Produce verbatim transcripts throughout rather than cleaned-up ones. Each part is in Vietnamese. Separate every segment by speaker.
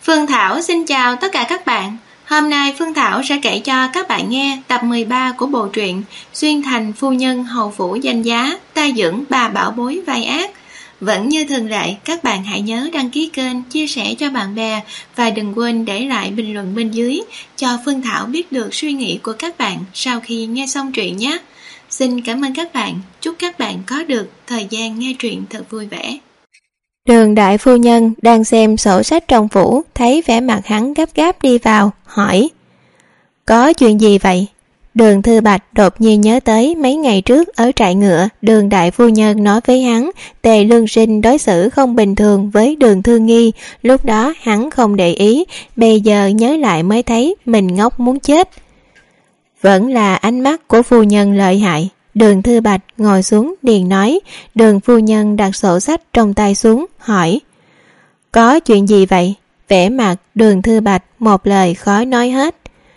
Speaker 1: Phương Thảo xin chào tất cả các bạn. Hôm nay Phương Thảo sẽ kể cho các bạn nghe tập mười ba của bộ truyện Xuyên Thành Phu Nhân Hầu Phủ Danh Giá, ta dưỡng bà bảo bối vai ác. Vẫn như thường lệ, các bạn hãy nhớ đăng ký kênh, chia sẻ cho bạn bè và đừng quên để lại bình luận bên dưới cho Phương Thảo biết được suy nghĩ của các bạn sau khi nghe xong truyện nhé. Xin cảm ơn các bạn, chúc các bạn có được thời gian nghe truyện thật vui vẻ.
Speaker 2: Đường đại phu nhân đang xem sổ sách trong phủ, thấy vẻ mặt hắn gấp gáp đi vào, hỏi: Có chuyện gì vậy? Đường Thư Bạch đột nhiên nhớ tới mấy ngày trước ở trại ngựa, đường đại phu nhân nói với hắn Tề Lương Sinh đối xử không bình thường với Đường Thư Nghi, lúc đó hắn không để ý, bây giờ nhớ lại mới thấy mình ngốc muốn chết. Vẫn là ánh mắt của phu nhân lợi hại. Đường Thư Bạch ngồi xuống liền nói. Đường phu nhân đặt sổ sách trong tay xuống, hỏi: Có chuyện gì vậy? Vẻ mặt Đường Thư Bạch một lời khó nói hết.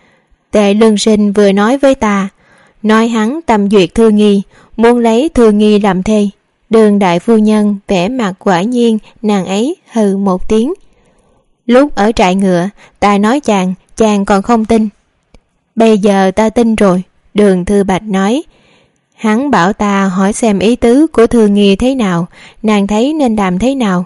Speaker 2: Tề Lương Sinh vừa nói với ta, nói hắn tầm duyệt Thư Nghi, muốn lấy Thư Nghi làm thê. Đường đại phu nhân vẻ mặt quả nhiên, nàng ấy hừ một tiếng. Lúc ở trại ngựa, ta nói chàng, chàng còn không tin. Bây giờ ta tin rồi. Đường Thư Bạch nói. Hắn bảo ta hỏi xem ý tứ của Thư Nghi thế nào, nàng thấy nên làm thế nào.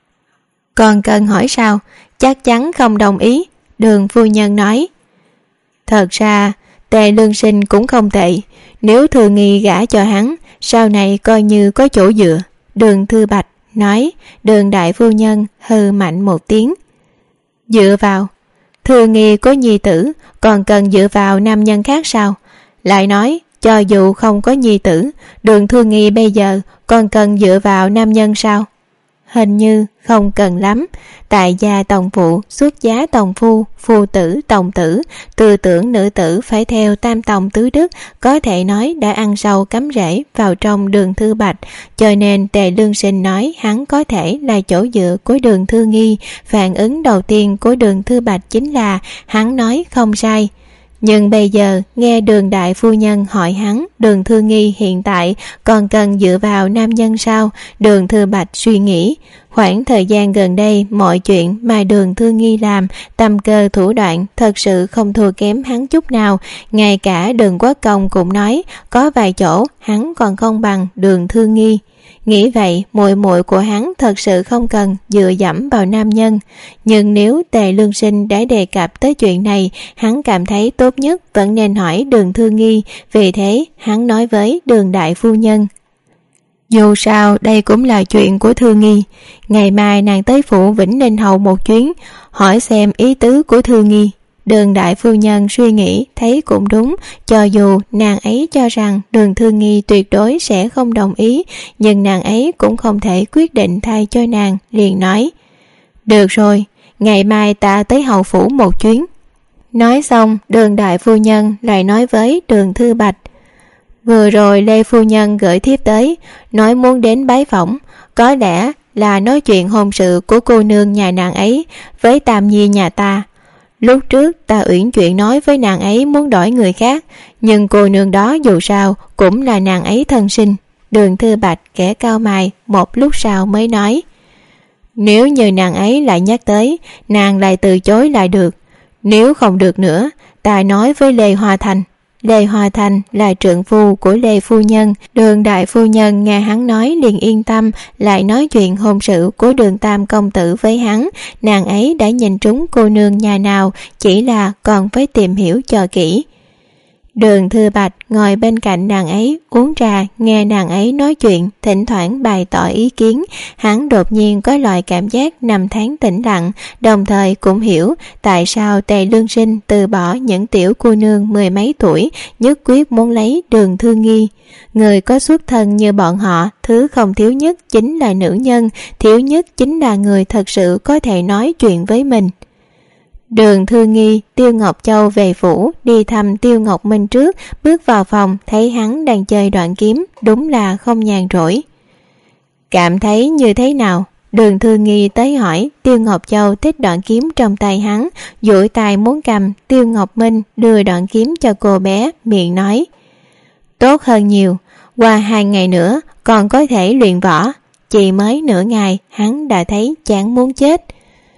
Speaker 2: Còn cần hỏi sao? Chắc chắn không đồng ý. Đường phu nhân nói. Thật ra Tề Lương Sinh cũng không tệ, nếu Thư Nghi gả cho hắn, sau này coi như có chỗ dựa. Đường Thư Bạch nói. Đường đại phu nhân hừ mạnh một tiếng. Dựa vào? Thư Nghi có nhi tử, còn cần dựa vào nam nhân khác sao? Lại nói, cho dù không có nhi tử, Đường Thư Nghi bây giờ còn cần dựa vào nam nhân sao? Hình như không cần lắm. Tại gia tòng phụ, xuất giá tòng phu, phu tử tòng tử, tư tưởng nữ tử phải theo tam tòng tứ đức, có thể nói đã ăn sâu cắm rễ vào trong Đường Thư Bạch, cho nên Tề Lương Sinh nói hắn có thể là chỗ dựa của Đường Thư Nghi. Phản ứng đầu tiên của Đường Thư Bạch chính là hắn nói không sai. Nhưng bây giờ nghe Đường đại phu nhân hỏi hắn Đường Thư Nghi hiện tại còn cần dựa vào nam nhân sao? Đường Thư Bạch suy nghĩ, khoảng thời gian gần đây mọi chuyện mà Đường Thư Nghi làm, tâm cơ thủ đoạn thật sự không thua kém hắn chút nào. Ngay cả Đường Quốc Công cũng nói có vài chỗ hắn còn không bằng Đường Thư Nghi. Nghĩ vậy, muội muội của hắn thật sự không cần dựa dẫm vào nam nhân. Nhưng nếu Tề Lương Sinh đã đề cập tới chuyện này, hắn cảm thấy tốt nhất vẫn nên hỏi Đường Thư Nghi. Vì thế hắn nói với Đường đại phu nhân, dù sao đây cũng là chuyện của Thư Nghi, ngày mai nàng tới phủ Vĩnh Ninh Hầu một chuyến, hỏi xem ý tứ của Thư Nghi. Đường đại phu nhân suy nghĩ thấy cũng đúng, cho dù nàng ấy cho rằng Đường Thư Nghi tuyệt đối sẽ không đồng ý, nhưng nàng ấy cũng không thể quyết định thay cho nàng, liền nói: Được rồi, ngày mai ta tới hầu phủ một chuyến. Nói xong, Đường đại phu nhân lại nói với Đường Thư Bạch: Vừa rồi Lê phu nhân gửi thiếp tới, nói muốn đến bái phỏng, có lẽ là nói chuyện hôn sự của cô nương nhà nàng ấy với Tam Nhi nhà ta. Lúc trước ta uyển chuyện nói với nàng ấy muốn đổi người khác, nhưng cô nương đó dù sao cũng là nàng ấy thân sinh. Đường Thư Bạch kẻ cao mày, một lúc sau mới nói: Nếu như nàng ấy lại nhắc tới, nàng lại từ chối lại được. Nếu không được nữa, ta nói với Lê Hoa Thành. Lê Hoa Thành là trượng phu của Lê phu nhân. Đường đại phu nhân nghe hắn nói liền yên tâm, lại nói chuyện hôn sự của Đường tam công tử với hắn. Nàng ấy đã nhìn trúng cô nương nhà nào, chỉ là còn phải tìm hiểu cho kỹ. Đường Thư Bạch ngồi bên cạnh nàng ấy uống trà, nghe nàng ấy nói chuyện, thỉnh thoảng bày tỏ ý kiến. Hắn đột nhiên có loại cảm giác năm tháng tĩnh lặng, đồng thời cũng hiểu tại sao Tề Lương Sinh từ bỏ những tiểu cô nương mười mấy tuổi, nhất quyết muốn lấy Đường Thư Nghi. Người có xuất thân như bọn họ, thứ không thiếu nhất chính là nữ nhân, thiếu nhất chính là người thật sự có thể nói chuyện với mình. Đường Thư Nghi, Tiêu Ngọc Châu về phủ đi thăm Tiêu Ngọc Minh trước, bước vào phòng thấy hắn đang chơi đoạn kiếm, đúng là không nhàn rỗi. Cảm thấy như thế nào? Đường Thư Nghi tới hỏi. Tiêu Ngọc Châu thích đoạn kiếm trong tay hắn, duỗi tay muốn cầm. Tiêu Ngọc Minh đưa đoạn kiếm cho cô bé, miệng nói: Tốt hơn nhiều, qua hai ngày nữa còn có thể luyện võ. Chỉ mới nửa ngày hắn đã thấy chán muốn chết.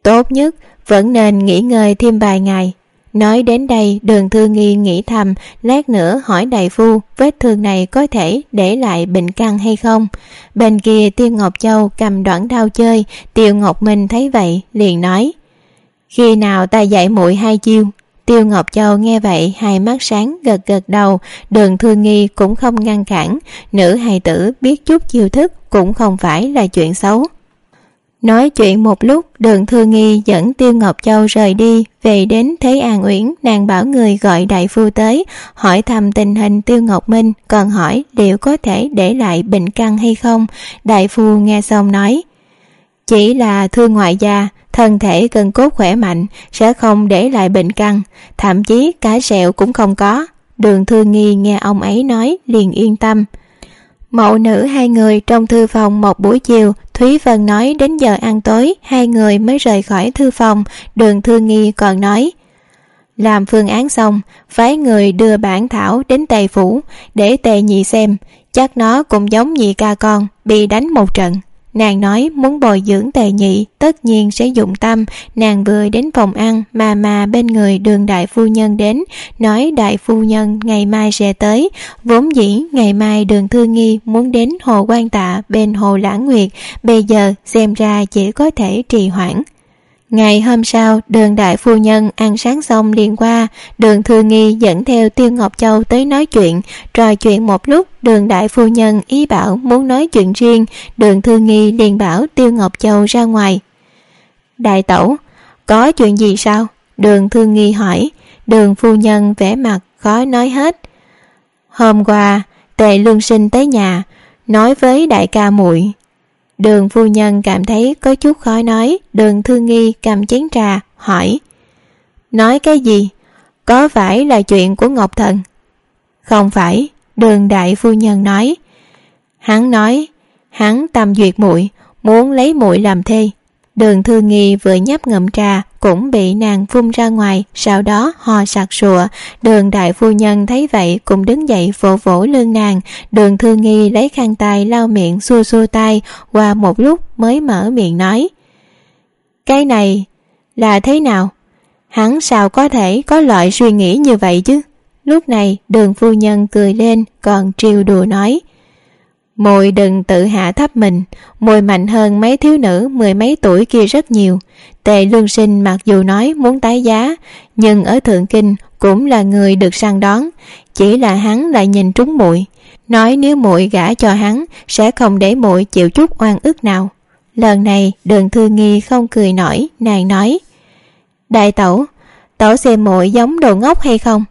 Speaker 2: Tốt nhất vẫn nên nghỉ ngơi thêm vài ngày. Nói đến đây, Đường Thư Nghi nghĩ thầm, lát nữa hỏi đại phu vết thương này có thể để lại bệnh căn hay không. Bên kia Tiêu Ngọc Châu cầm đoạn đao chơi. Tiêu Ngọc Minh thấy vậy liền nói: Khi nào ta dạy muội hai chiêu? Tiêu Ngọc Châu nghe vậy hai mắt sáng gật gật đầu. Đường Thư Nghi cũng không ngăn cản. Nữ hài tử biết chút chiêu thức cũng không phải là chuyện xấu. Nói chuyện một lúc, Đường Thư Nghi dẫn Tiêu Ngọc Châu rời đi. Về đến Thế An Uyển, nàng bảo người gọi đại phu tới, hỏi thăm tình hình Tiêu Ngọc Minh, còn hỏi liệu có thể để lại bệnh căn hay không. Đại phu nghe xong nói: Chỉ là thương ngoại da, thân thể gân cốt khỏe mạnh, sẽ không để lại bệnh căn, thậm chí cả sẹo cũng không có. Đường Thư Nghi nghe ông ấy nói liền yên tâm. Mẫu nữ hai người trong thư phòng một buổi chiều. Thúy Vân nói đến giờ ăn tối hai người mới rời khỏi thư phòng. Đường Thư Nghi còn nói: Làm phương án xong, phái người đưa bản thảo đến Tề Phủ để Tề Nhị xem, chắc nó cũng giống nhị ca con bị đánh một trận. Nàng nói muốn bồi dưỡng Tề Nhị tất nhiên sẽ dụng tâm. Nàng vừa đến phòng ăn mà mà bên người Đường đại phu nhân đến, nói đại phu nhân ngày mai sẽ tới. Vốn dĩ ngày mai Đường Thư Nghi muốn đến Hồ Quan Tạ bên Hồ Lãng Nguyệt, bây giờ xem ra chỉ có thể trì hoãn. Ngày hôm sau, Đường đại phu nhân ăn sáng xong liền qua. Đường Thư Nghi dẫn theo Tiêu Ngọc Châu tới nói chuyện. Trò chuyện một lúc, Đường đại phu nhân ý bảo muốn nói chuyện riêng. Đường Thư Nghi liền bảo Tiêu Ngọc Châu ra ngoài. Đại tẩu, có chuyện gì sao? Đường Thư Nghi hỏi. Đường phu nhân vẻ mặt khó nói hết. Hôm qua Tề Lương Sinh tới nhà, nói với đại ca muội. Đường phu nhân cảm thấy có chút khó nói. Đường Thư Nghi cầm chén trà hỏi: Nói cái gì? Có phải là chuyện của Ngọc Thần? Không phải. Đường đại phu nhân nói. Hắn nói hắn tâm duyệt muội, muốn lấy muội làm thê. Đường Thư Nghi vừa nhấp ngụm trà cũng bị nàng phun ra ngoài, sau đó ho sặc sụa. Đường đại phu nhân thấy vậy cũng đứng dậy vỗ vỗ lưng nàng. Đường Thư Nghi lấy khăn tay lau miệng xua xua tay, qua một lúc mới mở miệng nói: Cái này là thế nào? Hắn sao có thể có loại suy nghĩ như vậy chứ? Lúc này Đường phu nhân cười lên còn trêu đùa nói: Muội đừng tự hạ thấp mình, muội mạnh hơn mấy thiếu nữ mười mấy tuổi kia rất nhiều. Tề Lương Sinh mặc dù nói muốn tái giá, nhưng ở Thượng Kinh cũng là người được săn đón, chỉ là hắn lại nhìn trúng muội, nói nếu muội gả cho hắn sẽ không để muội chịu chút oan ức nào. Lần này Đường Thư Nghi không cười nổi, nàng nói: Đại tẩu, tẩu xem muội giống đồ ngốc hay không?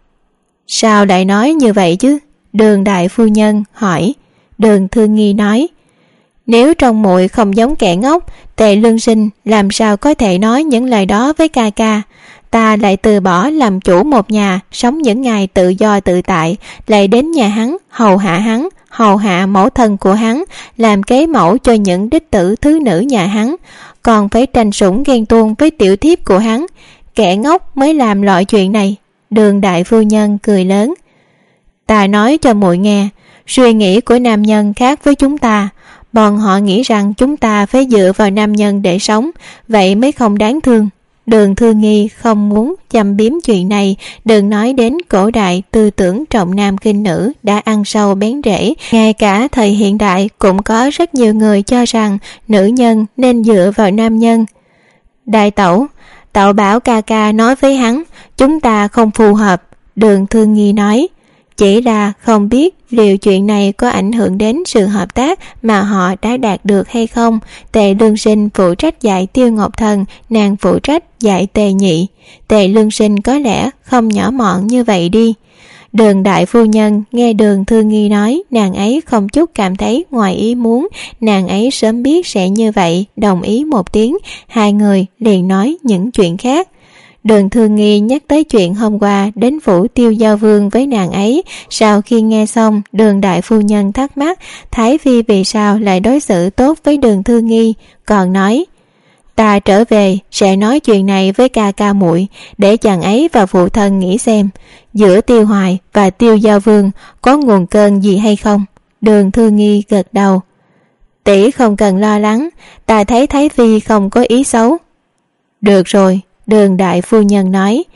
Speaker 2: Sao lại nói như vậy chứ? Đường đại phu nhân hỏi. Đường Thư Nghi nói: Nếu trong muội không giống kẻ ngốc, Tề Lương Sinh làm sao có thể nói những lời đó với ca ca. Ta lại từ bỏ làm chủ một nhà, sống những ngày tự do tự tại, lại đến nhà hắn, hầu hạ hắn, hầu hạ mẫu thân của hắn, làm kế mẫu cho những đích tử thứ nữ nhà hắn, còn phải tranh sủng ghen tuông với tiểu thiếp của hắn. Kẻ ngốc mới làm loại chuyện này. Đường đại phu nhân cười lớn. Ta nói cho muội nghe, suy nghĩ của nam nhân khác với chúng ta. Bọn họ nghĩ rằng chúng ta phải dựa vào nam nhân để sống, vậy mới không đáng thương. Đường Thư Nghi không muốn châm biếm chuyện này. Đừng nói đến cổ đại tư tưởng trọng nam khinh nữ đã ăn sâu bén rễ, ngay cả thời hiện đại cũng có rất nhiều người cho rằng nữ nhân nên dựa vào nam nhân. Đại tẩu, tẩu bảo ca ca nói với hắn chúng ta không phù hợp. Đường Thư Nghi nói. Chỉ là không biết liệu chuyện này có ảnh hưởng đến sự hợp tác mà họ đã đạt được hay không. Tề Lương Sinh phụ trách dạy Tiêu Ngọc Thần, nàng phụ trách dạy Tề Nhị. Tề Lương Sinh có lẽ không nhỏ mọn như vậy đi. Đường đại phu nhân nghe Đường Thư Nghi nói, nàng ấy không chút cảm thấy ngoài ý muốn. Nàng ấy sớm biết sẽ như vậy, đồng ý một tiếng. Hai người liền nói những chuyện khác. Đường Thư Nghi nhắc tới chuyện hôm qua đến phủ Tiêu Giao Vương với nàng ấy. Sau khi nghe xong, Đường đại phu nhân thắc mắc Thái Phi vì sao lại đối xử tốt với Đường Thư Nghi, còn nói: Ta trở về sẽ nói chuyện này với ca ca muội, để chàng ấy và phụ thân nghĩ xem giữa Tiêu Hoài và Tiêu Giao Vương có nguồn cơn gì hay không. Đường Thư Nghi gật đầu. Tỷ không cần lo lắng, ta thấy Thái Phi không có ý xấu. Được rồi, Đường đại phu nhân nói.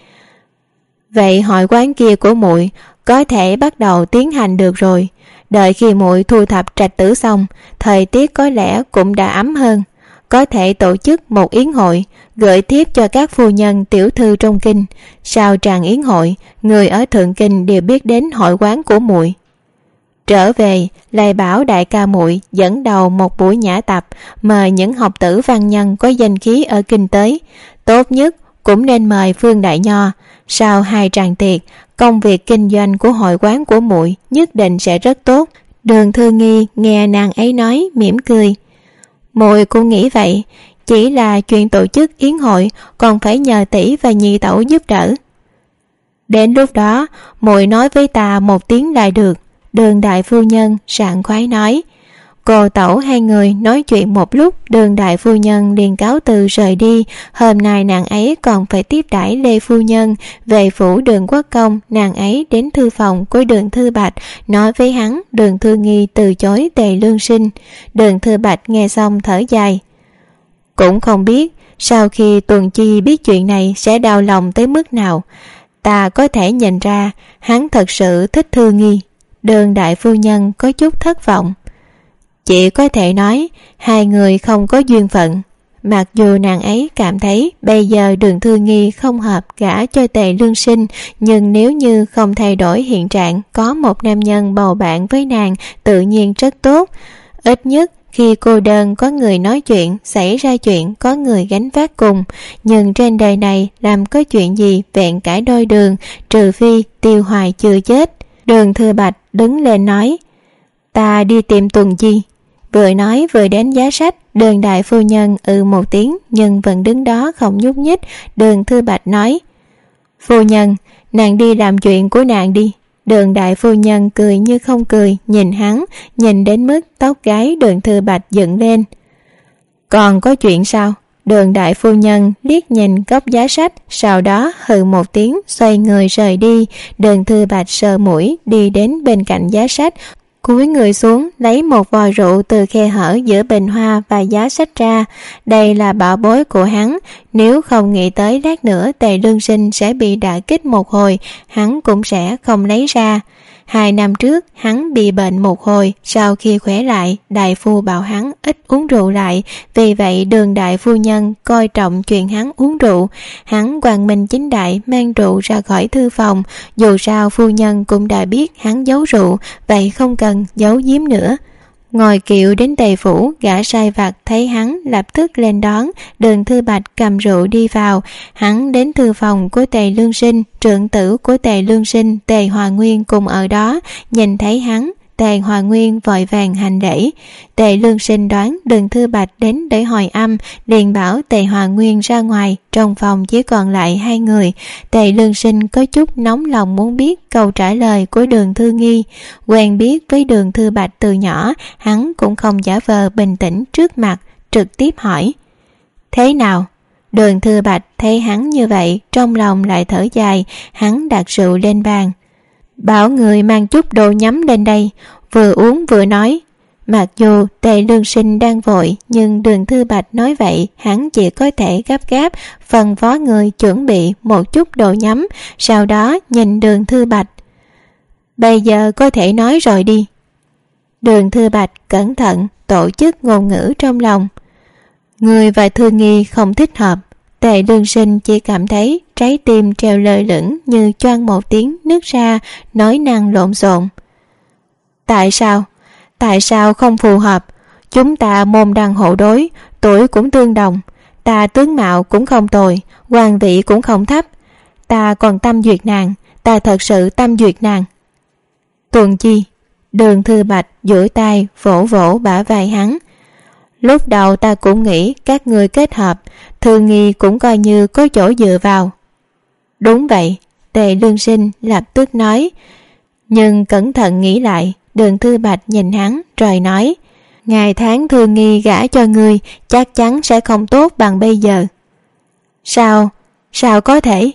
Speaker 2: Vậy hội quán kia của muội có thể bắt đầu tiến hành được rồi. Đợi khi muội thu thập trạch tử xong, thời tiết có lẽ cũng đã ấm hơn. Có thể tổ chức một yến hội, gửi thiếp cho các phu nhân tiểu thư trong kinh. Sau tràng yến hội, người ở thượng kinh đều biết đến hội quán của muội. Trở về, lại bảo đại ca muội dẫn đầu một buổi nhã tập, mời những học tử văn nhân có danh khí ở kinh tới. Tốt nhất cũng nên mời Phương Đại Nho. Sau hai tràng tiệc, công việc kinh doanh của hội quán của muội nhất định sẽ rất tốt. Đường Thư Nghi nghe nàng ấy nói mỉm cười. Muội cũng nghĩ vậy, chỉ là chuyện tổ chức yến hội còn phải nhờ tỷ và nhị tẩu giúp đỡ. Đến lúc đó, muội nói với ta một tiếng lại được. Đường đại phu nhân sảng khoái nói. Cô tẩu hai người nói chuyện một lúc, Đường đại phu nhân liền cáo từ rời đi. Hôm nay nàng ấy còn phải tiếp đãi Lê phu nhân. Về phủ Đường Quốc Công, nàng ấy đến thư phòng của Đường Thư Bạch, nói với hắn Đường Thư Nghi từ chối Tề Lương Sinh. Đường Thư Bạch nghe xong thở dài. Cũng không biết sau khi Tuần Chi biết chuyện này sẽ đau lòng tới mức nào. Ta có thể nhìn ra hắn thật sự thích Thư Nghi. Đường đại phu nhân có chút thất vọng. Chỉ có thể nói hai người không có duyên phận. Mặc dù nàng ấy cảm thấy bây giờ Đường Thư Nghi không hợp gả cho Tề Lương Sinh, nhưng nếu như không thay đổi hiện trạng, có một nam nhân bầu bạn với nàng tự nhiên rất tốt. Ít nhất khi cô đơn có người nói chuyện, xảy ra chuyện có người gánh vác cùng. Nhưng trên đời này làm có chuyện gì vẹn cả đôi đường, trừ phi Tiêu Hoài chưa chết. Đường Thư Bạch đứng lên nói. Ta đi tìm Tuần Chi. Vừa nói vừa đến giá sách. Đường đại phu nhân ừ một tiếng nhưng vẫn đứng đó không nhúc nhích. Đường Thư Bạch nói. Phu nhân, nàng đi làm chuyện của nàng đi. Đường đại phu nhân cười như không cười nhìn hắn, nhìn đến mức tóc gái Đường Thư Bạch dựng lên. Còn có chuyện sao? Đường đại phu nhân liếc nhìn góc giá sách, sau đó hừ một tiếng xoay người rời đi. Đường Thư Bạch sờ mũi đi đến bên cạnh giá sách, cúi người xuống lấy một vò rượu từ khe hở giữa bình hoa và giá sách ra. Đây là bảo bối của hắn, nếu không nghĩ tới lát nữa Tề Lương Sinh sẽ bị đả kích một hồi, hắn cũng sẽ không lấy ra. Hai năm trước hắn bị bệnh một hồi, sau khi khỏe lại đại phu bảo hắn ít uống rượu lại, vì vậy Đường đại phu nhân coi trọng chuyện hắn uống rượu. Hắn quang minh chính đại mang rượu ra khỏi thư phòng, dù sao phu nhân cũng đã biết hắn giấu rượu, vậy không cần giấu giếm nữa. Ngồi kiệu đến Tề phủ, gã sai vặt thấy hắn lập tức lên đón. Đường Thư Bạch cầm rượu đi vào. Hắn đến thư phòng của Tề Lương Sinh, trưởng tử của Tề Lương Sinh Tề Hòa Nguyên cùng ở đó. Nhìn thấy hắn, Tề Hòa Nguyên vội vàng hành lễ. Tề Lương Sinh đoán Đường Thư Bạch đến để hồi âm, liền bảo Tề Hòa Nguyên ra ngoài. Trong phòng chỉ còn lại hai người. Tề Lương Sinh có chút nóng lòng muốn biết câu trả lời của Đường Thư Nghi. Quen biết với Đường Thư Bạch từ nhỏ, hắn cũng không giả vờ bình tĩnh trước mặt, trực tiếp hỏi. Thế nào? Đường Thư Bạch thấy hắn như vậy, trong lòng lại thở dài. Hắn đặt rượu lên bàn. Bảo người mang chút đồ nhắm lên đây. Vừa uống vừa nói. Mặc dù Tề Lương Sinh đang vội, nhưng Đường Thư Bạch nói vậy, hắn chỉ có thể gấp gáp phân phó người chuẩn bị một chút đồ nhắm, sau đó nhìn Đường Thư Bạch. Bây giờ có thể nói rồi đi. Đường Thư Bạch cẩn thận tổ chức ngôn ngữ trong lòng. Người và Thư Nghi không thích hợp. Tề Lương Sinh chỉ cảm thấy trái tim treo lơ lửng như choang một tiếng nứt ra, nói năng lộn xộn. Tại sao? Tại sao không phù hợp? Chúng ta môn đăng hộ đối, tuổi cũng tương đồng. Ta tướng mạo cũng không tồi, quan vị cũng không thấp. Ta còn tâm duyệt nàng, ta thật sự tâm duyệt nàng. Tuần Chi. Đường Thư Bạch duỗi tay vỗ vỗ bả vai hắn. Lúc đầu ta cũng nghĩ các người kết hợp, Thư Nghi cũng coi như có chỗ dựa vào. Đúng vậy, Tề Lương Sinh lập tức nói. Nhưng cẩn thận nghĩ lại, Đường Thư Bạch nhìn hắn rồi nói. Ngày tháng Thư Nghi gả cho ngươi chắc chắn sẽ không tốt bằng bây giờ. Sao? Sao có thể?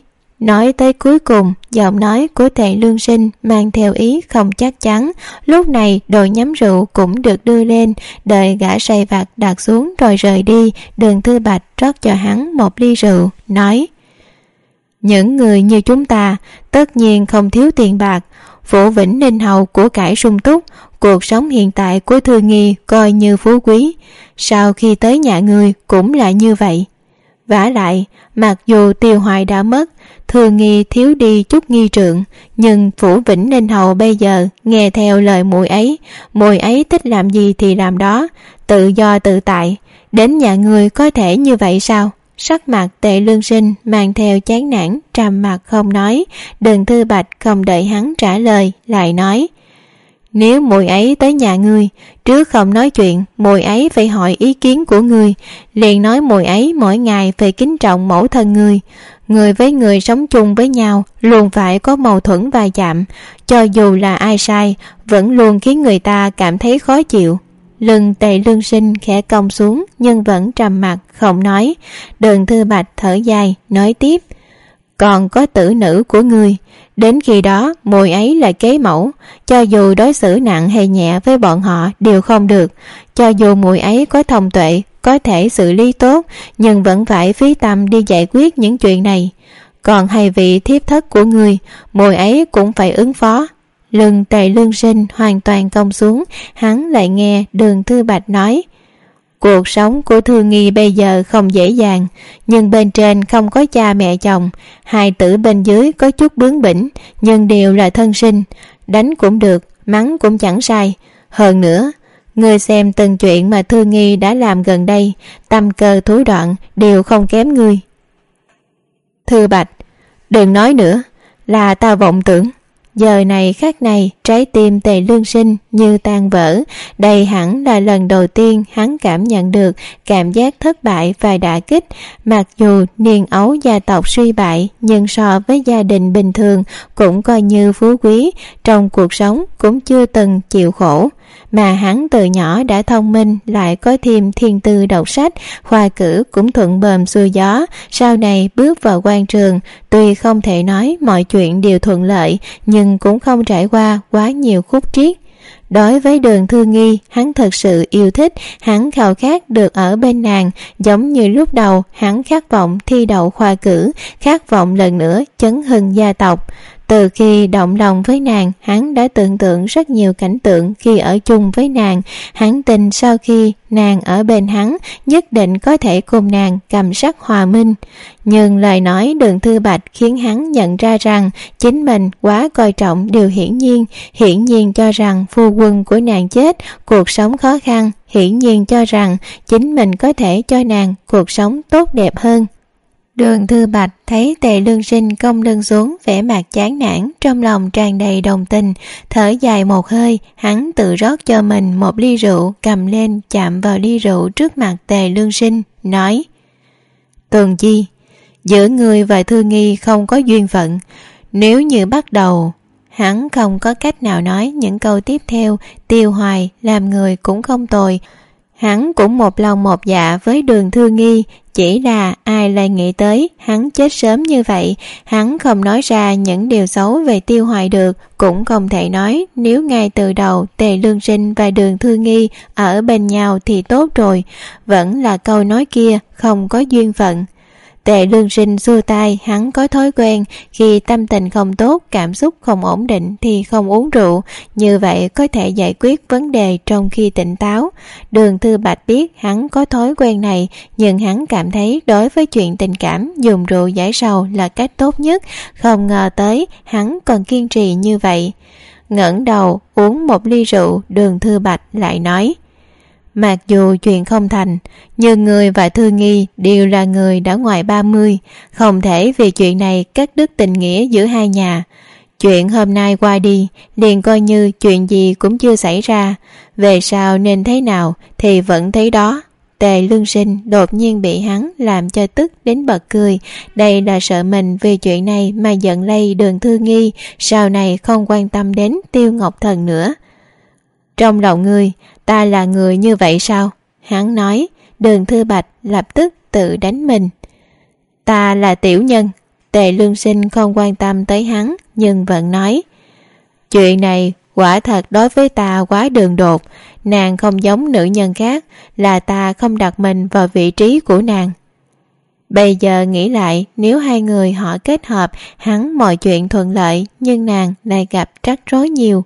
Speaker 2: Nói tới cuối cùng, giọng nói của Tề Lương Sinh mang theo ý không chắc chắn. Lúc này đồ nhắm rượu cũng được đưa lên, đợi gã say vặt đặt xuống rồi rời đi. Đường Thư Bạch rót cho hắn một ly rượu, nói: những người như chúng ta tất nhiên không thiếu tiền bạc, Phủ Vĩnh Ninh Hầu của cải sung túc, cuộc sống hiện tại của Thư Nghi coi như phú quý, sau khi tới nhà người cũng là như vậy. Vả lại, mặc dù Tiêu Hoài đã mất, Thư Nghi thiếu đi chút nghi trượng, nhưng Phủ Vĩnh Ninh Hầu bây giờ nghe theo lời muội ấy, muội ấy thích làm gì thì làm đó, tự do tự tại. Đến nhà người có thể như vậy sao? Sắc mặt Tề Lương Sinh mang theo chán nản, trầm mặt không nói. Đường Thư Bạch không đợi hắn trả lời, lại nói: nếu muội ấy tới nhà ngươi, trước không nói chuyện, muội ấy phải hỏi ý kiến của ngươi, liền nói muội ấy mỗi ngày phải kính trọng mẫu thân ngươi. Người với người sống chung với nhau luôn phải có mâu thuẫn va chạm, cho dù là ai sai vẫn luôn khiến người ta cảm thấy khó chịu. Lưng Tề Lương Sinh khẽ cong xuống nhưng vẫn trầm mặc không nói. Đường Thư Bạch thở dài nói tiếp: còn có tử nữ của ngươi, đến khi đó muội ấy là kế mẫu, cho dù đối xử nặng hay nhẹ với bọn họ đều không được. Cho dù muội ấy có thông tuệ, có thể xử lý tốt, nhưng vẫn phải phí tâm đi giải quyết những chuyện này. Còn hai vị thiếp thất của ngươi, muội ấy cũng phải ứng phó. Lưng Tề Lương Sinh hoàn toàn cong xuống, hắn lại nghe Đường Thư Bạch nói: cuộc sống của Thư Nghi bây giờ không dễ dàng, nhưng bên trên không có cha mẹ chồng, hai tử bên dưới có chút bướng bỉnh, nhưng đều là thân sinh, đánh cũng được, mắng cũng chẳng sai. Hơn nữa, ngươi xem từng chuyện mà Thư Nghi đã làm gần đây, tâm cơ thối đoạn đều không kém ngươi. Thư Bạch, đừng nói nữa, là ta vọng tưởng. Giờ này khắc này, trái tim Tề Lương Sinh như tan vỡ. Đây hẳn là lần đầu tiên hắn cảm nhận được cảm giác thất bại và đả kích. Mặc dù niên ấu gia tộc suy bại, nhưng so với gia đình bình thường cũng coi như phú quý, trong cuộc sống cũng chưa từng chịu khổ. Mà hắn từ nhỏ đã thông minh, lại có thêm thiên tư đọc sách, khoa cử cũng thuận bờm xuôi gió. Sau này bước vào quan trường, tuy không thể nói mọi chuyện đều thuận lợi, nhưng cũng không trải qua quá nhiều khúc triết. Đối với Đường Thư Nghi, hắn thật sự yêu thích, hắn khao khát được ở bên nàng, giống như lúc đầu hắn khát vọng thi đậu khoa cử, khát vọng lần nữa chấn hưng gia tộc. Từ khi động lòng với nàng, hắn đã tưởng tượng rất nhiều cảnh tượng khi ở chung với nàng. Hắn tin sau khi nàng ở bên hắn, nhất định có thể cùng nàng cầm sắc hòa minh. Nhưng lời nói Đường Thư Bạch khiến hắn nhận ra rằng chính mình quá coi trọng điều hiển nhiên. Hiển nhiên cho rằng phu quân của nàng chết, cuộc sống khó khăn. Hiển nhiên cho rằng chính mình có thể cho nàng cuộc sống tốt đẹp hơn. Đường Thư Bạch thấy Tề Lương Sinh cong lưng xuống, vẻ mặt chán nản, trong lòng tràn đầy đồng tình, thở dài một hơi. Hắn tự rót cho mình một ly rượu, cầm lên chạm vào ly rượu trước mặt Tề Lương Sinh, nói: Tường Chi, giữa ngươi và Thư Nghi không có duyên phận. Nếu như bắt đầu... Hắn không có cách nào nói những câu tiếp theo. Tiêu Hoài làm người cũng không tồi, hắn cũng một lòng một dạ với Đường Thư Nghi, chỉ là ai lại nghĩ tới hắn chết sớm như vậy. Hắn không nói ra những điều xấu về Tiêu Hoài được, cũng không thể nói nếu ngay từ đầu Tề Lương Sinh và Đường Thư Nghi ở bên nhau thì tốt rồi. Vẫn là câu nói kia, không có duyên phận. Tề Lương Sinh xua tay, hắn có thói quen khi tâm tình không tốt, cảm xúc không ổn định thì không uống rượu, như vậy có thể giải quyết vấn đề trong khi tỉnh táo. Đường Thư Bạch biết hắn có thói quen này, nhưng hắn cảm thấy đối với chuyện tình cảm, dùng rượu giải sầu là cách tốt nhất. Không ngờ tới hắn còn kiên trì như vậy. Ngẩng đầu uống một ly rượu, Đường Thư Bạch lại nói: Mặc dù chuyện không thành, nhưng người và Thư Nghi đều là người đã ngoài ba mươi, không thể vì chuyện này cắt đứt tình nghĩa giữa hai nhà. Chuyện hôm nay qua đi, liền coi như chuyện gì cũng chưa xảy ra. Về sau nên thế nào thì vẫn thế đó. Tề Lương Sinh đột nhiên bị hắn làm cho tức đến bật cười. Đây là sợ mình vì chuyện này mà giận lây Đường Thư Nghi, sau này không quan tâm đến Tiêu Ngọc Thần nữa. Trong lòng ngươi, ta là người như vậy sao? Hắn nói. Đường Thư Bạch lập tức tự đánh mình. Ta là tiểu nhân. Tề Lương Sinh không quan tâm tới hắn, nhưng vẫn nói: chuyện này quả thật đối với ta quá đường đột. Nàng không giống nữ nhân khác, là ta không đặt mình vào vị trí của nàng. Bây giờ nghĩ lại, nếu hai người họ kết hợp, hắn mọi chuyện thuận lợi, nhưng nàng lại gặp rắc rối nhiều.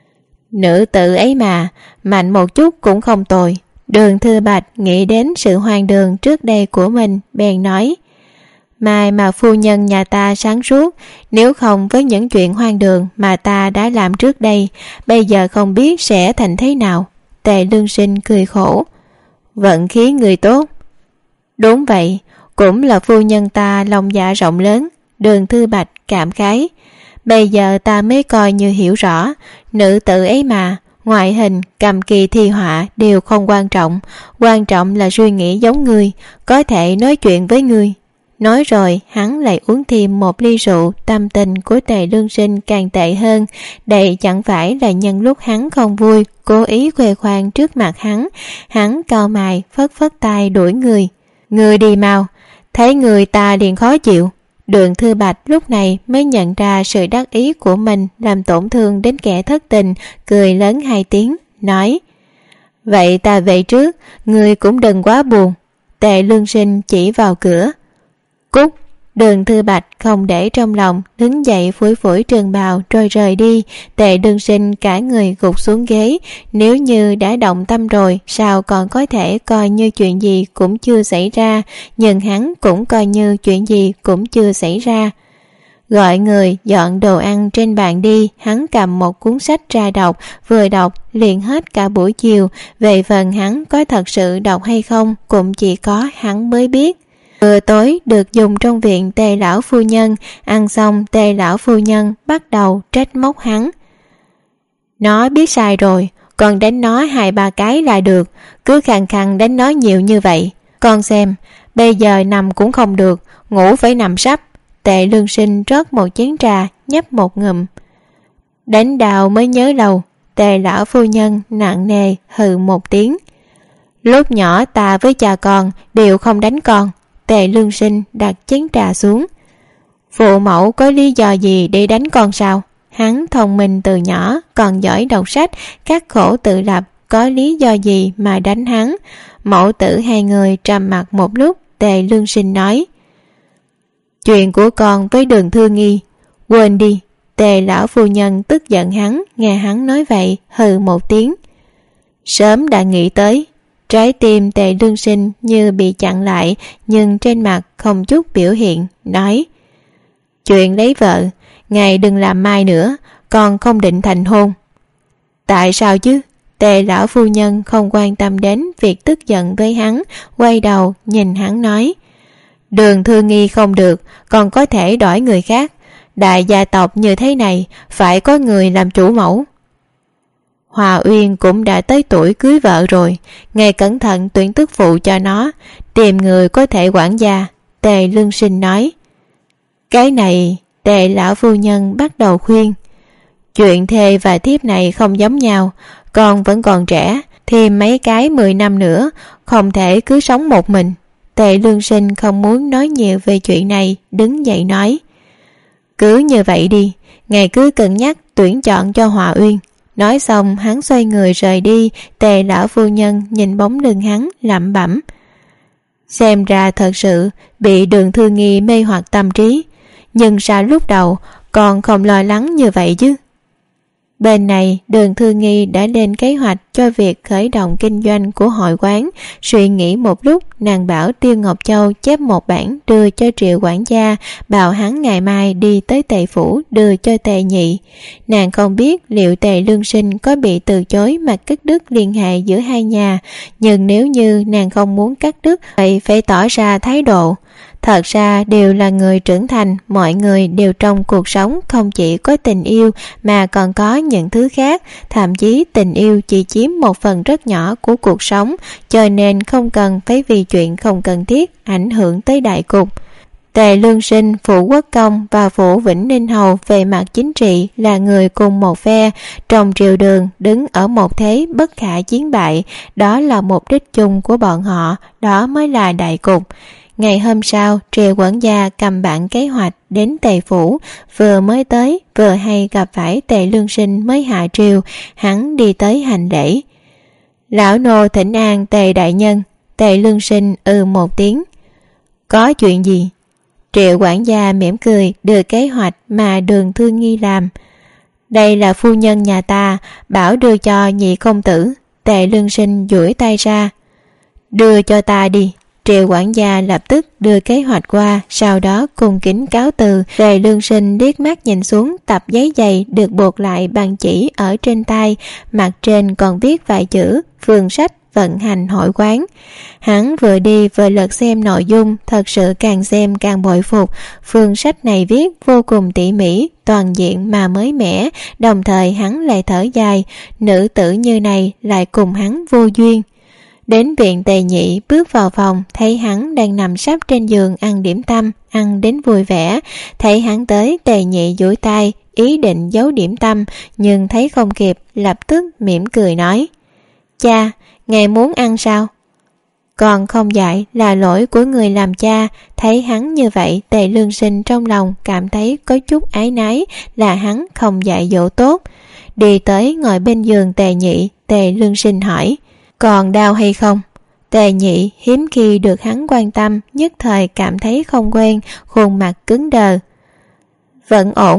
Speaker 2: Nữ tử ấy mà, mạnh một chút cũng không tồi. Đường Thư Bạch nghĩ đến sự hoang đường trước đây của mình, bèn nói: mai mà phu nhân nhà ta sáng suốt, nếu không với những chuyện hoang đường mà ta đã làm trước đây, bây giờ không biết sẽ thành thế nào. Tề Lương Sinh cười khổ: vận khí người tốt. Đúng vậy, cũng là phu nhân ta lòng dạ rộng lớn. Đường Thư Bạch cảm khái: bây giờ ta mới coi như hiểu rõ, nữ tử ấy mà, ngoại hình, cầm kỳ thi họa đều không quan trọng, quan trọng là suy nghĩ giống ngươi, có thể nói chuyện với ngươi. Nói rồi hắn lại uống thêm một ly rượu. Tâm tình của Tề Lương Sinh càng tệ hơn. Đây chẳng phải là nhân lúc hắn không vui, cố ý khoe khoang trước mặt hắn. Hắn cau mày phất phất tay đuổi người: người đi mau. Thấy người ta liền khó chịu. Đường Thư Bạch lúc này mới nhận ra sự đắc ý của mình làm tổn thương đến kẻ thất tình, cười lớn hai tiếng, nói: vậy ta về trước, người cũng đừng quá buồn. Tề Lương Sinh chỉ vào cửa. Cút. Đường Thư Bạch không để trong lòng, đứng dậy phủi phủi trường bào rồi rời đi. Tề Lương Sinh cả người gục xuống ghế. Nếu như đã động tâm rồi, sao còn có thể coi như chuyện gì cũng chưa xảy ra. Nhưng hắn cũng coi như chuyện gì cũng chưa xảy ra. Gọi người dọn đồ ăn trên bàn đi. Hắn cầm một cuốn sách ra đọc, vừa đọc liền hết cả buổi chiều. Về phần hắn có thật sự đọc hay không cũng chỉ có hắn mới biết. Bữa tối được dùng trong viện Tề lão phu nhân. Ăn xong, Tề lão phu nhân bắt đầu trách móc hắn: nó biết sai rồi, còn đánh nó hai ba cái là được, cứ khăng khăng đánh nó nhiều như vậy. Con xem, bây giờ nằm cũng không được, ngủ phải nằm sấp. Tề Lương Sinh rót một chén trà, nhấp một ngụm. Đánh đào mới nhớ lâu. Tề lão phu nhân nặng nề hừ một tiếng. Lúc nhỏ ta với cha con đều không đánh con. Tề Lương Sinh đặt chén trà xuống. Phụ mẫu có lý do gì để đánh con sao? Hắn thông minh từ nhỏ, còn giỏi đọc sách, khắc khổ tự lập, có lý do gì mà đánh hắn? Mẫu tử hai người trầm mặc một lúc. Tề Lương Sinh nói: chuyện của con với Đường Thư Nghi quên đi. Tề lão phu nhân tức giận hắn, nghe hắn nói vậy hừ một tiếng. Sớm đã nghĩ tới. Trái tim Tề Lương Sinh như bị chặn lại, nhưng trên mặt không chút biểu hiện, nói: chuyện lấy vợ, ngài đừng làm mai nữa, con không định thành hôn. Tại sao chứ? Tề lão phu nhân không quan tâm đến việc tức giận với hắn, quay đầu nhìn hắn nói: Đường Thư Nghi không được, còn có thể đổi người khác. Đại gia tộc như thế này, phải có người làm chủ mẫu. Hòa Uyên cũng đã tới tuổi cưới vợ rồi, ngài cẩn thận tuyển tức phụ cho nó, tìm người có thể quản gia. Tề Lương Sinh nói. Cái này, Tề lão phu nhân bắt đầu khuyên. Chuyện thê và thiếp này không giống nhau, con vẫn còn trẻ, thêm mấy cái mười năm nữa, không thể cứ sống một mình. Tề Lương Sinh không muốn nói nhiều về chuyện này, đứng dậy nói. Cứ như vậy đi, ngài cứ cân nhắc tuyển chọn cho Hòa Uyên. Nói xong hắn xoay người rời đi. Tề lão phu nhân nhìn bóng lưng hắn lẩm bẩm. Xem ra thật sự bị Đường Thư Nghi mê hoặc tâm trí. Nhưng sao lúc đầu còn không lo lắng như vậy chứ? Bên này Đường Thư Nghi đã lên kế hoạch cho việc khởi động kinh doanh của hội quán. Suy nghĩ một lúc, nàng bảo Tiêu Ngọc Châu chép một bản đưa cho Triệu quản gia, bảo hắn ngày mai đi tới Tề phủ đưa cho Tề nhị. Nàng không biết liệu Tề Lương Sinh có bị từ chối mà cắt đứt liên hệ giữa hai nhà, nhưng nếu như nàng không muốn cắt đứt vậy phải tỏ ra thái độ. Thật ra đều là người trưởng thành, mọi người đều trong cuộc sống không chỉ có tình yêu mà còn có những thứ khác, thậm chí tình yêu chỉ chiếm một phần rất nhỏ của cuộc sống, cho nên không cần phải vì chuyện không cần thiết ảnh hưởng tới đại cục. Tề Lương Sinh, Phủ Quốc Công và Phủ Vĩnh Ninh Hầu về mặt chính trị là người cùng một phe, trong triều đường đứng ở một thế bất khả chiến bại, đó là mục đích chung của bọn họ, đó mới là đại cục. Ngày hôm sau, Triệu quản gia cầm bản kế hoạch đến Tề phủ, vừa mới tới vừa hay gặp phải Tề Lương Sinh mới hạ triều. Hắn đi tới hành lễ. Lão nô thỉnh an Tề đại nhân. Tề Lương Sinh ừ một tiếng. Có chuyện gì? Triệu quản gia mỉm cười đưa kế hoạch mà Đường Thương Nghi làm. Đây là phu nhân nhà ta, bảo đưa cho nhị công tử. Tề Lương Sinh duỗi tay ra. Đưa cho ta đi. Triệu quản gia lập tức đưa kế hoạch qua, sau đó cung kính cáo từ. Tề Lương Sinh liếc mắt nhìn xuống tập giấy dày được buộc lại bằng chỉ ở trên tay, mặt trên còn viết vài chữ phương sách vận hành hội quán. Hắn vừa đi vừa lật xem nội dung, thật sự càng xem càng bội phục. Phương sách này viết vô cùng tỉ mỉ, toàn diện mà mới mẻ, đồng thời hắn lại thở dài, nữ tử như này lại cùng hắn vô duyên. Đến viện Tề Nhị, bước vào phòng, thấy hắn đang nằm sấp trên giường ăn điểm tâm, ăn đến vui vẻ. Thấy hắn tới, Tề Nhị duỗi tay, ý định giấu điểm tâm, nhưng thấy không kịp, lập tức mỉm cười nói: Cha, ngài muốn ăn sao? Còn không dạy là lỗi của người làm cha. Thấy hắn như vậy, Tề Lương Sinh trong lòng cảm thấy có chút áy náy, là hắn không dạy dỗ tốt. Đi tới ngồi bên giường Tề Nhị, Tề Lương Sinh hỏi: Còn đau hay không? Tề Nhị hiếm khi được hắn quan tâm, nhất thời cảm thấy không quen, khuôn mặt cứng đờ. Vẫn ổn.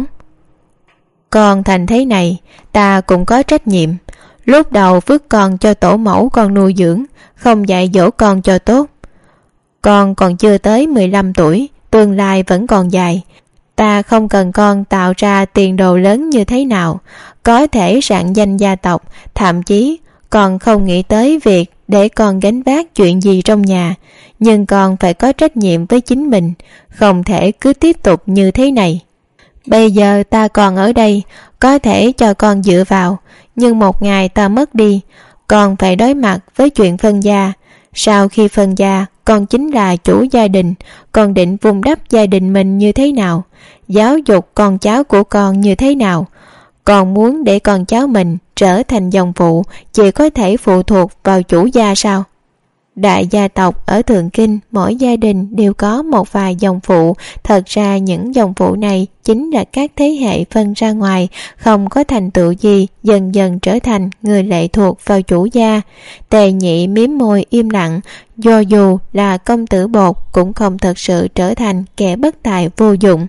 Speaker 2: Con thành thế này, ta cũng có trách nhiệm. Lúc đầu vứt con cho tổ mẫu con nuôi dưỡng, không dạy dỗ con cho tốt. Con còn chưa tới mười lăm tuổi, tương lai vẫn còn dài. Ta không cần con tạo ra tiền đồ lớn như thế nào, có thể rạng danh gia tộc, thậm chí còn không nghĩ tới việc để con gánh vác chuyện gì trong nhà. Nhưng con phải có trách nhiệm với chính mình, không thể cứ tiếp tục như thế này. Bây giờ ta còn ở đây, có thể cho con dựa vào, nhưng một ngày ta mất đi, con phải đối mặt với chuyện phân gia. Sau khi phân gia, con chính là chủ gia đình, con định vun đắp gia đình mình như thế nào, giáo dục con cháu của con như thế nào. Còn muốn để con cháu mình trở thành dòng phụ, chỉ có thể phụ thuộc vào chủ gia sao? Đại gia tộc ở Thượng Kinh, mỗi gia đình đều có một vài dòng phụ. Thật ra những dòng phụ này chính là các thế hệ phân ra ngoài, không có thành tựu gì, dần dần trở thành người lệ thuộc vào chủ gia. Tề Nhị mím môi im lặng, do dù là công tử bột cũng không thật sự trở thành kẻ bất tài vô dụng.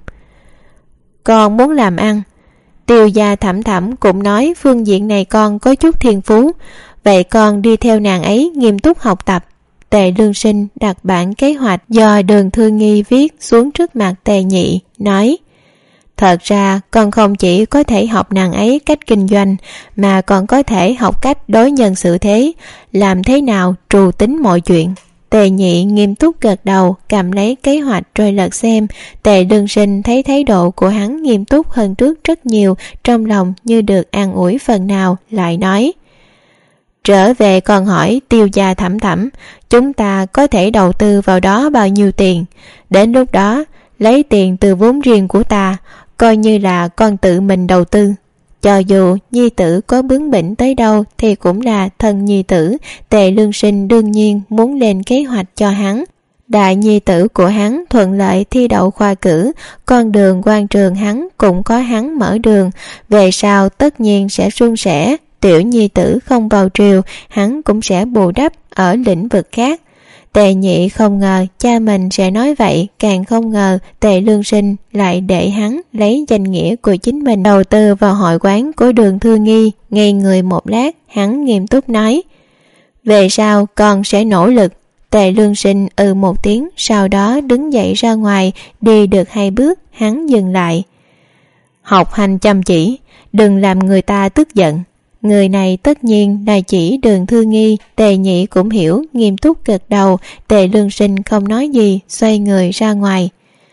Speaker 2: Con muốn làm ăn. Tiêu gia Thẩm Thẩm cũng nói phương diện này con có chút thiên phú, vậy con đi theo nàng ấy nghiêm túc học tập. Tề Lương Sinh đặt bản kế hoạch do Đường Thương Nghi viết xuống trước mặt Tề Nhị, nói: Thật ra con không chỉ có thể học nàng ấy cách kinh doanh, mà còn có thể học cách đối nhân xử thế, làm thế nào trù tính mọi chuyện. Tề Nhị nghiêm túc gật đầu, cầm lấy kế hoạch rồi lật xem. Tề Lương Sinh thấy thái độ của hắn nghiêm túc hơn trước rất nhiều, trong lòng như được an ủi phần nào, lại nói: Trở về còn hỏi Tiêu gia Thẩm Thẩm, chúng ta có thể đầu tư vào đó bao nhiêu tiền. Đến lúc đó lấy tiền từ vốn riêng của ta, coi như là con tự mình đầu tư. Cho dù nhi tử có bướng bỉnh tới đâu thì cũng là thân nhi tử. Tề Lương Sinh đương nhiên muốn lên kế hoạch cho hắn. Đại nhi tử của hắn thuận lợi thi đậu khoa cử, con đường quan trường hắn cũng có hắn mở đường, về sau tất nhiên sẽ suôn sẻ. Tiểu nhi tử không vào triều, hắn cũng sẽ bù đắp ở lĩnh vực khác. Tề Nhị không ngờ cha mình sẽ nói vậy, càng không ngờ Tề Lương Sinh lại để hắn lấy danh nghĩa của chính mình đầu tư vào hội quán của Đường Thương Nghi. Ngây người một lát, hắn nghiêm túc nói: Về sau con sẽ nỗ lực. Tề Lương Sinh ừ một tiếng, sau đó đứng dậy ra ngoài. Đi được hai bước, hắn dừng lại. Học hành chăm chỉ, đừng làm người ta tức giận. Người này tất nhiên là chỉ Đường Thương Nghi. Tề Nhị cũng hiểu, nghiêm túc gật đầu. Tề Lương Sinh không nói gì, xoay người ra ngoài.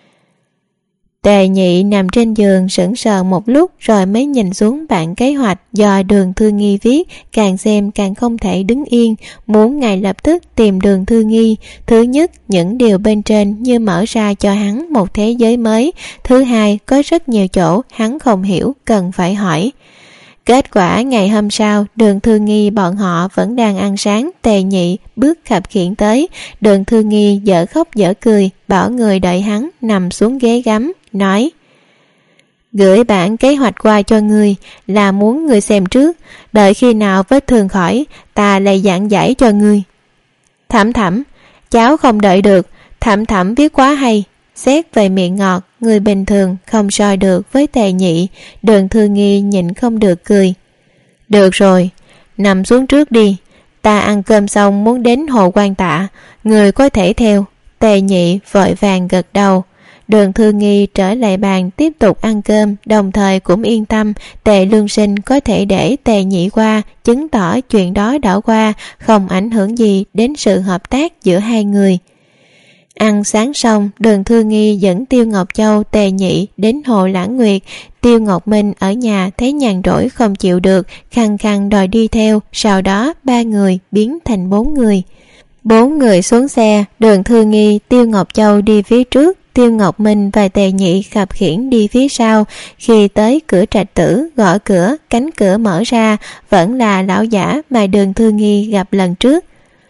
Speaker 2: Tề Nhị nằm trên giường sững sờ một lúc, rồi mới nhìn xuống bản kế hoạch do Đường Thương Nghi viết, càng xem càng không thể đứng yên, muốn ngay lập tức tìm Đường Thương Nghi. Thứ nhất, những điều bên trên như mở ra cho hắn một thế giới mới. Thứ hai, có rất nhiều chỗ hắn không hiểu, cần phải hỏi. Kết quả ngày hôm sau, Đường Thư Nghi bọn họ vẫn đang ăn sáng. Tề Nhị bước khập khiễng tới. Đường Thư Nghi dở khóc dở cười, bảo người đợi hắn nằm xuống ghế gắm, nói: gửi bản kế hoạch qua cho ngươi, là muốn ngươi xem trước, đợi khi nào vết thương khỏi, ta lại giảng giải cho ngươi. Thẩm Thẩm, cháu không đợi được. Thẩm Thẩm viết quá hay. Xét về miệng ngọt, người bình thường không so được với Tề Nhị. Đường Thư Nghi nhịn không được cười. Được rồi, nằm xuống trước đi. Ta ăn cơm xong muốn đến Hồ Quan Tạ, người có thể theo. Tề Nhị vội vàng gật đầu. Đường Thư Nghi trở lại bàn tiếp tục ăn cơm, đồng thời cũng yên tâm Tề Lương Sinh có thể để Tề Nhị qua, chứng tỏ chuyện đó đã qua, không ảnh hưởng gì đến sự hợp tác giữa hai người. Ăn sáng xong, Đường Thư Nghi dẫn Tiêu Ngọc Châu, Tề Nhị đến Hồ Lãng Nguyệt. Tiêu Ngọc Minh ở nhà thấy nhàn rỗi không chịu được, khăng khăng đòi đi theo. Sau đó ba người biến thành bốn người. Bốn người xuống xe, Đường Thư Nghi, Tiêu Ngọc Châu đi phía trước, Tiêu Ngọc Minh và Tề Nhị khập khiễng đi phía sau. Khi tới cửa trạch tử, gõ cửa, cánh cửa mở ra, vẫn là lão giả mà Đường Thư Nghi gặp lần trước.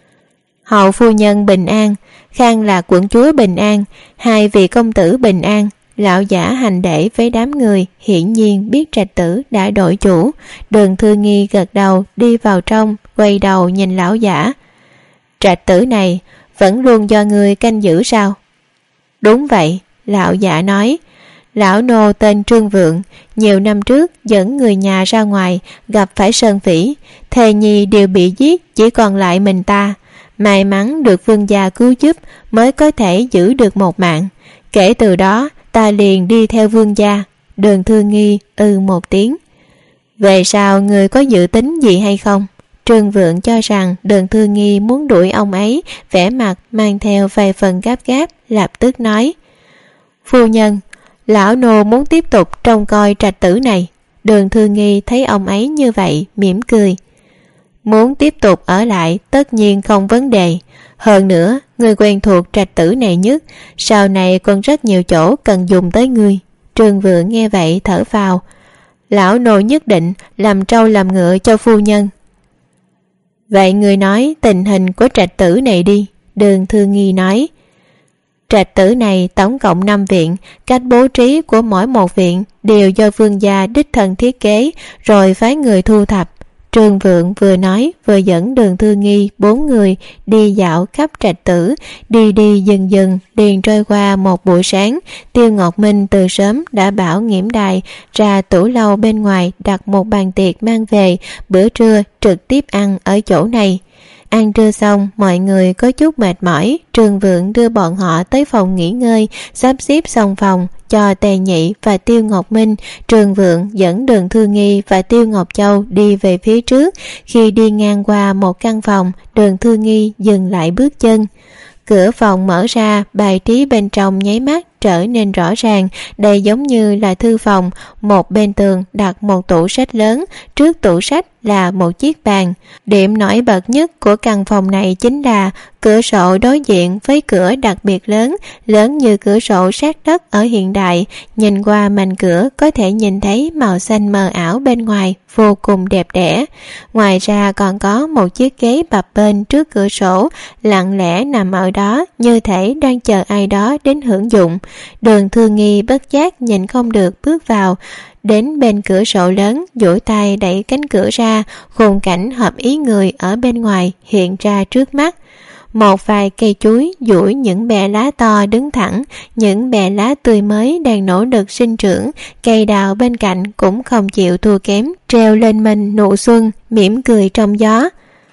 Speaker 2: Hậu phu nhân bình an, Khang Lạc quận chúa bình an, hai vị công tử bình an. Lão giả hành lễ với đám người, hiển nhiên biết trạch tử đã đổi chủ. Đường Thư Nghi gật đầu đi vào trong, quay đầu nhìn lão giả. Trạch tử này vẫn luôn do người canh giữ sao? Đúng vậy, lão giả nói. Lão nô tên Trương Vượng, nhiều năm trước dẫn người nhà ra ngoài, gặp phải sơn phỉ, thề nhi đều bị giết, chỉ còn lại mình ta. May mắn được vương gia cứu giúp mới có thể giữ được một mạng. Kể từ đó ta liền đi theo vương gia. Đường Thư Nghi ư một tiếng. Về sau người có dự tính gì hay không? Trương Vượng cho rằng Đường Thư Nghi muốn đuổi ông ấy, vẻ mặt mang theo vài phần gáp gáp, lập tức nói: phu nhân, lão nô muốn tiếp tục trông coi trạch tử này. Đường Thư Nghi thấy ông ấy như vậy, mỉm cười. Muốn tiếp tục ở lại tất nhiên không vấn đề. Hơn nữa, người quen thuộc trạch tử này nhất, sau này còn rất nhiều chỗ cần dùng tới ngươi. Trương Vượng nghe vậy thở phào. Lão nô nhất định làm trâu làm ngựa cho phu nhân. Vậy người nói tình hình của trạch tử này đi. Đường Thư Nghi nói. Trạch tử này tổng cộng năm viện, cách bố trí của mỗi một viện đều do vương gia đích thân thiết kế, rồi phái người thu thập. Trương Vượng vừa nói vừa dẫn Đường Thư Nghi bốn người đi dạo khắp trạch tử. Đi đi dần dần liền trôi qua một buổi sáng. Tiêu Ngọc Minh từ sớm đã bảo Nghiễm Đài ra tủ lâu bên ngoài đặt một bàn tiệc mang về, bữa trưa trực tiếp ăn ở chỗ này. Ăn trưa xong, mọi người có chút mệt mỏi. Trương Vượng đưa bọn họ tới phòng nghỉ ngơi, sắp xếp xong phòng cho Tề Nhị và Tiêu Ngọc Minh. Trương Vượng dẫn Đường Thư Nghi và Tiêu Ngọc Châu đi về phía trước. Khi đi ngang qua một căn phòng, Đường Thư Nghi dừng lại bước chân. Cửa phòng mở ra, bài trí bên trong nháy mắt trở nên rõ ràng. Đây giống như là thư phòng. Một bên tường đặt một tủ sách lớn, trước tủ sách là một chiếc bàn. Điểm nổi bật nhất của căn phòng này chính là cửa sổ đối diện với cửa đặc biệt lớn, lớn như cửa sổ sát đất ở hiện đại. Nhìn qua mảnh cửa có thể nhìn thấy màu xanh mờ ảo bên ngoài, vô cùng đẹp đẽ. Ngoài ra còn có một chiếc ghế bập bênh trước cửa sổ, lặng lẽ nằm ở đó như thể đang chờ ai đó đến hưởng dụng. Đường Thư Nghi bất giác nhìn không được bước vào, đến bên cửa sổ lớn, duỗi tay đẩy cánh cửa ra. Khung cảnh hợp ý người ở bên ngoài hiện ra trước mắt. Một vài cây chuối duỗi những bẹ lá to đứng thẳng, những bẹ lá tươi mới đang nỗ lực sinh trưởng. Cây đào bên cạnh cũng không chịu thua kém, treo lên mình nụ xuân, mỉm cười trong gió.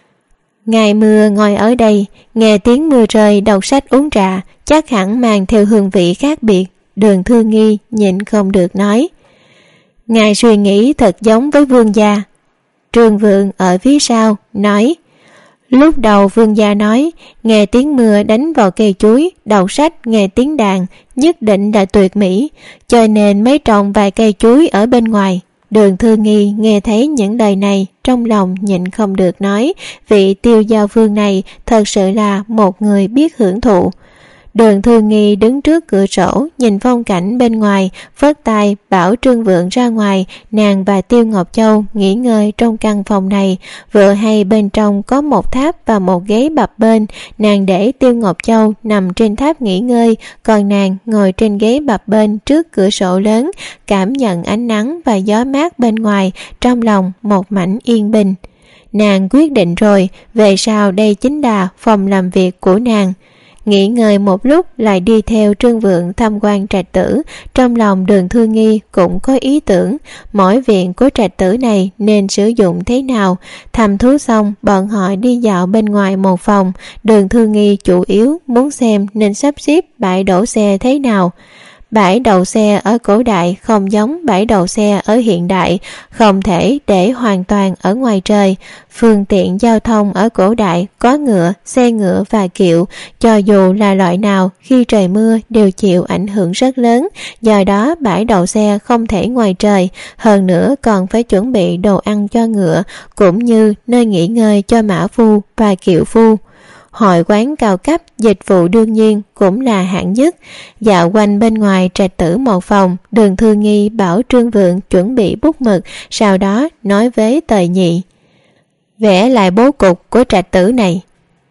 Speaker 2: Ngày mưa ngồi ở đây, nghe tiếng mưa rơi, đọc sách uống trà, chắc hẳn mang theo hương vị khác biệt. Đường Thư Nghi nhịn không được nói. Ngài suy nghĩ thật giống với vương gia. Trương Vượng ở phía sau nói. Lúc đầu vương gia nói, nghe tiếng mưa đánh vào cây chuối, đọc sách nghe tiếng đàn, nhất định là tuyệt mỹ, cho nên mới trồng vài cây chuối ở bên ngoài. Đường Thư Nghi nghe thấy những lời này, trong lòng nhịn không được nói, vị Tiêu Giao Vương này thật sự là một người biết hưởng thụ. Đường Thư Nghi đứng trước cửa sổ nhìn phong cảnh bên ngoài, phất tay bảo Trương Vượng ra ngoài. Nàng và Tiêu Ngọc Châu nghỉ ngơi trong căn phòng này, vừa hay bên trong có một tháp và một ghế bập bênh. Nàng để Tiêu Ngọc Châu nằm trên tháp nghỉ ngơi, còn nàng ngồi trên ghế bập bênh trước cửa sổ lớn, cảm nhận ánh nắng và gió mát bên ngoài, trong lòng một mảnh yên bình. Nàng quyết định rồi, về sau đây chính là phòng làm việc của nàng. Nghỉ ngơi một lúc lại đi theo Trương Vượng tham quan trạch tử. Trong lòng Đường Thư Nghi cũng có ý tưởng mỗi viện của trạch tử này nên sử dụng thế nào. Thăm thú xong, bọn họ đi dạo bên ngoài một phòng. Đường Thư Nghi chủ yếu muốn xem nên sắp xếp bãi đổ xe thế nào. Bãi đậu xe ở cổ đại không giống bãi đậu xe ở hiện đại, không thể để hoàn toàn ở ngoài trời. Phương tiện giao thông ở cổ đại có ngựa, xe ngựa và kiệu, cho dù là loại nào khi trời mưa đều chịu ảnh hưởng rất lớn, do đó bãi đậu xe không thể ngoài trời, hơn nữa còn phải chuẩn bị đồ ăn cho ngựa, cũng như nơi nghỉ ngơi cho mã phu và kiệu phu. Hội quán cao cấp, dịch vụ đương nhiên cũng là hạng nhất. Dạo quanh bên ngoài trạch tử một phòng, Đường Thư Nghi bảo Trương Vượng chuẩn bị bút mực, sau đó nói với Tề Nhị: vẽ lại bố cục của trạch tử này.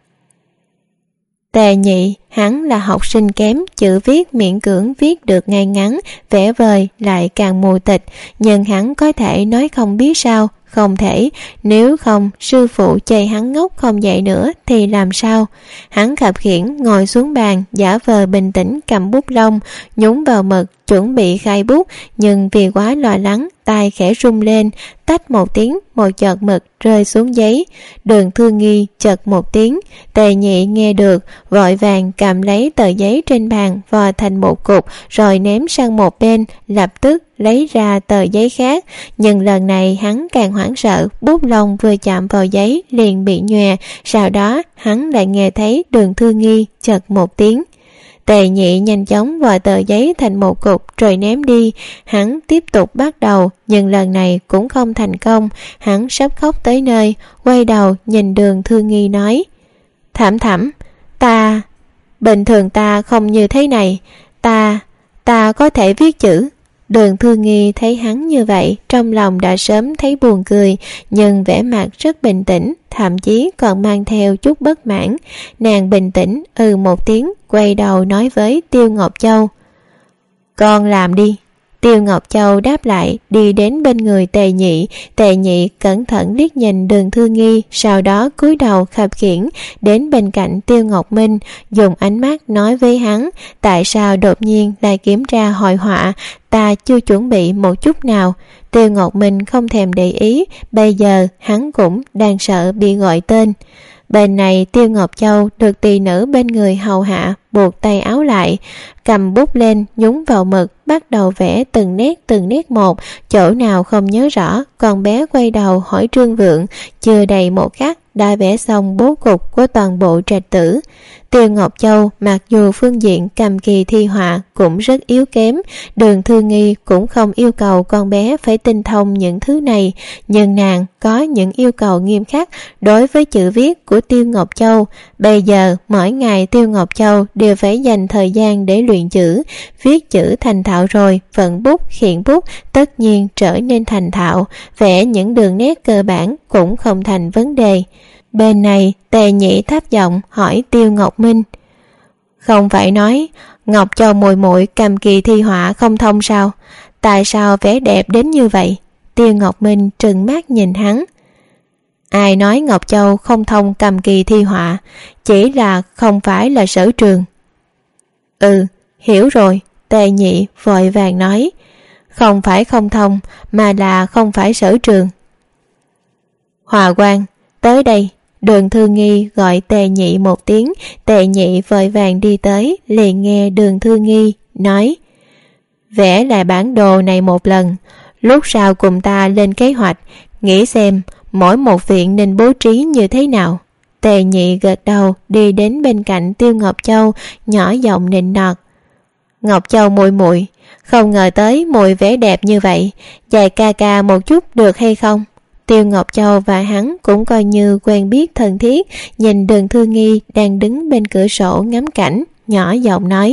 Speaker 2: Tề Nhị, hắn là học sinh kém, chữ viết miễn cưỡng viết được ngay ngắn, vẽ vời lại càng mù tịch, nhưng hắn có thể nói không biết sao. Không thể, nếu không sư phụ chê hắn ngốc không dạy nữa thì làm sao? Hắn khập khiễng ngồi xuống bàn, giả vờ bình tĩnh cầm bút lông, nhúng vào mực chuẩn bị khai bút, nhưng vì quá lo lắng, tay khẽ rung lên, tách một tiếng, một giọt mực rơi xuống giấy. Đường Thư Nghi chật một tiếng, Tề Nhị nghe được, vội vàng cầm lấy tờ giấy trên bàn, vò thành một cục rồi ném sang một bên, lập tức lấy ra tờ giấy khác. Nhưng lần này hắn càng hoảng sợ, bút lông vừa chạm vào giấy liền bị nhòe, sau đó hắn lại nghe thấy Đường Thư Nghi chật một tiếng. Tề Nhị nhanh chóng vò tờ giấy thành một cục rồi ném đi. Hắn tiếp tục bắt đầu, nhưng lần này cũng không thành công. Hắn sắp khóc tới nơi, quay đầu nhìn Đường Thư Nghi nói: Thẩm thẩm, ta... bình thường ta không như thế này. Ta... ta có thể viết chữ. Đường Thư Nghi thấy hắn như vậy, trong lòng đã sớm thấy buồn cười, nhưng vẻ mặt rất bình tĩnh, thậm chí còn mang theo chút bất mãn. Nàng bình tĩnh ừ một tiếng, quay đầu nói với Tiêu Ngọc Châu: con làm đi. Tiêu Ngọc Châu đáp lại, đi đến bên người Tề Nhị. Tề Nhị cẩn thận liếc nhìn Đường Thư Nghi, sau đó cúi đầu khập khiễng đến bên cạnh Tiêu Ngọc Minh, dùng ánh mắt nói với hắn: tại sao đột nhiên lại kiểm tra hội họa, ta chưa chuẩn bị một chút nào. Tiêu Ngọc Minh không thèm để ý, bây giờ hắn cũng đang sợ bị gọi tên. Bên này Tiêu Ngọc Châu được tỳ nữ bên người hầu hạ buộc tay áo lại, cầm bút lên nhúng vào mực, bắt đầu vẽ từng nét từng nét một, chỗ nào không nhớ rõ, con bé quay đầu hỏi Trương Vượng, chưa đầy một khắc đã vẽ xong bố cục của toàn bộ trạch tử. Tiêu Ngọc Châu mặc dù phương diện cầm kỳ thi họa cũng rất yếu kém, Đường Thư Nghi cũng không yêu cầu con bé phải tinh thông những thứ này, nhưng nàng có những yêu cầu nghiêm khắc đối với chữ viết của Tiêu Ngọc Châu. Bây giờ mỗi ngày Tiêu Ngọc Châu đều phải dành thời gian để luyện chữ, viết chữ thành thạo rồi, vận bút, khiển bút tất nhiên trở nên thành thạo, vẽ những đường nét cơ bản cũng không thành vấn đề. Bên này Tề Nhị thấp giọng hỏi Tiêu Ngọc Minh: không phải nói Ngọc Châu muội muội cầm kỳ thi họa không thông sao? Tại sao vẽ đẹp đến như vậy? Tiêu Ngọc Minh trừng mắt nhìn hắn: ai nói Ngọc Châu không thông cầm kỳ thi họa, chỉ là không phải là sở trường. Ừ, hiểu rồi. Tề Nhị vội vàng nói: không phải không thông, mà là không phải sở trường. Hòa Quang, tới đây. Đường Thư Nghi gọi Tề Nhị một tiếng. Tề Nhị vội vàng đi tới, liền nghe Đường Thư Nghi nói: vẽ lại bản đồ này một lần, lúc sau cùng ta lên kế hoạch, nghĩ xem mỗi một viện nên bố trí như thế nào. Tề Nhị gật đầu, đi đến bên cạnh Tiêu Ngọc Châu, nhỏ giọng nịnh nọt: Ngọc Châu muội muội, không ngờ tới muội vẽ đẹp như vậy, dạy ca ca một chút được hay không? Tiêu Ngọc Châu và hắn cũng coi như quen biết thân thiết, nhìn Đường Thư Nghi đang đứng bên cửa sổ ngắm cảnh, nhỏ giọng nói: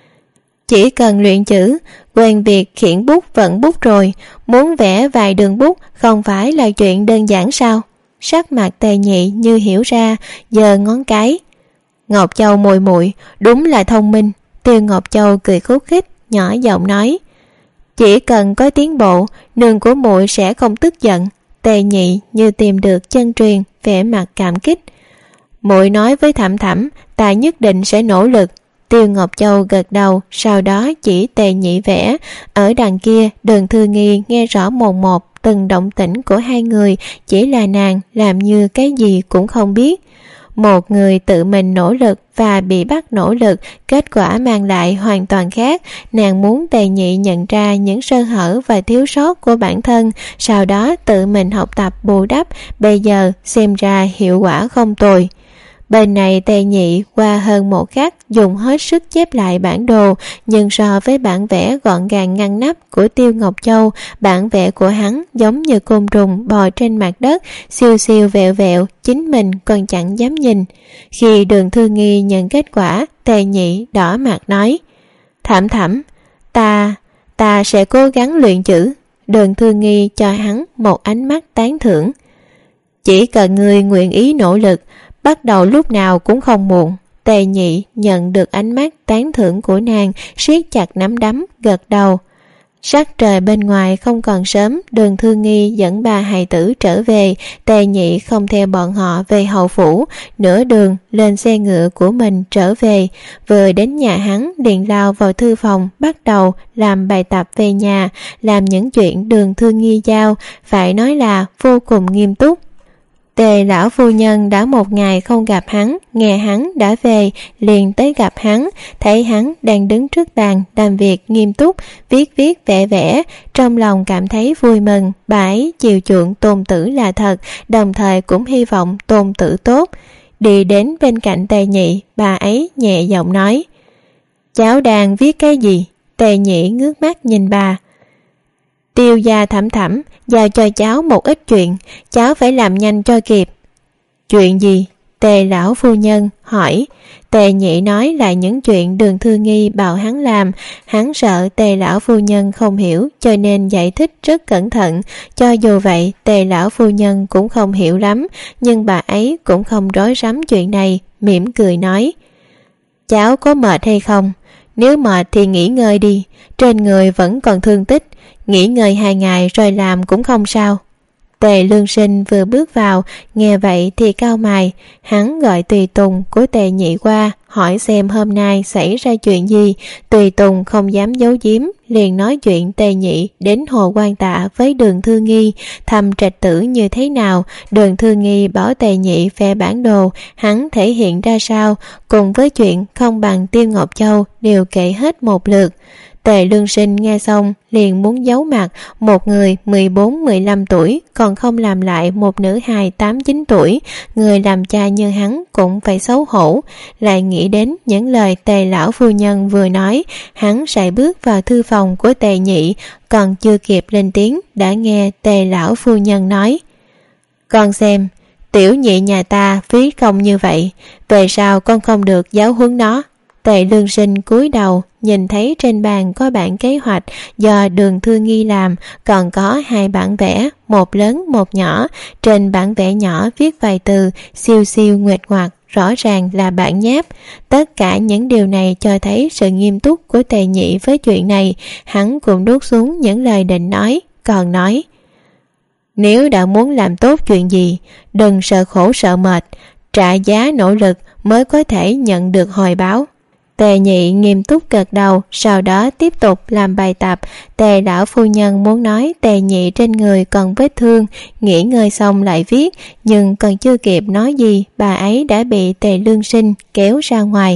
Speaker 2: Chỉ cần luyện chữ, quen việc khiển bút vận bút rồi, muốn vẽ vài đường bút không phải là chuyện đơn giản sao? Sắc mặt Tề Nhị như hiểu ra, giơ ngón cái. Ngọc Châu muội muội đúng là thông minh. Tiêu Ngọc Châu cười khúc khích, nhỏ giọng nói: Chỉ cần có tiến bộ, nương của muội sẽ không tức giận. Tề Nhị như tìm được chân truyền, vẻ mặt cảm kích. Muội nói với Thẩm Thẩm, ta nhất định sẽ nỗ lực. Tiêu Ngọc Châu gật đầu, sau đó chỉ Tề Nhị vẽ. Ở đằng kia, Đường Thư Nghi nghe rõ một một từng động tĩnh của hai người, chỉ là nàng làm như cái gì cũng không biết. Một người tự mình nỗ lực và bị bắt nỗ lực, kết quả mang lại hoàn toàn khác. Nàng muốn Tề Nhị nhận ra những sơ hở và thiếu sót của bản thân, sau đó tự mình học tập bù đắp. Bây giờ xem ra hiệu quả không tồi. Bên này Tề Nhị qua hơn một khắc dùng hết sức chép lại bản đồ, nhưng so với bản vẽ gọn gàng ngăn nắp của Tiêu Ngọc Châu, bản vẽ của hắn giống như côn trùng bò trên mặt đất, siêu siêu vẹo vẹo, chính mình còn chẳng dám nhìn. Khi Đường Thư Nghi nhận kết quả, Tề Nhị đỏ mặt nói: Thẩm Thẩm, ta, ta sẽ cố gắng luyện chữ. Đường Thư Nghi cho hắn một ánh mắt tán thưởng. Chỉ cần người nguyện ý nỗ lực, bắt đầu lúc nào cũng không muộn. Tề Nhị nhận được ánh mắt tán thưởng của nàng, siết chặt nắm đấm, gật đầu. Sắc trời bên ngoài không còn sớm, Đường Thư Nghi dẫn ba hài tử trở về. Tề Nhị không theo bọn họ về hậu phủ, nửa đường lên xe ngựa của mình trở về. Vừa đến nhà hắn liền lao vào thư phòng, bắt đầu làm bài tập về nhà, làm những chuyện Đường Thư Nghi giao, phải nói là vô cùng nghiêm túc. Tề lão phu nhân đã một ngày không gặp hắn, nghe hắn đã về, liền tới gặp hắn, thấy hắn đang đứng trước bàn làm việc nghiêm túc, viết viết vẽ vẽ, trong lòng cảm thấy vui mừng. Bà ấy chiều chuộng Tôn tử là thật, đồng thời cũng hy vọng Tôn tử tốt. Đi đến bên cạnh Tề Nhị, bà ấy nhẹ giọng nói: Cháu đang viết cái gì? Tề Nhị ngước mắt nhìn bà. Tiêu gia Thẩm Thẩm giao cho cháu một ít chuyện, cháu phải làm nhanh cho kịp. Chuyện gì? Tề lão phu nhân hỏi. Tề Nhị nói là những chuyện Đường Thư Nghi bảo hắn làm. Hắn sợ Tề lão phu nhân không hiểu, cho nên giải thích rất cẩn thận. Cho dù vậy, Tề lão phu nhân cũng không hiểu lắm, nhưng bà ấy cũng không rối rắm chuyện này, mỉm cười nói: Cháu có mệt hay không? Nếu mệt thì nghỉ ngơi đi, trên người vẫn còn thương tích, nghỉ ngơi hai ngày rồi làm cũng không sao. Tề Lương Sinh vừa bước vào, nghe vậy thì cau mày. Hắn gọi tùy tùng của Tề Nhị qua, hỏi xem hôm nay xảy ra chuyện gì. Tùy tùng không dám giấu giếm, liền nói chuyện Tề Nhị đến Hồ Quan Tạ với Đường Thư Nghi, thăm trạch tử như thế nào. Đường Thư Nghi bảo Tề Nhị vẽ bản đồ, hắn thể hiện ra sao, cùng với chuyện không bằng Tiêu Ngọc Châu đều kể hết một lượt. Tề Lương Sinh nghe xong liền muốn giấu mặt, một người mười bốn mười lăm tuổi còn không làm lại một nữ hài tám chín tuổi, người làm cha như hắn cũng phải xấu hổ. Lại nghĩ đến những lời Tề lão phu nhân vừa nói, hắn sải bước vào thư phòng của Tề Nhị, còn chưa kịp lên tiếng đã nghe Tề lão phu nhân nói: Con xem, tiểu Nhị nhà ta phí công như vậy, về sau con không được giáo huấn nó. Tề Lương Sinh cúi đầu, nhìn thấy trên bàn có bản kế hoạch do Đường Thư Nghi làm, còn có hai bản vẽ, một lớn một nhỏ. Trên bản vẽ nhỏ viết vài từ siêu siêu nguệch ngoạc, rõ ràng là bản nháp. Tất cả những điều này cho thấy sự nghiêm túc của Tề Nhị với chuyện này. Hắn cũng nuốt xuống những lời định nói, còn nói: Nếu đã muốn làm tốt chuyện gì, đừng sợ khổ sợ mệt, trả giá nỗ lực mới có thể nhận được hồi báo. Tề Nhị nghiêm túc gật đầu, sau đó tiếp tục làm bài tập. Tề lão phu nhân muốn nói Tề Nhị trên người còn vết thương, nghỉ ngơi xong lại viết, nhưng còn chưa kịp nói gì, bà ấy đã bị Tề Lương Sinh kéo ra ngoài.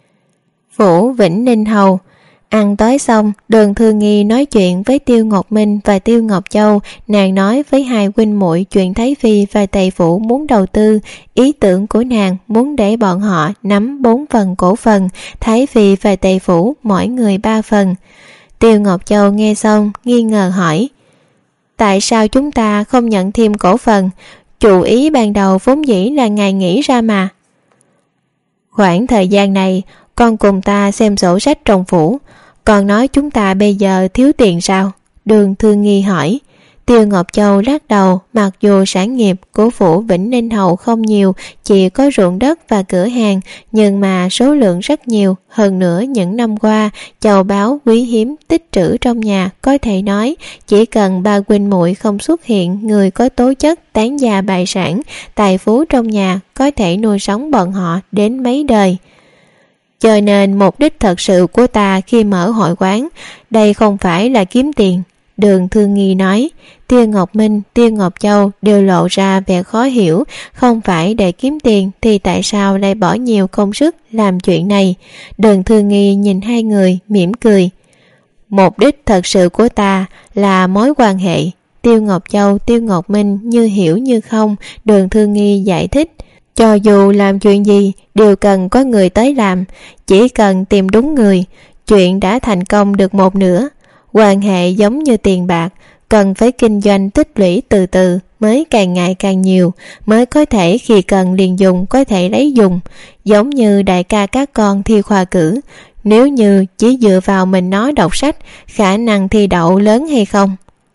Speaker 2: Phủ Vĩnh Ninh Hầu. Ăn tối xong, Đường Thư Nghi nói chuyện với Tiêu Ngọc Minh và Tiêu Ngọc Châu. Nàng nói với hai huynh muội chuyện Thái Phi và Tề Phủ muốn đầu tư. Ý tưởng của nàng muốn để bọn họ nắm bốn phần cổ phần, Thái Phi và Tề Phủ mỗi người ba phần. Tiêu Ngọc Châu nghe xong nghi ngờ hỏi: Tại sao chúng ta không nhận thêm cổ phần? Chủ ý ban đầu vốn dĩ là ngài nghĩ ra mà. Khoảng thời gian này con cùng ta xem sổ sách trong phủ. Con nói chúng ta bây giờ thiếu tiền sao? Đường Thư Nghi hỏi. Tiêu Ngọc Châu lắc đầu, mặc dù sản nghiệp của phủ Vĩnh Ninh Hầu không nhiều, chỉ có ruộng đất và cửa hàng, nhưng mà số lượng rất nhiều. Hơn nữa những năm qua, châu báu quý hiếm tích trữ trong nhà, có thể nói chỉ cần ba huynh muội không xuất hiện người có tố chất tán gia bại sản, tài phú trong nhà có thể nuôi sống bọn họ đến mấy đời. Cho nên mục đích thật sự của ta khi mở hội quán, đây không phải là kiếm tiền. Đường Thư Nghi nói. Tiêu Ngọc Minh, Tiêu Ngọc Châu đều lộ ra vẻ khó hiểu. Không phải để kiếm tiền thì tại sao lại bỏ nhiều công sức làm chuyện này? Đường Thư Nghi nhìn hai người mỉm cười. Mục đích thật sự của ta là mối quan hệ. Tiêu Ngọc Châu, Tiêu Ngọc Minh như hiểu như không. Đường Thư Nghi giải thích. Cho dù làm chuyện gì đều cần có người tới làm, chỉ cần tìm đúng người, chuyện đã thành công được một nửa. Quan hệ giống như tiền bạc, cần phải kinh doanh tích lũy từ từ mới càng ngày càng nhiều, mới có thể khi cần liền dùng có thể lấy dùng. Giống như đại ca các con thi khoa cử, nếu như chỉ dựa vào mình nó đọc sách, khả năng thi đậu lớn hay không?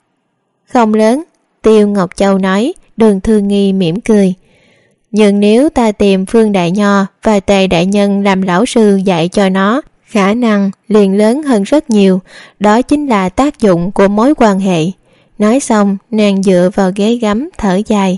Speaker 2: Không lớn, Tiêu Ngọc Châu nói. Đường Thư Nghi mỉm cười. Nhưng nếu ta tìm Phương Đại Nho và Tề Đại Nhân làm lão sư dạy cho nó, khả năng liền lớn hơn rất nhiều. Đó chính là tác dụng của mối quan hệ. Nói xong, nàng dựa vào ghế gắm thở dài.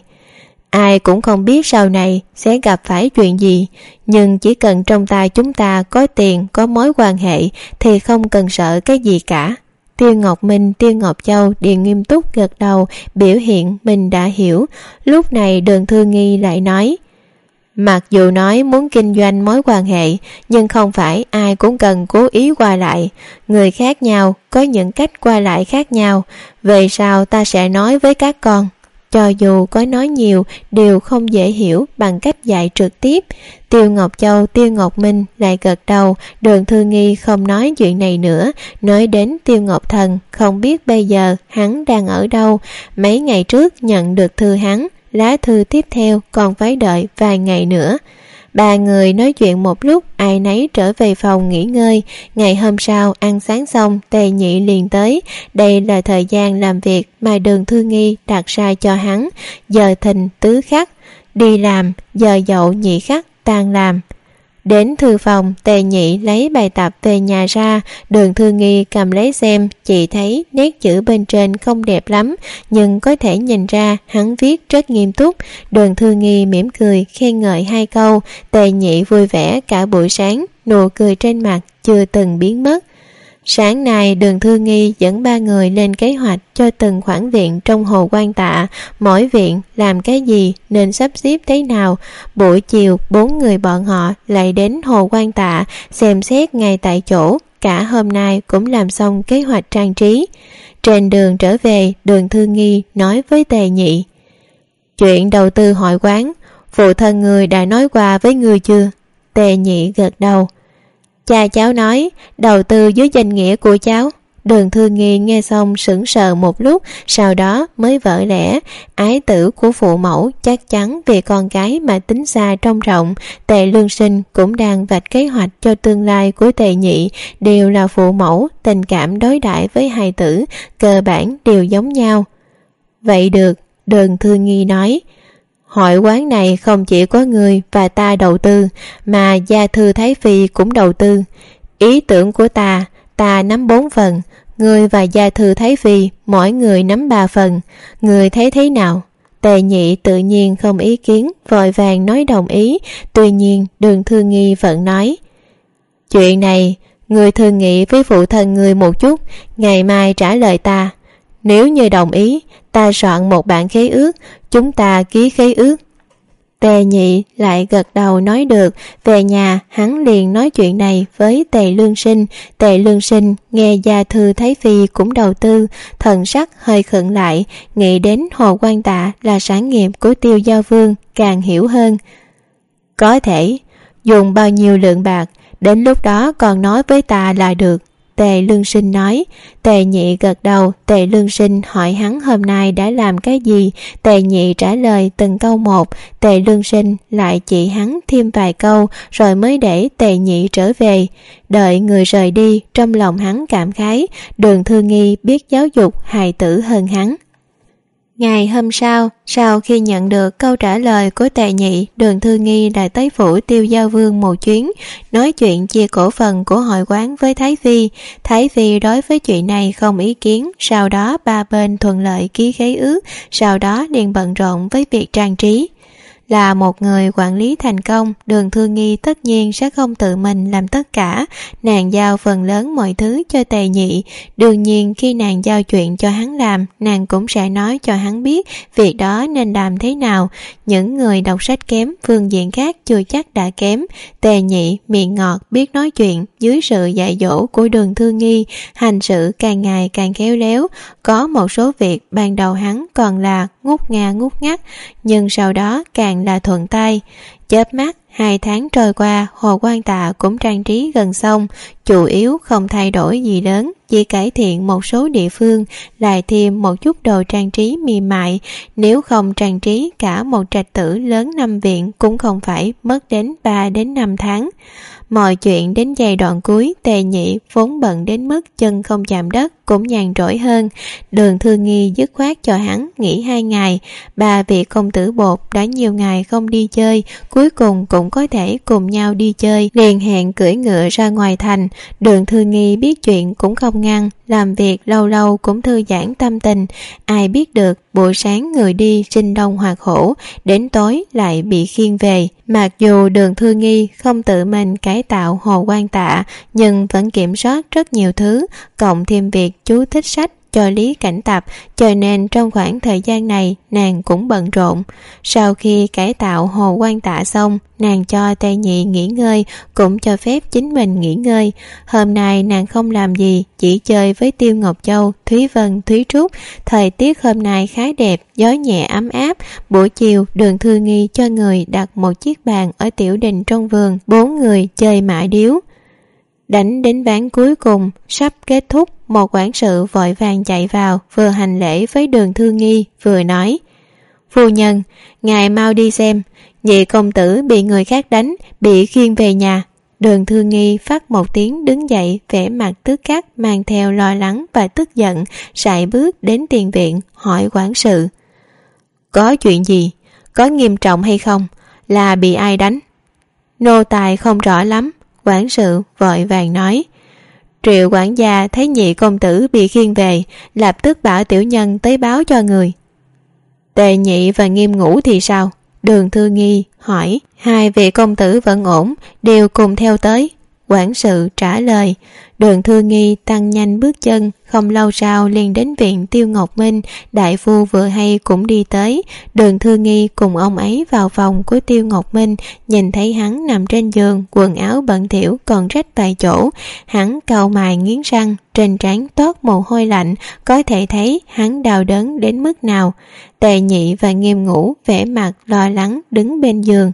Speaker 2: Ai cũng không biết sau này sẽ gặp phải chuyện gì, nhưng chỉ cần trong tay chúng ta có tiền, có mối quan hệ thì không cần sợ cái gì cả. Tiêu Ngọc Minh, Tiêu Ngọc Châu đều nghiêm túc gật đầu, biểu hiện mình đã hiểu. Lúc này Đường Thư Nghi lại nói. Mặc dù nói muốn kinh doanh mối quan hệ, nhưng không phải ai cũng cần cố ý qua lại. Người khác nhau, có những cách qua lại khác nhau. Về sau ta sẽ nói với các con. Cho dù có nói nhiều, đều không dễ hiểu bằng cách dạy trực tiếp. Tiêu Ngọc Châu, Tiêu Ngọc Minh lại gật đầu. Đường Thư Nghi không nói chuyện này nữa. Nói đến Tiêu Ngọc Thần, không biết bây giờ hắn đang ở đâu. Mấy ngày trước nhận được thư hắn, lá thư tiếp theo còn phải đợi vài ngày nữa. Ba người nói chuyện một lúc, ai nấy trở về phòng nghỉ ngơi. Ngày hôm sau ăn sáng xong, Tề Nhị liền tới. Đây là thời gian làm việc mà Đường Thư Nghi đặt ra cho hắn. Giờ thìn tứ khắc đi làm, giờ dậu nhị khắc tan làm. Đến thư phòng, Tề Nhị lấy bài tập về nhà ra. Đường Thư Nghi cầm lấy xem, chị thấy nét chữ bên trên không đẹp lắm, nhưng có thể nhìn ra hắn viết rất nghiêm túc. Đường Thư Nghi mỉm cười khen ngợi hai câu. Tề Nhị vui vẻ cả buổi sáng, nụ cười trên mặt chưa từng biến mất. Sáng nay Đường Thư Nghi dẫn ba người lên kế hoạch cho từng khoản viện trong Hồ Quan Tạ, mỗi viện làm cái gì nên sắp xếp thế nào. Buổi chiều bốn người bọn họ lại đến Hồ Quan Tạ xem xét ngay tại chỗ. Cả hôm nay cũng làm xong kế hoạch trang trí. Trên đường trở về, Đường Thư Nghi nói với Tề Nhị. Chuyện đầu tư hội quán, phụ thân người đã nói qua với người chưa? Tề Nhị gật đầu. Cha cháu nói đầu tư dưới danh nghĩa của cháu. Đường Thư Nghi nghe xong sững sờ một lúc, sau đó mới vỡ lẽ. Ái tử của phụ mẫu chắc chắn vì con cái mà tính xa trông rộng. Tề Lương Sinh cũng đang vạch kế hoạch cho tương lai của Tề Nhị. Đều là phụ mẫu, tình cảm đối đãi với hài tử cơ bản đều giống nhau. Vậy được, Đường Thư Nghi nói. Hội quán này không chỉ có người và ta đầu tư, mà gia thư Thái Phi cũng đầu tư. Ý tưởng của ta, ta nắm bốn phần, người và gia thư Thái Phi mỗi người nắm ba phần. Người thấy thế nào? Tề Nhị tự nhiên không ý kiến, vội vàng nói đồng ý. Tuy nhiên Đường Thư Nghi vẫn nói. Chuyện này, người thương nghị với phụ thân người một chút, ngày mai trả lời ta. Nếu như đồng ý, ta soạn một bản khế ước, chúng ta ký khế ước. Tề Nhị lại gật đầu nói được. Về nhà hắn liền nói chuyện này với Tề Lương Sinh. Tề Lương Sinh nghe gia thư Thái Phi cũng đầu tư, thần sắc hơi khựng lại, nghĩ đến Hồ Quan Tạ là sản nghiệp của Tiêu Giao Vương, càng hiểu hơn. Có thể dùng bao nhiêu lượng bạc, đến lúc đó còn nói với ta là được. Tề Lương Sinh nói. Tề Nhị gật đầu. Tề Lương Sinh hỏi hắn hôm nay đã làm cái gì. Tề Nhị trả lời từng câu một. Tề Lương Sinh lại chỉ hắn thêm vài câu, rồi mới để Tề Nhị trở về. Đợi người rời đi, trong lòng hắn cảm khái, Đường Thư Nghi biết giáo dục hài tử hơn hắn. Ngày hôm sau, sau khi nhận được câu trả lời của Tề Nhị, Đường Thư Nghi đã tới phủ Tiêu Giao Vương một chuyến, nói chuyện chia cổ phần của hội quán với Thái Phi. Thái Phi đối với chuyện này không ý kiến, sau đó ba bên thuận lợi ký khế ước, sau đó liền bận rộn với việc trang trí. Là một người quản lý thành công, Đường Thư Nghi tất nhiên sẽ không tự mình làm tất cả. Nàng giao phần lớn mọi thứ cho Tề Nhị. Đương nhiên khi nàng giao chuyện cho hắn làm, nàng cũng sẽ nói cho hắn biết việc đó nên làm thế nào. Những người đọc sách kém, phương diện khác chưa chắc đã kém. Tề Nhị miệng ngọt, biết nói chuyện, dưới sự dạy dỗ của Đường Thư Nghi, hành sự càng ngày càng khéo léo. Có một số việc ban đầu hắn còn là ngút ngà ngút ngắt, nhưng sau đó càng là thuận tay. Chớp mắt, hai tháng trôi qua, Hồ Quan Tạ cũng trang trí gần xong, chủ yếu không thay đổi gì lớn, chỉ cải thiện một số địa phương, lại thêm một chút đồ trang trí mềm mại. Nếu không trang trí cả một trạch tử lớn năm viện cũng không phải mất đến ba đến năm tháng. Mọi chuyện đến giai đoạn cuối, Tề Nhị vốn bận đến mức chân không chạm đất cũng nhàn rỗi hơn. Đường Thư Nghi dứt khoát cho hắn nghỉ hai ngày. Ba vị công tử bột đã nhiều ngày không đi chơi, cuối cùng cũng có thể cùng nhau đi chơi, liền hẹn cưỡi ngựa ra ngoài thành. Đường Thư Nghi biết chuyện cũng không ngăn, làm việc lâu lâu cũng thư giãn tâm tình. Ai biết được buổi sáng người đi sinh đông hoặc hổ, đến tối lại bị khiêng về. Mặc dù Đường Thư Nghi không tự mình cải tạo Hồ Quan Tạ, nhưng vẫn kiểm soát rất nhiều thứ, cộng thêm việc chú thích sách cho Lý Cảnh Tập, cho nên trong khoảng thời gian này nàng cũng bận rộn. Sau khi cải tạo Hồ Quan Tạ xong, nàng cho Tề Nhị nghỉ ngơi, cũng cho phép chính mình nghỉ ngơi. Hôm nay nàng không làm gì, chỉ chơi với Tiêu Ngọc Châu, Thúy Vân, Thúy Trúc. Thời tiết hôm nay khá đẹp, gió nhẹ ấm áp. Buổi chiều, Đường Thư Nghi cho người đặt một chiếc bàn ở tiểu đình trong vườn, bốn người chơi mã điếu. Đánh đến ván cuối cùng, sắp kết thúc, một quản sự vội vàng chạy vào, vừa hành lễ với Đường Thư Nghi, vừa nói: Phu nhân, ngài mau đi xem, nhị công tử bị người khác đánh, bị khiêng về nhà. Đường Thư Nghi phát một tiếng đứng dậy, vẻ mặt tức khắc mang theo lo lắng và tức giận, sải bước đến tiền viện, hỏi quản sự: Có chuyện gì? Có nghiêm trọng hay không? Là bị ai đánh? Nô tài không rõ lắm. Quản sự vội vàng nói. Triệu quản gia thấy nhị công tử bị khiêng về, lập tức bảo tiểu nhân tới báo cho người. Tề Nhị và Nghiêm Ngũ thì sao? Đường Thư Nghi hỏi. Hai vị công tử vẫn ổn, đều cùng theo tới. Quản sự trả lời. Đường Thư Nghi tăng nhanh bước chân, không lâu sau liền đến viện Tiêu Ngọc Minh. Đại phu vừa hay cũng đi tới. Đường Thư Nghi cùng ông ấy vào phòng của Tiêu Ngọc Minh, nhìn thấy hắn nằm trên giường, quần áo bẩn thỉu còn rách tại chỗ. Hắn cau mày nghiến răng, trên trán toát mồ hôi lạnh, có thể thấy hắn đau đớn đến mức nào. Tề Nhị và Nghiêm Ngũ vẻ mặt lo lắng đứng bên giường.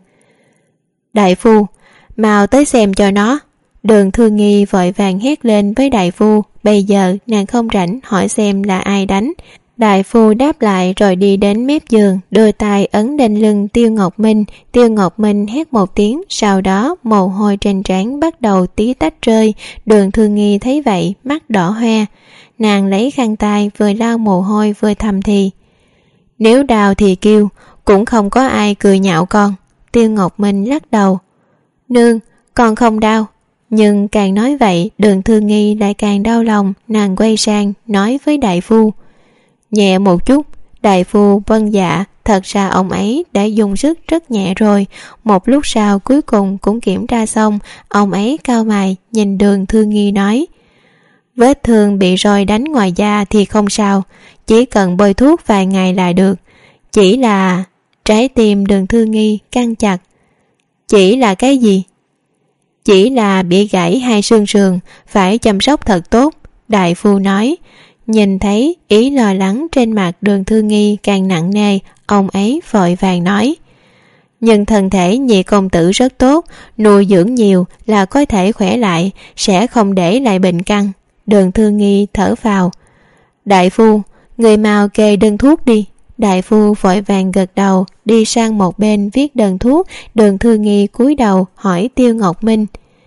Speaker 2: Đại phu, mau tới xem cho nó. Đường Thư Nghi vội vàng hét lên với đại phu. Bây giờ nàng không rảnh hỏi xem là ai đánh. Đại phu đáp lại rồi đi đến mép giường, đưa tay ấn lên lưng Tiêu Ngọc Minh. Tiêu Ngọc Minh hét một tiếng, sau đó mồ hôi trên trán bắt đầu tí tách rơi. Đường Thư Nghi thấy vậy, mắt đỏ hoe. Nàng lấy khăn tay vừa lau mồ hôi vừa thầm thì: Nếu đau thì kêu, cũng không có ai cười nhạo con. Tiêu Ngọc Minh lắc đầu. Nương, con không đau. Nhưng càng nói vậy, Đường Thư Nghi lại càng đau lòng. Nàng quay sang nói với đại phu. Nhẹ một chút. Đại phu vâng dạ. Thật ra ông ấy đã dùng sức rất nhẹ rồi. Một lúc sau cuối cùng cũng kiểm tra xong, ông ấy cau mày nhìn Đường Thư Nghi nói: Vết thương bị roi đánh ngoài da thì không sao, chỉ cần bôi thuốc vài ngày là được. Chỉ là... Trái tim Đường Thư Nghi căng chặt. Chỉ là cái gì? Chỉ là bị gãy hai xương sườn, phải chăm sóc thật tốt. Đại phu nói. Nhìn thấy ý lo lắng trên mặt Đường Thư Nghi càng nặng nề, ông ấy vội vàng nói: Nhưng thân thể nhị công tử rất tốt, nuôi dưỡng nhiều là có thể khỏe lại, sẽ không để lại bệnh căn. Đường Thư Nghi thở phào. Đại phu, người mau kê đơn thuốc đi. Đại phu vội vàng gật đầu, đi sang một bên viết đơn thuốc. Đường Thư Nghi cúi đầu hỏi Tiêu Ngọc Minh,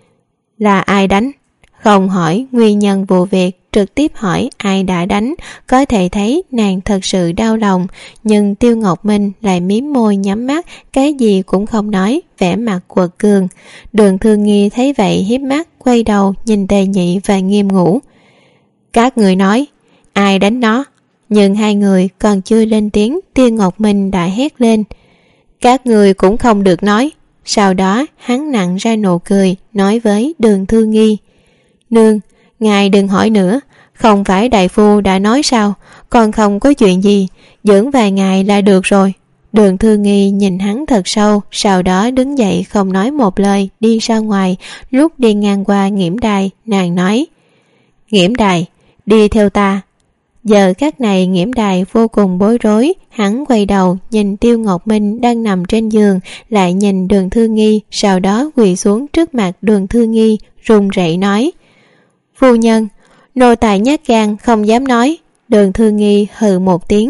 Speaker 2: là ai đánh? Không hỏi nguyên nhân vụ việc, trực tiếp hỏi ai đã đánh. Có thể thấy nàng thật sự đau lòng, nhưng Tiêu Ngọc Minh lại mím môi nhắm mắt, cái gì cũng không nói, vẻ mặt quật cường. Đường Thư Nghi thấy vậy híp mắt, quay đầu nhìn Tề Nhị và Nghiêm Ngũ. Các người nói, ai đánh nó? Nhưng hai người còn chưa lên tiếng, Tiêu Ngọc Minh đã hét lên, các người cũng không được nói. Sau đó hắn nặng ra nụ cười, nói với Đường Thư Nghi, nương, ngài đừng hỏi nữa, không phải đại phu đã nói sao, còn không có chuyện gì, dưỡng vài ngày là được rồi. Đường Thư Nghi nhìn hắn thật sâu, sau đó đứng dậy không nói một lời, đi ra ngoài. Lúc đi ngang qua Nghiễm Đài, nàng nói, Nghiễm Đài, đi theo ta. Giờ khắc này Nghiễm Đài vô cùng bối rối, hắn quay đầu nhìn Tiêu Ngọc Minh đang nằm trên giường, lại nhìn Đường Thư Nghi, sau đó quỳ xuống trước mặt Đường Thư Nghi, run rẩy nói, phu nhân, nô tài nhát gan không dám nói. Đường Thư Nghi hừ một tiếng,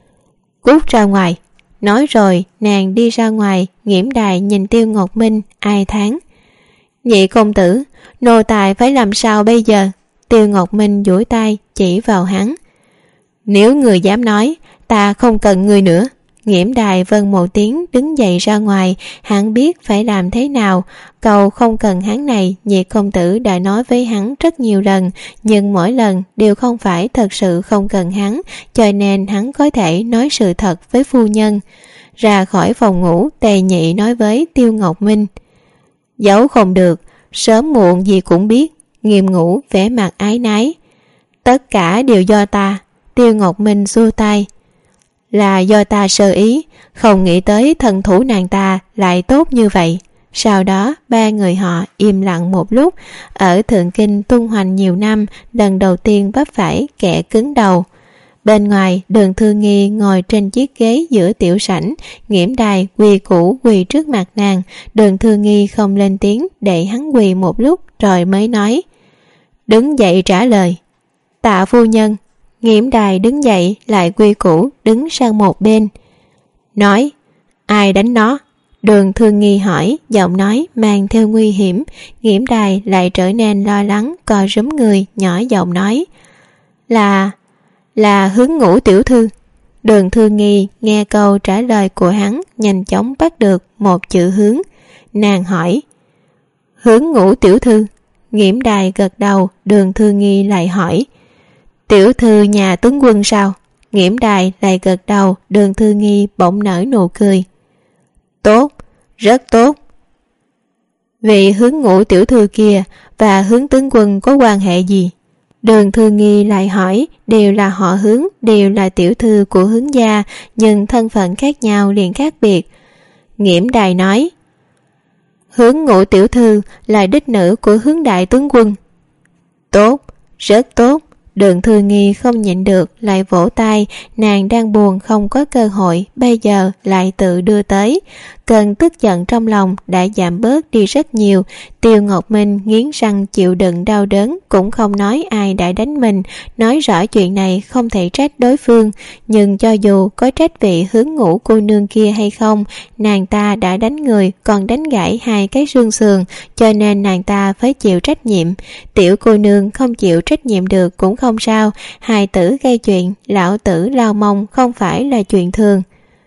Speaker 2: cút ra ngoài. Nói rồi nàng đi ra ngoài. Nghiễm Đài nhìn Tiêu Ngọc Minh ai thán, nhị công tử, nô tài phải làm sao bây giờ? Tiêu Ngọc Minh duỗi tay chỉ vào hắn, nếu người dám nói, ta không cần người nữa. Nghiễm Đài vâng một tiếng đứng dậy ra ngoài. Hắn biết phải làm thế nào. Cầu không cần hắn này nhị công tử đã nói với hắn rất nhiều lần, nhưng mỗi lần đều không phải thật sự không cần hắn, cho nên hắn có thể nói sự thật với phu nhân. Ra khỏi phòng ngủ, Tề Nhị nói với Tiêu Ngọc Minh, giấu không được, sớm muộn gì cũng biết. Nghiêm Ngũ vẻ mặt ái nái, tất cả đều do ta. Tiêu Ngọc Minh xua tay, là do ta sơ ý, không nghĩ tới thần thủ nàng ta lại tốt như vậy. Sau đó ba người họ im lặng một lúc. Ở Thượng Kinh tung hoành nhiều năm, lần đầu tiên vấp phải kẻ cứng đầu. Bên ngoài, Đường Thư Nghi ngồi trên chiếc ghế giữa tiểu sảnh. Nghiễm Đài quỳ cũ quỳ trước mặt nàng. Đường Thư Nghi không lên tiếng, để hắn quỳ một lúc rồi mới nói, đứng dậy trả lời. Tạ phu nhân. Nghiễm Đài đứng dậy lại quy củ đứng sang một bên, nói, ai đánh nó? Đường Thư Nghi hỏi, giọng nói mang theo nguy hiểm. Nghiễm Đài lại trở nên lo lắng, co rúm người, nhỏ giọng nói, là là Hướng Ngũ tiểu thư. Đường Thư Nghi nghe câu trả lời của hắn, nhanh chóng bắt được một chữ hướng. Nàng hỏi, Hướng Ngũ tiểu thư? Nghiễm Đài gật đầu. Đường Thư Nghi lại hỏi, tiểu thư nhà tướng quân sao? Nghiễm Đài lại gật đầu. Đường Thư Nghi bỗng nở nụ cười, tốt, rất tốt. Vị Hướng Ngũ tiểu thư kia và Hướng tướng quân có quan hệ gì? Đường Thư Nghi lại hỏi, đều là họ Hướng, đều là tiểu thư của Hướng gia, nhưng thân phận khác nhau liền khác biệt. Nghiễm Đài nói, Hướng Ngũ tiểu thư là đích nữ của Hướng đại tướng quân. Tốt, rất tốt. Đường Thư Nghi không nhịn được lại vỗ tay. Nàng đang buồn không có cơ hội, bây giờ lại tự đưa tới. Cơn tức giận trong lòng đã giảm bớt đi rất nhiều. Tiêu Ngọc Minh nghiến răng chịu đựng đau đớn, cũng không nói ai đã đánh mình. Nói rõ chuyện này không thể trách đối phương, nhưng cho dù có trách vị Hướng Ngũ cô nương kia hay không, nàng ta đã đánh người, còn đánh gãy hai cái xương sườn, cho nên nàng ta phải chịu trách nhiệm. Tiểu cô nương không chịu trách nhiệm được cũng không sao, hài tử gây chuyện, lão tử lao mông không phải là chuyện thường.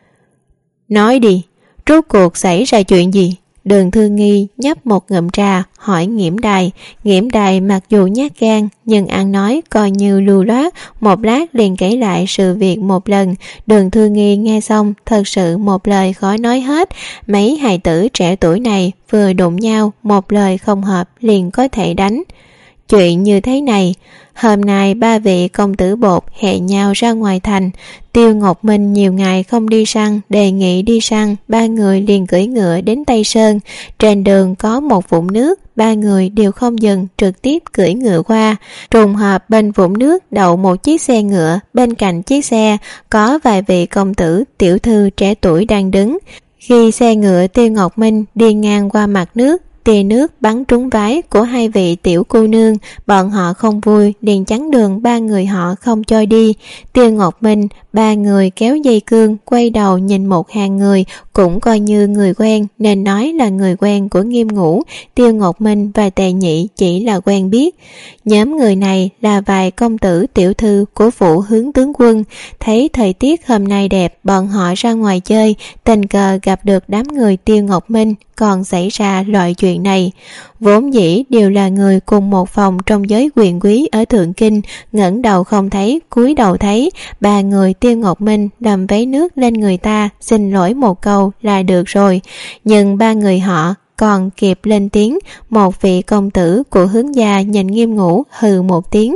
Speaker 2: Nói đi, rốt cuộc xảy ra chuyện gì? Đường Thư Nghi nhấp một ngụm trà, hỏi Nghiễm Đài. Nghiễm Đài mặc dù nhát gan, nhưng ăn nói coi như lưu loát, một lát liền kể lại sự việc một lần. Đường Thư Nghi nghe xong, thật sự một lời khó nói hết. Mấy hài tử trẻ tuổi này vừa đụng nhau, một lời không hợp liền có thể đánh. Chuyện như thế này, hôm nay ba vị công tử bột hẹn nhau ra ngoài thành. Tiêu Ngọc Minh nhiều ngày không đi săn, đề nghị đi săn, ba người liền cưỡi ngựa đến Tây Sơn. Trên đường có một vũng nước, ba người đều không dừng, trực tiếp cưỡi ngựa qua. Trùng hợp bên vũng nước đậu một chiếc xe ngựa, bên cạnh chiếc xe có vài vị công tử tiểu thư trẻ tuổi đang đứng. Khi xe ngựa Tiêu Ngọc Minh đi ngang qua mặt nước, tia nước bắn trúng váy của hai vị tiểu cô nương. Bọn họ không vui, liền chắn đường ba người họ không cho đi. Tiêu Ngọc Minh, ba người kéo dây cương, quay đầu nhìn một hàng người, cũng coi như người quen, nên nói là người quen của Nghiêm Ngũ. Tiêu Ngọc Minh và Tề Nhị chỉ là quen biết. Nhóm người này là vài công tử tiểu thư của phủ Hướng tướng quân. Thấy thời tiết hôm nay đẹp, bọn họ ra ngoài chơi, tình cờ gặp được đám người Tiêu Ngọc Minh, còn xảy ra loại chuyện này. Vốn dĩ đều là người cùng một phòng trong giới quyền quý ở Thượng Kinh, ngẩng đầu không thấy, cúi đầu thấy. Ba người Tiêu Ngọc Minh đầm vấy nước lên người ta, xin lỗi một câu là được rồi. Nhưng ba người họ còn kịp lên tiếng. Một vị công tử của Hướng gia nhìn Nghiêm Ngũ hừ một tiếng.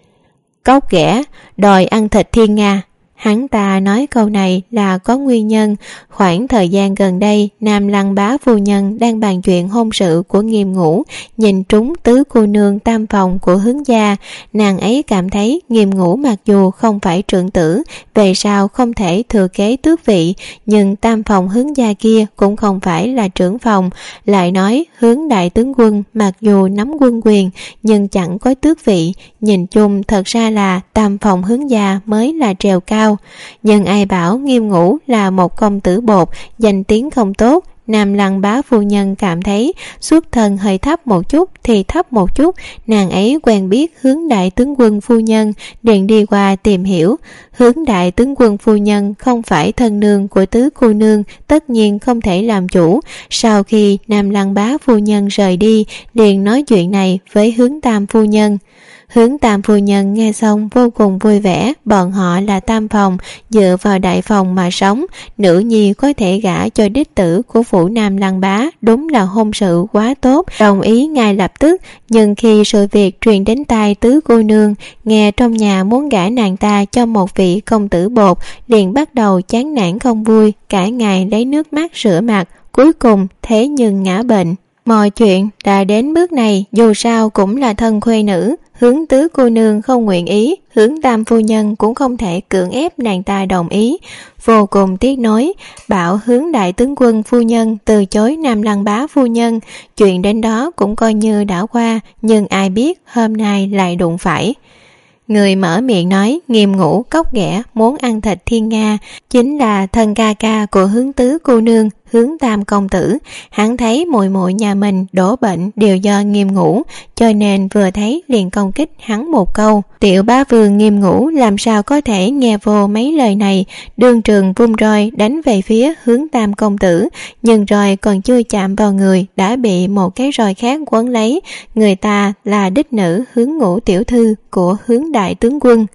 Speaker 2: Cóc ghẻ, đòi ăn thịt thiên nga. Hắn ta nói câu này là có nguyên nhân. Khoảng thời gian gần đây, Nam Lăng bá phu nhân đang bàn chuyện hôn sự của Nghiêm Ngũ, nhìn trúng tứ cô nương tam phòng của Hướng gia. Nàng ấy cảm thấy Nghiêm Ngũ mặc dù không phải trưởng tử, về sau không thể thừa kế tước vị, nhưng tam phòng Hướng gia kia cũng không phải là trưởng phòng. Lại nói Hướng đại tướng quân mặc dù nắm quân quyền, nhưng chẳng có tước vị. Nhìn chung thật ra là tam phòng Hướng gia mới là trèo cao. Nhưng ai bảo Nghiêm Ngũ là một công tử bột, danh tiếng không tốt. Nam Lăng bá phu nhân cảm thấy xuất thân hơi thấp một chút thì thấp một chút. Nàng ấy quen biết Hướng đại tướng quân phu nhân, liền đi qua tìm hiểu. Hướng đại tướng quân phu nhân không phải thân nương của tứ cô nương, tất nhiên không thể làm chủ. Sau khi Nam Lăng bá phu nhân rời đi, liền nói chuyện này với Hướng tam phu nhân. Hướng tam phu nhân nghe xong vô cùng vui vẻ. Bọn họ là tam phòng, dựa vào đại phòng mà sống. Nữ nhi có thể gả cho đích tử của phủ Nam Lăng bá, đúng là hôn sự quá tốt, đồng ý ngay lập tức. Nhưng khi sự việc truyền đến tai tứ cô nương, nghe trong nhà muốn gả nàng ta cho một vị công tử bột, liền bắt đầu chán nản không vui, cả ngày lấy nước mắt rửa mặt, cuối cùng thế nhưng ngã bệnh. Mọi chuyện đã đến bước này, dù sao cũng là thân khuê nữ. Hướng tứ cô nương không nguyện ý, Hướng tam phu nhân cũng không thể cưỡng ép nàng ta đồng ý. Vô cùng tiếc nuối, bảo Hướng đại tướng quân phu nhân từ chối Nam Lăng bá phu nhân. Chuyện đến đó cũng coi như đã qua, nhưng ai biết hôm nay lại đụng phải. Người mở miệng nói Nghiêm Ngũ cóc ghẻ muốn ăn thịt thiên nga chính là thân ca ca của Hướng tứ cô nương, Hướng tam công tử. Hắn thấy muội muội nhà mình đổ bệnh đều do Nghiêm Ngũ, cho nên vừa thấy liền công kích hắn một câu. Tiểu bá vương Nghiêm Ngũ làm sao có thể nghe vô mấy lời này, đương trường vung roi đánh về phía Hướng tam công tử, nhưng roi còn chưa chạm vào người đã bị một cái roi khác quấn lấy. Người ta là đích nữ Hướng Ngũ tiểu thư của Hướng đại tướng quân.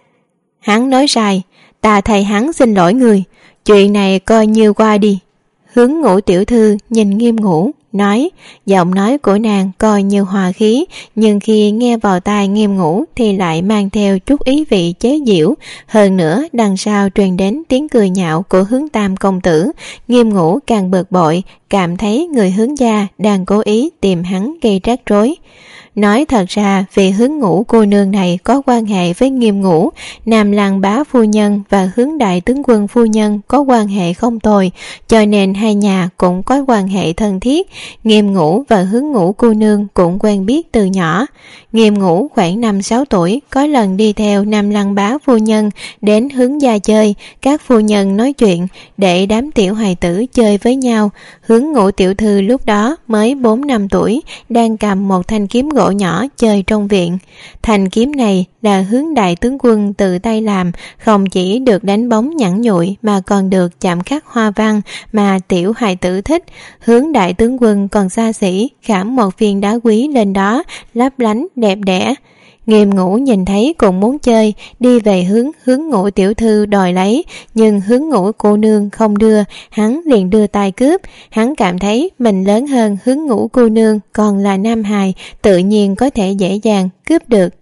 Speaker 2: Hắn nói sai, ta thay hắn xin lỗi người, chuyện này coi như qua đi. Hướng Ngũ tiểu thư nhìn Nghiêm Ngũ nói, giọng nói của nàng coi như hòa khí, nhưng khi nghe vào tai Nghiêm Ngũ thì lại mang theo chút ý vị chế giễu. Hơn nữa đằng sau truyền đến tiếng cười nhạo của Hướng tam công tử. Nghiêm Ngũ càng bực bội, cảm thấy người Hướng gia đang cố ý tìm hắn gây rắc rối. Nói thật ra vì Hướng Ngũ cô nương này có quan hệ với Nghiêm Ngũ, Nam Lăng bá phu nhân và Hướng đại tướng quân phu nhân có quan hệ không tồi, cho nên hai nhà cũng có quan hệ thân thiết. Nghiêm Ngũ và Hướng Ngũ cô nương cũng quen biết từ nhỏ. Nghiêm Ngũ khoảng năm sáu tuổi, có lần đi theo Nam Lăng bá phu nhân đến Hướng gia chơi, các phu nhân nói chuyện để đám tiểu hài tử chơi với nhau. Hướng Ngũ tiểu thư lúc đó mới bốn năm tuổi, đang cầm một thanh kiếm gỗ nhỏ chơi trong viện. Thanh kiếm này là Hướng đại tướng quân tự tay làm, không chỉ được đánh bóng nhẵn nhụi mà còn được chạm khắc hoa văn mà tiểu hài tử thích. Hướng đại tướng quân còn xa xỉ khảm một viên đá quý lên đó, lấp lánh đẹp đẽ. Nghiêm Ngũ nhìn thấy cũng muốn chơi, đi về hướng Hướng Ngũ tiểu thư đòi lấy, nhưng Hướng Ngũ cô nương không đưa, hắn liền đưa tay cướp. Hắn cảm thấy mình lớn hơn Hướng Ngũ cô nương, còn là nam hài, tự nhiên có thể dễ dàng cướp được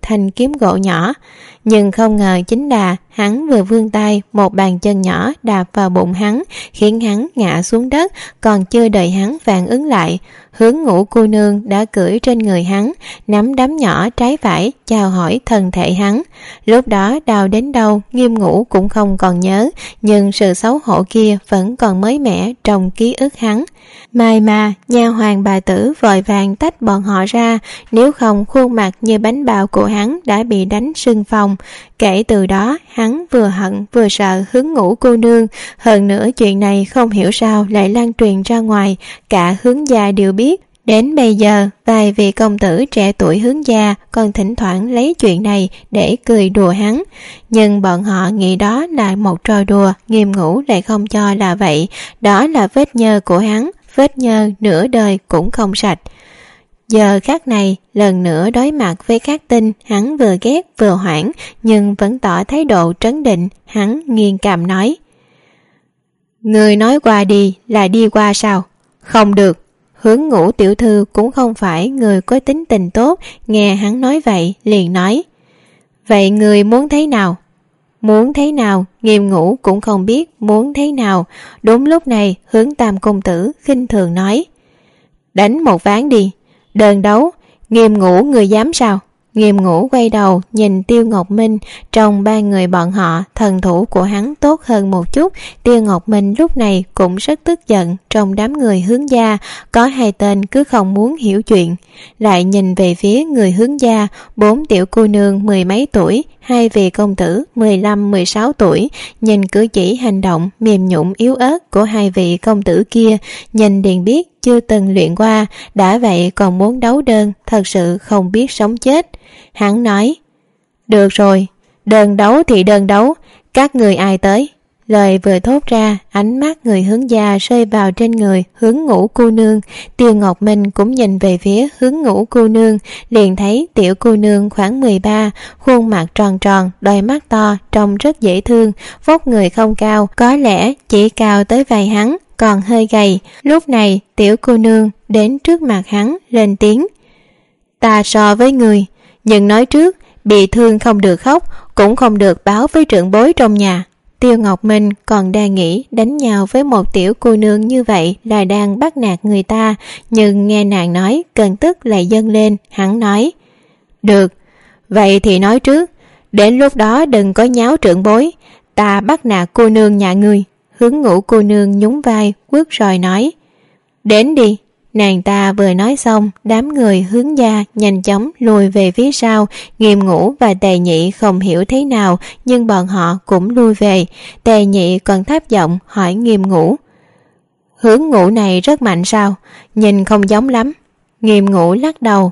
Speaker 2: thanh kiếm gỗ nhỏ. Nhưng không ngờ chính là hắn vừa vươn tay, một bàn chân nhỏ đạp vào bụng hắn, khiến hắn ngã xuống đất. Còn chưa đợi hắn phản ứng lại, Hướng Ngũ cô nương đã cưỡi trên người hắn, nắm đấm nhỏ trái phải chào hỏi thân thể hắn. Lúc đó đau đến đâu Nghiêm Ngũ cũng không còn nhớ, nhưng sự xấu hổ kia vẫn còn mới mẻ trong ký ức hắn. Mai mà nha hoàn bà tử vội vàng tách bọn họ ra, nếu không khuôn mặt như bánh bao của hắn đã bị đánh sưng phồng. Kể từ đó hắn vừa hận vừa sợ Hướng Ngũ cô nương. Hơn nữa chuyện này không hiểu sao lại lan truyền ra ngoài, cả Hướng gia đều biết. Đến bây giờ vài vị công tử trẻ tuổi Hướng gia còn thỉnh thoảng lấy chuyện này để cười đùa hắn, nhưng bọn họ nghĩ đó là một trò đùa. Nghiêm Ngũ lại không cho là vậy, đó là vết nhơ của hắn, vết nhơ nửa đời cũng không sạch. Giờ khắc này lần nữa đối mặt với Cát Tinh, hắn vừa ghét vừa hoảng, nhưng vẫn tỏ thái độ trấn định. Hắn nghiêng cằm nói: người nói qua đi là đi qua sao? Không được. Hướng Ngũ tiểu thư cũng không phải người có tính tình tốt, nghe hắn nói vậy liền nói: vậy người muốn thế nào? Muốn thế nào? Nghiêm Ngũ cũng không biết muốn thế nào. Đúng lúc này Hướng Tam công tử khinh thường nói: đánh một ván đi. Đơn đấu. Nghiêm Ngũ người dám sao? Nghiêm Ngũ quay đầu nhìn Tiêu Ngọc Minh. Trong ba người bọn họ, thần thủ của hắn tốt hơn một chút. Tiêu Ngọc Minh lúc này cũng rất tức giận. Trong đám người Hướng gia có hai tên cứ không muốn hiểu chuyện. Lại nhìn về phía người Hướng gia, bốn tiểu cô nương mười mấy tuổi, hai vị công tử mười lăm mười sáu tuổi. Nhìn cử chỉ hành động mềm nhũn yếu ớt của hai vị công tử kia, nhìn liền biết chưa từng luyện qua, đã vậy còn muốn đấu đơn, thật sự không biết sống chết. Hắn nói: được rồi, đơn đấu thì đơn đấu, các người ai tới? Lời vừa thốt ra, ánh mắt người Hướng gia rơi vào trên người Hướng Ngũ cô nương. Tiêu Ngọc Minh cũng nhìn về phía Hướng Ngũ cô nương, liền thấy tiểu cô nương khoảng mười ba, khuôn mặt tròn tròn, đôi mắt to, trông rất dễ thương, vóc người không cao, có lẽ chỉ cao tới vai hắn, còn hơi gầy. Lúc này tiểu cô nương đến trước mặt hắn lên tiếng: ta so với người, nhưng nói trước, bị thương không được khóc, cũng không được báo với trưởng bối trong nhà. Tiêu Ngọc Minh còn đang nghĩ đánh nhau với một tiểu cô nương như vậy là đang bắt nạt người ta, nhưng nghe nàng nói cơn tức lại dâng lên. Hắn nói: được, vậy thì nói trước, đến lúc đó đừng có nháo trưởng bối, ta bắt nạt cô nương nhà ngươi. Hướng Ngũ cô nương nhún vai quất rồi nói: đến đi. Nàng ta vừa nói xong, đám người Hướng gia nhanh chóng lùi về phía sau. Nghiêm Ngũ và Tề Nhị không hiểu thế nào, nhưng bọn họ cũng lui về. Tề Nhị còn thấp giọng hỏi Nghiêm Ngũ: Hướng Ngũ này rất mạnh sao? Nhìn không giống lắm. Nghiêm Ngũ lắc đầu: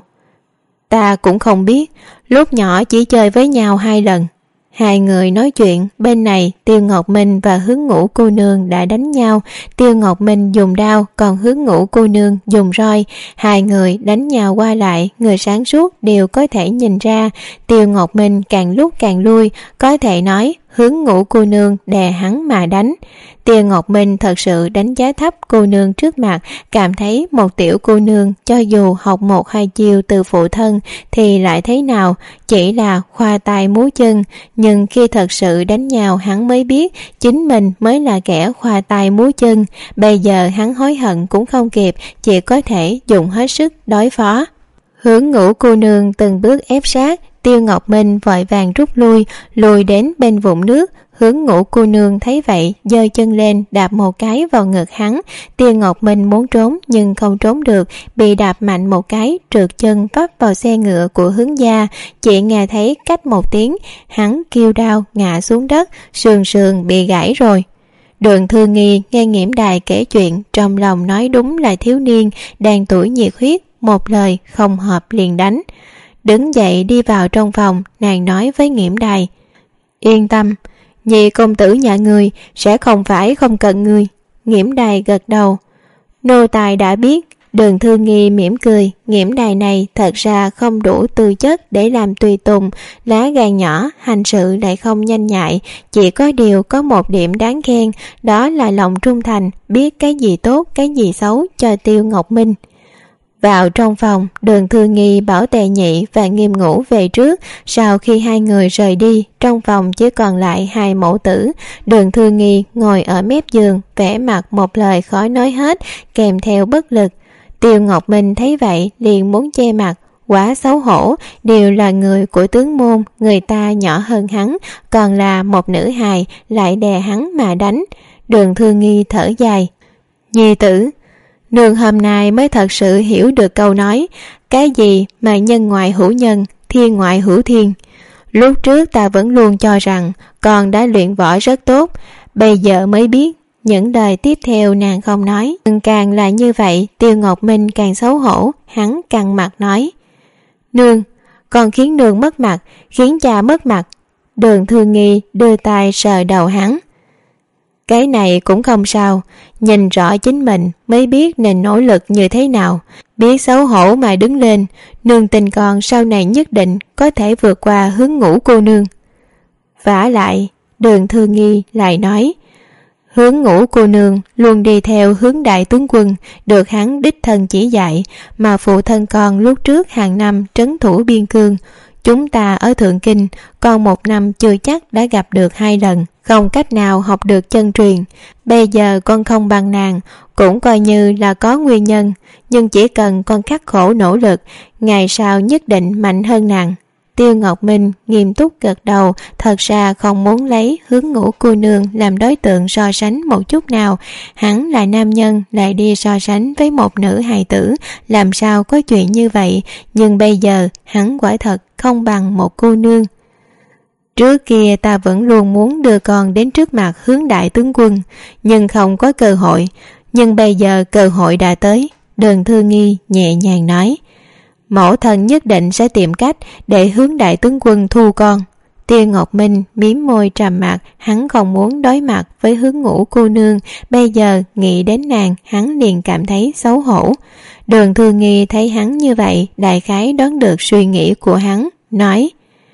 Speaker 2: ta cũng không biết, lúc nhỏ chỉ chơi với nhau hai lần. Hai người nói chuyện, bên này Tiêu Ngọc Minh và Hướng Ngũ cô nương đã đánh nhau. Tiêu Ngọc Minh dùng đao, còn Hướng Ngũ cô nương dùng roi. Hai người đánh nhau qua lại, người sáng suốt đều có thể nhìn ra. Tiêu Ngọc Minh càng lúc càng lui, có thể nói Hướng Ngũ cô nương đè hắn mà đánh. Tiêu Ngọc Minh thật sự đánh giá thấp cô nương trước mặt, cảm thấy một tiểu cô nương cho dù học một hai chiêu từ phụ thân thì lại thế nào, chỉ là khoa tay múa chân. Nhưng khi thật sự đánh nhau, hắn mới biết chính mình mới là kẻ khoa tay múa chân. Bây giờ hắn hối hận cũng không kịp, chỉ có thể dùng hết sức đối phó. Hướng Ngũ cô nương từng bước ép sát, Tiêu Ngọc Minh vội vàng rút lui, lùi đến bên vũng nước. Hướng Ngũ cô nương thấy vậy, giơ chân lên đạp một cái vào ngực hắn. Tiêu Ngọc Minh muốn trốn nhưng không trốn được, bị đạp mạnh một cái, trượt chân vấp vào xe ngựa của Hướng gia. Chỉ nghe thấy cách một tiếng, hắn kêu đau ngã xuống đất, sườn sườn bị gãy rồi. Đường Thư Nghi nghe Nghiễm Đài kể chuyện, trong lòng nói đúng là thiếu niên đang tuổi nhiệt huyết, một lời không hợp liền đánh. Đứng dậy đi vào trong phòng, nàng nói với Nghiễm Đài: yên tâm, nhị công tử nhà người sẽ không phải không cần người. Nghiễm Đài gật đầu: nô tài đã biết. Đường Thư Nghi mỉm cười, Nghiễm Đài này thật ra không đủ tư chất để làm tùy tùng, lá gan nhỏ, hành sự lại không nhanh nhạy, chỉ có điều có một điểm đáng khen, đó là lòng trung thành, biết cái gì tốt cái gì xấu cho Tiêu Ngọc Minh. Vào trong phòng, Đường Thư Nghi bảo Tề Nhị và Nghiêm Ngũ về trước. Sau khi hai người rời đi, trong phòng chỉ còn lại hai mẫu tử. Đường Thư Nghi ngồi ở mép giường, vẻ mặt một lời khó nói hết, kèm theo bất lực. Tiêu Ngọc Minh thấy vậy liền muốn che mặt, quá xấu hổ, đều là người của tướng môn, người ta nhỏ hơn hắn, còn là một nữ hài lại đè hắn mà đánh. Đường Thư Nghi thở dài, nhi tử. Nương hôm nay mới thật sự hiểu được câu nói, cái gì mà nhân ngoại hữu nhân, thiên ngoại hữu thiên. Lúc trước ta vẫn luôn cho rằng con đã luyện võ rất tốt, bây giờ mới biết. Những lời tiếp theo nàng không nói, càng là như vậy. Tiêu Ngọc Minh càng xấu hổ, hắn căng mặt nói, nương, con khiến nương mất mặt, khiến cha mất mặt. Đường Thư Nghi đưa tay sờ đầu hắn, cái này cũng không sao, nhìn rõ chính mình mới biết nên nỗ lực như thế nào, biết xấu hổ mà đứng lên. Nương tin con sau này nhất định có thể vượt qua Hướng Ngũ cô nương. Vả lại, Đường Thư Nghi lại nói, Hướng Ngũ cô nương luôn đi theo Hướng đại tướng quân, được hắn đích thân chỉ dạy, mà phụ thân con lúc trước hàng năm trấn thủ biên cương. Chúng ta ở Thượng Kinh còn một năm chưa chắc đã gặp được hai lần, không cách nào học được chân truyền. Bây giờ con không bằng nàng, cũng coi như là có nguyên nhân, nhưng chỉ cần con khắc khổ nỗ lực, ngày sau nhất định mạnh hơn nàng. Tiêu Ngọc Minh nghiêm túc gật đầu, thật ra không muốn lấy Hướng Ngũ cô nương làm đối tượng so sánh một chút nào. Hắn là nam nhân lại đi so sánh với một nữ hài tử, làm sao có chuyện như vậy, nhưng bây giờ hắn quả thật không bằng một cô nương. Trước kia ta vẫn luôn muốn đưa con đến trước mặt Hướng đại tướng quân, nhưng không có cơ hội, nhưng bây giờ cơ hội đã tới. Đường Thư Nghi nhẹ nhàng nói, mẫu thân nhất định sẽ tìm cách để Hướng đại tướng quân thu con. Tiêu Ngọc Minh mím môi trầm mặc, hắn không muốn đối mặt với Hướng Ngũ cô nương, bây giờ nghĩ đến nàng hắn liền cảm thấy xấu hổ. Đường Thư Nghi thấy hắn như vậy, đại khái đoán được suy nghĩ của hắn, nói,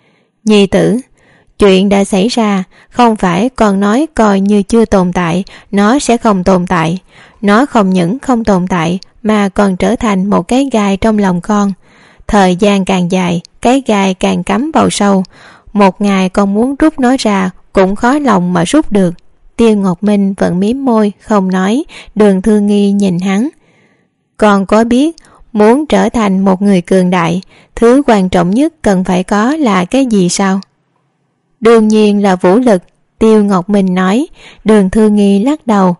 Speaker 2: nhi tử, chuyện đã xảy ra, không phải còn nói coi như chưa tồn tại, nó sẽ không tồn tại. Nó không những không tồn tại mà còn trở thành một cái gai trong lòng con. Thời gian càng dài, cái gai càng cắm vào sâu, một ngày con muốn rút nó ra cũng khó lòng mà rút được. Tiêu Ngọc Minh vẫn mím môi không nói. Đường Thư Nghi nhìn hắn, con có biết muốn trở thành một người cường đại, thứ quan trọng nhất cần phải có là cái gì sao? Đương nhiên là vũ lực. Tiêu Ngọc Minh nói. Đường Thư Nghi lắc đầu,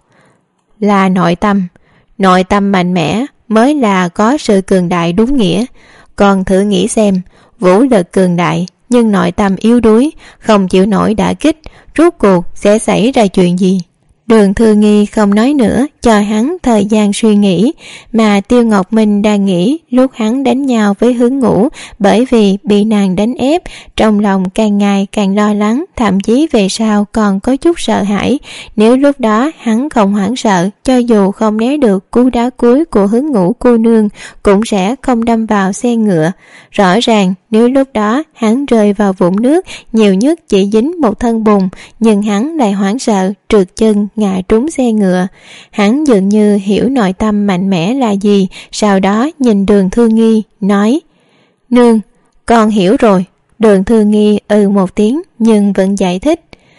Speaker 2: là nội tâm. Nội tâm mạnh mẽ mới là có sự cường đại đúng nghĩa. Con thử nghĩ xem, vũ lực cường đại nhưng nội tâm yếu đuối, không chịu nổi đả kích, rốt cuộc sẽ xảy ra chuyện gì? Đường Thư Nghi không nói nữa, cho hắn thời gian suy nghĩ. Mà Tiêu Ngọc Minh đang nghĩ lúc hắn đánh nhau với Hướng Ngũ, bởi vì bị nàng đánh ép, trong lòng càng ngày càng lo lắng, thậm chí về sau còn có chút sợ hãi. Nếu lúc đó hắn không hoảng sợ, cho dù không né được cú đá cuối của Hướng Ngũ cô nương, cũng sẽ không đâm vào xe ngựa. Rõ ràng nếu lúc đó hắn rơi vào vũng nước, nhiều nhất chỉ dính một thân bùn, nhưng hắn lại hoảng sợ, trượt chân ngã trúng xe ngựa. Hắn dường như hiểu nội tâm mạnh mẽ là gì, sau đó nhìn Đường Thư Nghi nói, nương, con hiểu rồi. Đường Thư Nghi ừ một tiếng nhưng vẫn giải thích,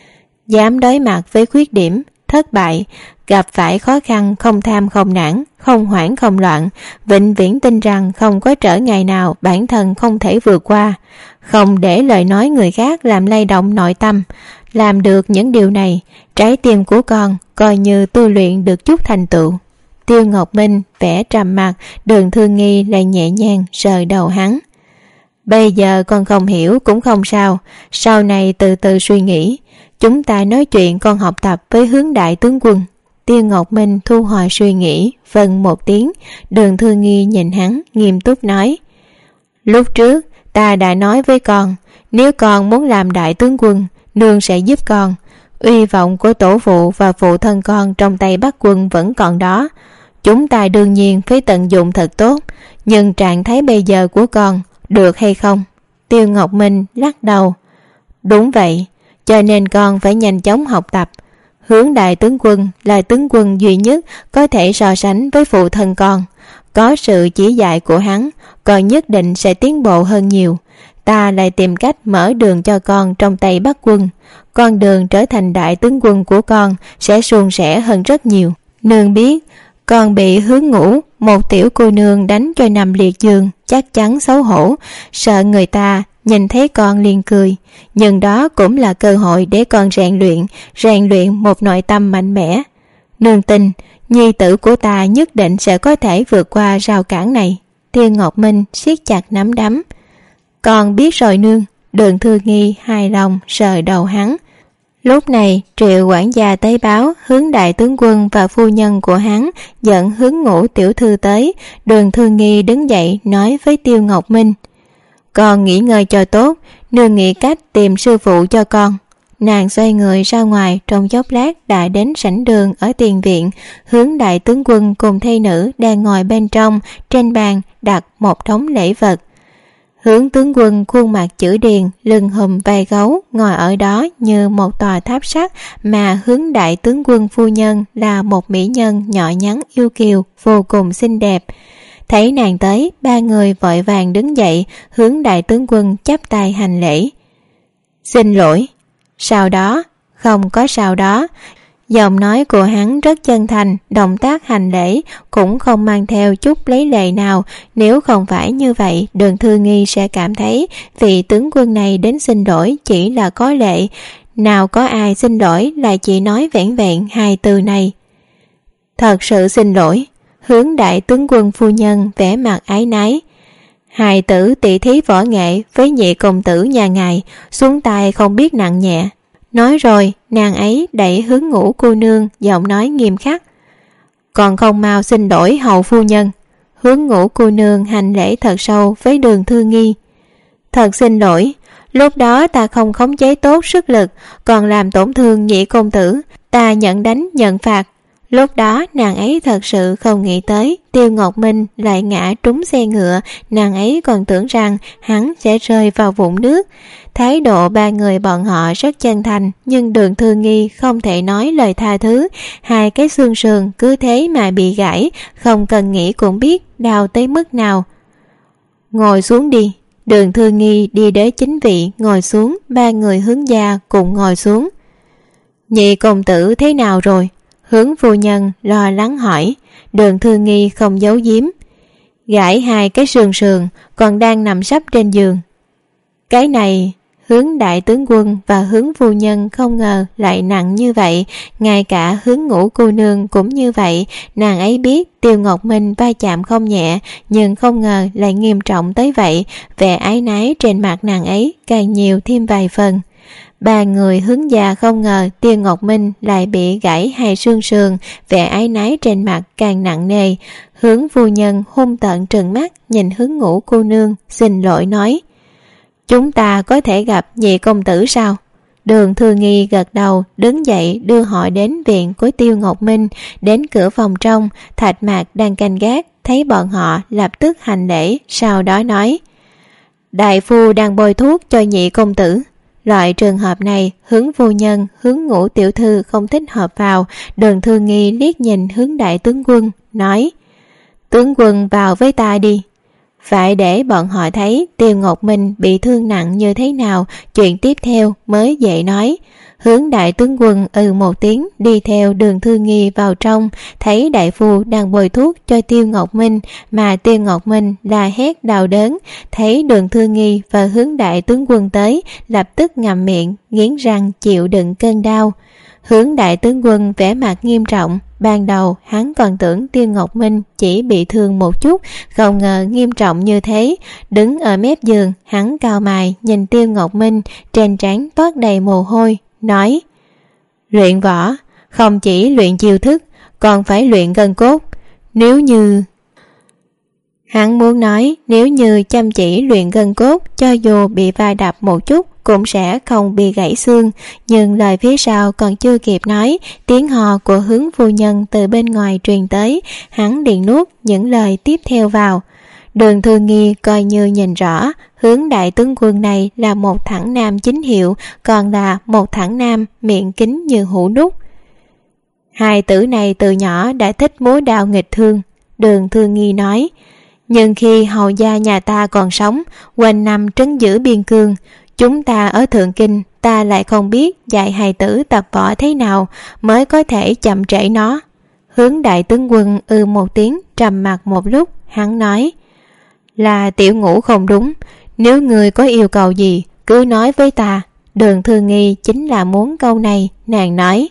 Speaker 2: dám đối mặt với khuyết điểm, thất bại, gặp phải khó khăn không tham không nản, không hoảng không loạn, vĩnh viễn tin rằng không có trở ngại nào bản thân không thể vượt qua, không để lời nói người khác làm lay động nội tâm. Làm được những điều này, trái tim của con coi như tu luyện được chút thành tựu. Tiêu Ngọc Minh vẻ trầm mặc. Đường Thư Nghi lại nhẹ nhàng sờ đầu hắn, bây giờ con không hiểu cũng không sao, sau này từ từ suy nghĩ, chúng ta nói chuyện con học tập với Hướng đại tướng quân. Tiêu Ngọc Minh thu hồi suy nghĩ, vâng một tiếng. Đường Thư Nghi nhìn hắn nghiêm túc nói, lúc trước ta đã nói với con, nếu con muốn làm đại tướng quân, nương sẽ giúp con. Uy vọng của tổ phụ và phụ thân con trong tay Bắc quân vẫn còn đó, chúng ta đương nhiên phải tận dụng thật tốt. Nhưng trạng thái bây giờ của con được hay không? Tiêu Ngọc Minh lắc đầu, đúng vậy, cho nên con phải nhanh chóng học tập. Hướng đại tướng quân là tướng quân duy nhất có thể so sánh với phụ thân con. có sự chỉ dạy của hắn, con nhất định sẽ tiến bộ hơn nhiều. Ta lại tìm cách mở đường cho con trong tay Bắc quân. Con đường trở thành đại tướng quân của con sẽ suôn sẻ hơn rất nhiều. Nương biết con bị Hướng Ngũ, một tiểu cô nương đánh cho nằm liệt giường, chắc chắn xấu hổ, sợ người ta nhìn thấy con liền cười. Nhưng đó cũng là cơ hội để con rèn luyện, rèn luyện một nội tâm mạnh mẽ. Nương tin nhi tử của ta nhất định sẽ có thể vượt qua rào cản này. Tiêu Ngọc Minh siết chặt nắm đấm. Con biết rồi nương. Đường Thư Nghi hài lòng sờ đầu hắn. Lúc này Triệu quản gia tới báo Hướng đại tướng quân và phu nhân của hắn dẫn Hướng Ngũ tiểu thư tới. Đường Thư Nghi đứng dậy nói với Tiêu Ngọc Minh: Con nghỉ ngơi cho tốt, nương nghĩ cách tìm sư phụ cho con. Nàng xoay người ra ngoài, trong chốc lát đã đến sảnh đường ở tiền viện. Hướng đại tướng quân cùng thê nữ đang ngồi bên trong, trên bàn đặt một đống lễ vật. Hướng tướng quân khuôn mặt chữ điền, lưng hùm vai gấu, ngồi ở đó như một tòa tháp sắt, mà Hướng đại tướng quân phu nhân là một mỹ nhân nhỏ nhắn yêu kiều, vô cùng xinh đẹp. Thấy nàng tới, ba người vội vàng đứng dậy. Hướng đại tướng quân chắp tay hành lễ. Xin lỗi. Sau đó? Không có sau đó. Giọng nói của hắn rất chân thành, động tác hành lễ cũng không mang theo chút lấy lệ nào. Nếu không phải như vậy, Đường Thư Nghi sẽ cảm thấy vị tướng quân này đến xin lỗi chỉ là có lệ. Nào có ai xin lỗi lại chỉ nói vẻn vẹn hai từ này: Thật sự xin lỗi. Hướng đại tướng quân phu nhân vẻ mặt ái nái. Hài tử tỷ thí võ nghệ với nhị công tử nhà ngài, xuống tay không biết nặng nhẹ. Nói rồi, nàng ấy đẩy Hướng Ngũ cô nương, giọng nói nghiêm khắc: Còn không mau xin lỗi hầu phu nhân. Hướng Ngũ cô nương hành lễ thật sâu với Đường Thư Nghi. Thật xin lỗi, lúc đó ta không khống chế tốt sức lực, còn làm tổn thương nhị công tử, ta nhận đánh nhận phạt. Lúc đó nàng ấy thật sự không nghĩ tới Tiêu Ngọc Minh lại ngã trúng xe ngựa, nàng ấy còn tưởng rằng hắn sẽ rơi vào vũng nước. Thái độ ba người bọn họ rất chân thành, nhưng Đường Thư Nghi không thể nói lời tha thứ. Hai cái xương sườn cứ thế mà bị gãy, không cần nghĩ cũng biết đau tới mức nào. Ngồi xuống đi. Đường Thư Nghi đi đến chính vị ngồi xuống, ba người Hướng gia cùng ngồi xuống. Nhị công tử thế nào rồi? Hướng phu nhân lo lắng hỏi. Đường Thư Nghi không giấu giếm. Gãy hai cái sườn sườn, còn đang nằm sấp trên giường. Cái này, Hướng đại tướng quân và Hướng phu nhân không ngờ lại nặng như vậy. Ngay cả Hướng Ngũ cô nương cũng như vậy. Nàng ấy biết Tiêu Ngọc Minh va chạm không nhẹ, nhưng không ngờ lại nghiêm trọng tới vậy. Vẻ ái nái trên mặt nàng ấy càng nhiều thêm vài phần. Ba người Hướng gia không ngờ Tiêu Ngọc Minh lại bị gãy hai xương sườn, vẻ ái nái trên mặt càng nặng nề. Hướng phu nhân hung tợn trừng mắt nhìn Hướng Ngũ cô nương, xin lỗi nói: Chúng ta có thể gặp nhị công tử sao? Đường Thư Nghi gật đầu, đứng dậy đưa họ đến viện của Tiêu Ngọc Minh. Đến cửa phòng trong, Thạch Mạc đang canh gác, thấy bọn họ lập tức hành lễ, sau đó nói: Đại phu đang bôi thuốc cho nhị công tử. Loại trường hợp này, Hướng phu nhân, Hướng Ngũ tiểu thư không thích hợp vào. Đường Thư Nghi liếc nhìn Hướng đại tướng quân, nói: Tướng quân vào với ta đi. Phải để bọn họ thấy Tiêu Ngọc Minh bị thương nặng như thế nào, chuyện tiếp theo mới dễ nói. Hướng đại tướng quân ừ một tiếng, đi theo Đường Thư Nghi vào trong, thấy đại phu đang bôi thuốc cho Tiêu Ngọc Minh, mà Tiêu Ngọc Minh la hét đau đớn. Thấy Đường Thư Nghi và Hướng đại tướng quân tới, lập tức ngậm miệng, nghiến răng chịu đựng cơn đau. Hướng đại tướng quân vẻ mặt nghiêm trọng. Ban đầu hắn còn tưởng Tiêu Ngọc Minh chỉ bị thương một chút, không ngờ nghiêm trọng như thế. Đứng ở mép giường, hắn cau mày nhìn Tiêu Ngọc Minh, trên trán toát đầy mồ hôi, nói: Luyện võ không chỉ luyện chiêu thức, còn phải luyện gân cốt. Nếu như... Hắn muốn nói nếu như chăm chỉ luyện gân cốt, cho dù bị va đập một chút cũng sẽ không bị gãy xương. Nhưng lời phía sau còn chưa kịp nói, tiếng hò của Hướng phu nhân từ bên ngoài truyền tới. Hắn liền nuốt những lời tiếp theo vào. Đường Thư Nghi coi như nhìn rõ, Hướng đại tướng quân này là một thẳng nam chính hiệu, còn là một thẳng nam miệng kính như hũ nút. Hai tử này từ nhỏ đã thích múa đao nghịch thương. Đường Thương Nghi nói: Nhưng khi hầu gia nhà ta còn sống, quanh năm trấn giữ biên cương, chúng ta ở Thượng Kinh, ta lại không biết dạy hài tử tập võ thế nào mới có thể chậm trễ nó. Hướng đại tướng quân ư một tiếng, trầm mặc một lúc, hắn nói: Là tiểu Ngũ không đúng, nếu người có yêu cầu gì cứ nói với ta. Đường Thương Nghi chính là muốn câu này. Nàng nói: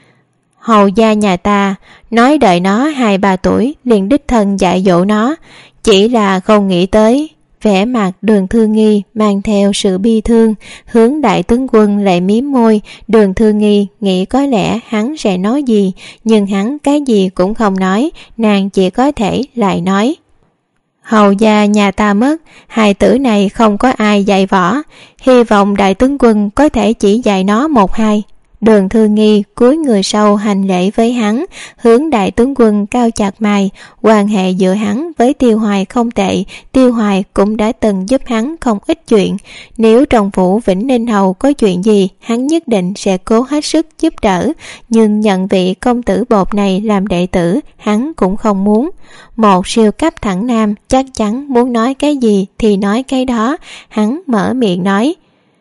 Speaker 2: Hầu gia nhà ta nói đợi nó hai ba tuổi liền đích thân dạy dỗ nó, chỉ là không nghĩ tới. Vẻ mặt Đường Thương Nghi mang theo sự bi thương. Hướng đại tướng quân lại mím môi. Đường Thương Nghi nghĩ có lẽ hắn sẽ nói gì, nhưng hắn cái gì cũng không nói. Nàng chỉ có thể lại nói: Hầu gia nhà ta mất, hài tử này không có ai dạy võ, hy vọng đại tướng quân có thể chỉ dạy nó một hai. Đường Thương Nghi cúi người sâu hành lễ với hắn. Hướng đại tướng quân cao chặt mày. Quan hệ giữa hắn với Tiêu Hoài không tệ, Tiêu Hoài cũng đã từng giúp hắn không ít chuyện. Nếu trong phủ Vĩnh Ninh Hầu có chuyện gì, hắn nhất định sẽ cố hết sức giúp đỡ. Nhưng nhận vị công tử bột này làm đệ tử, hắn cũng không muốn. Một siêu cấp thẳng nam chắc chắn muốn nói cái gì thì nói cái đó. Hắn mở miệng nói: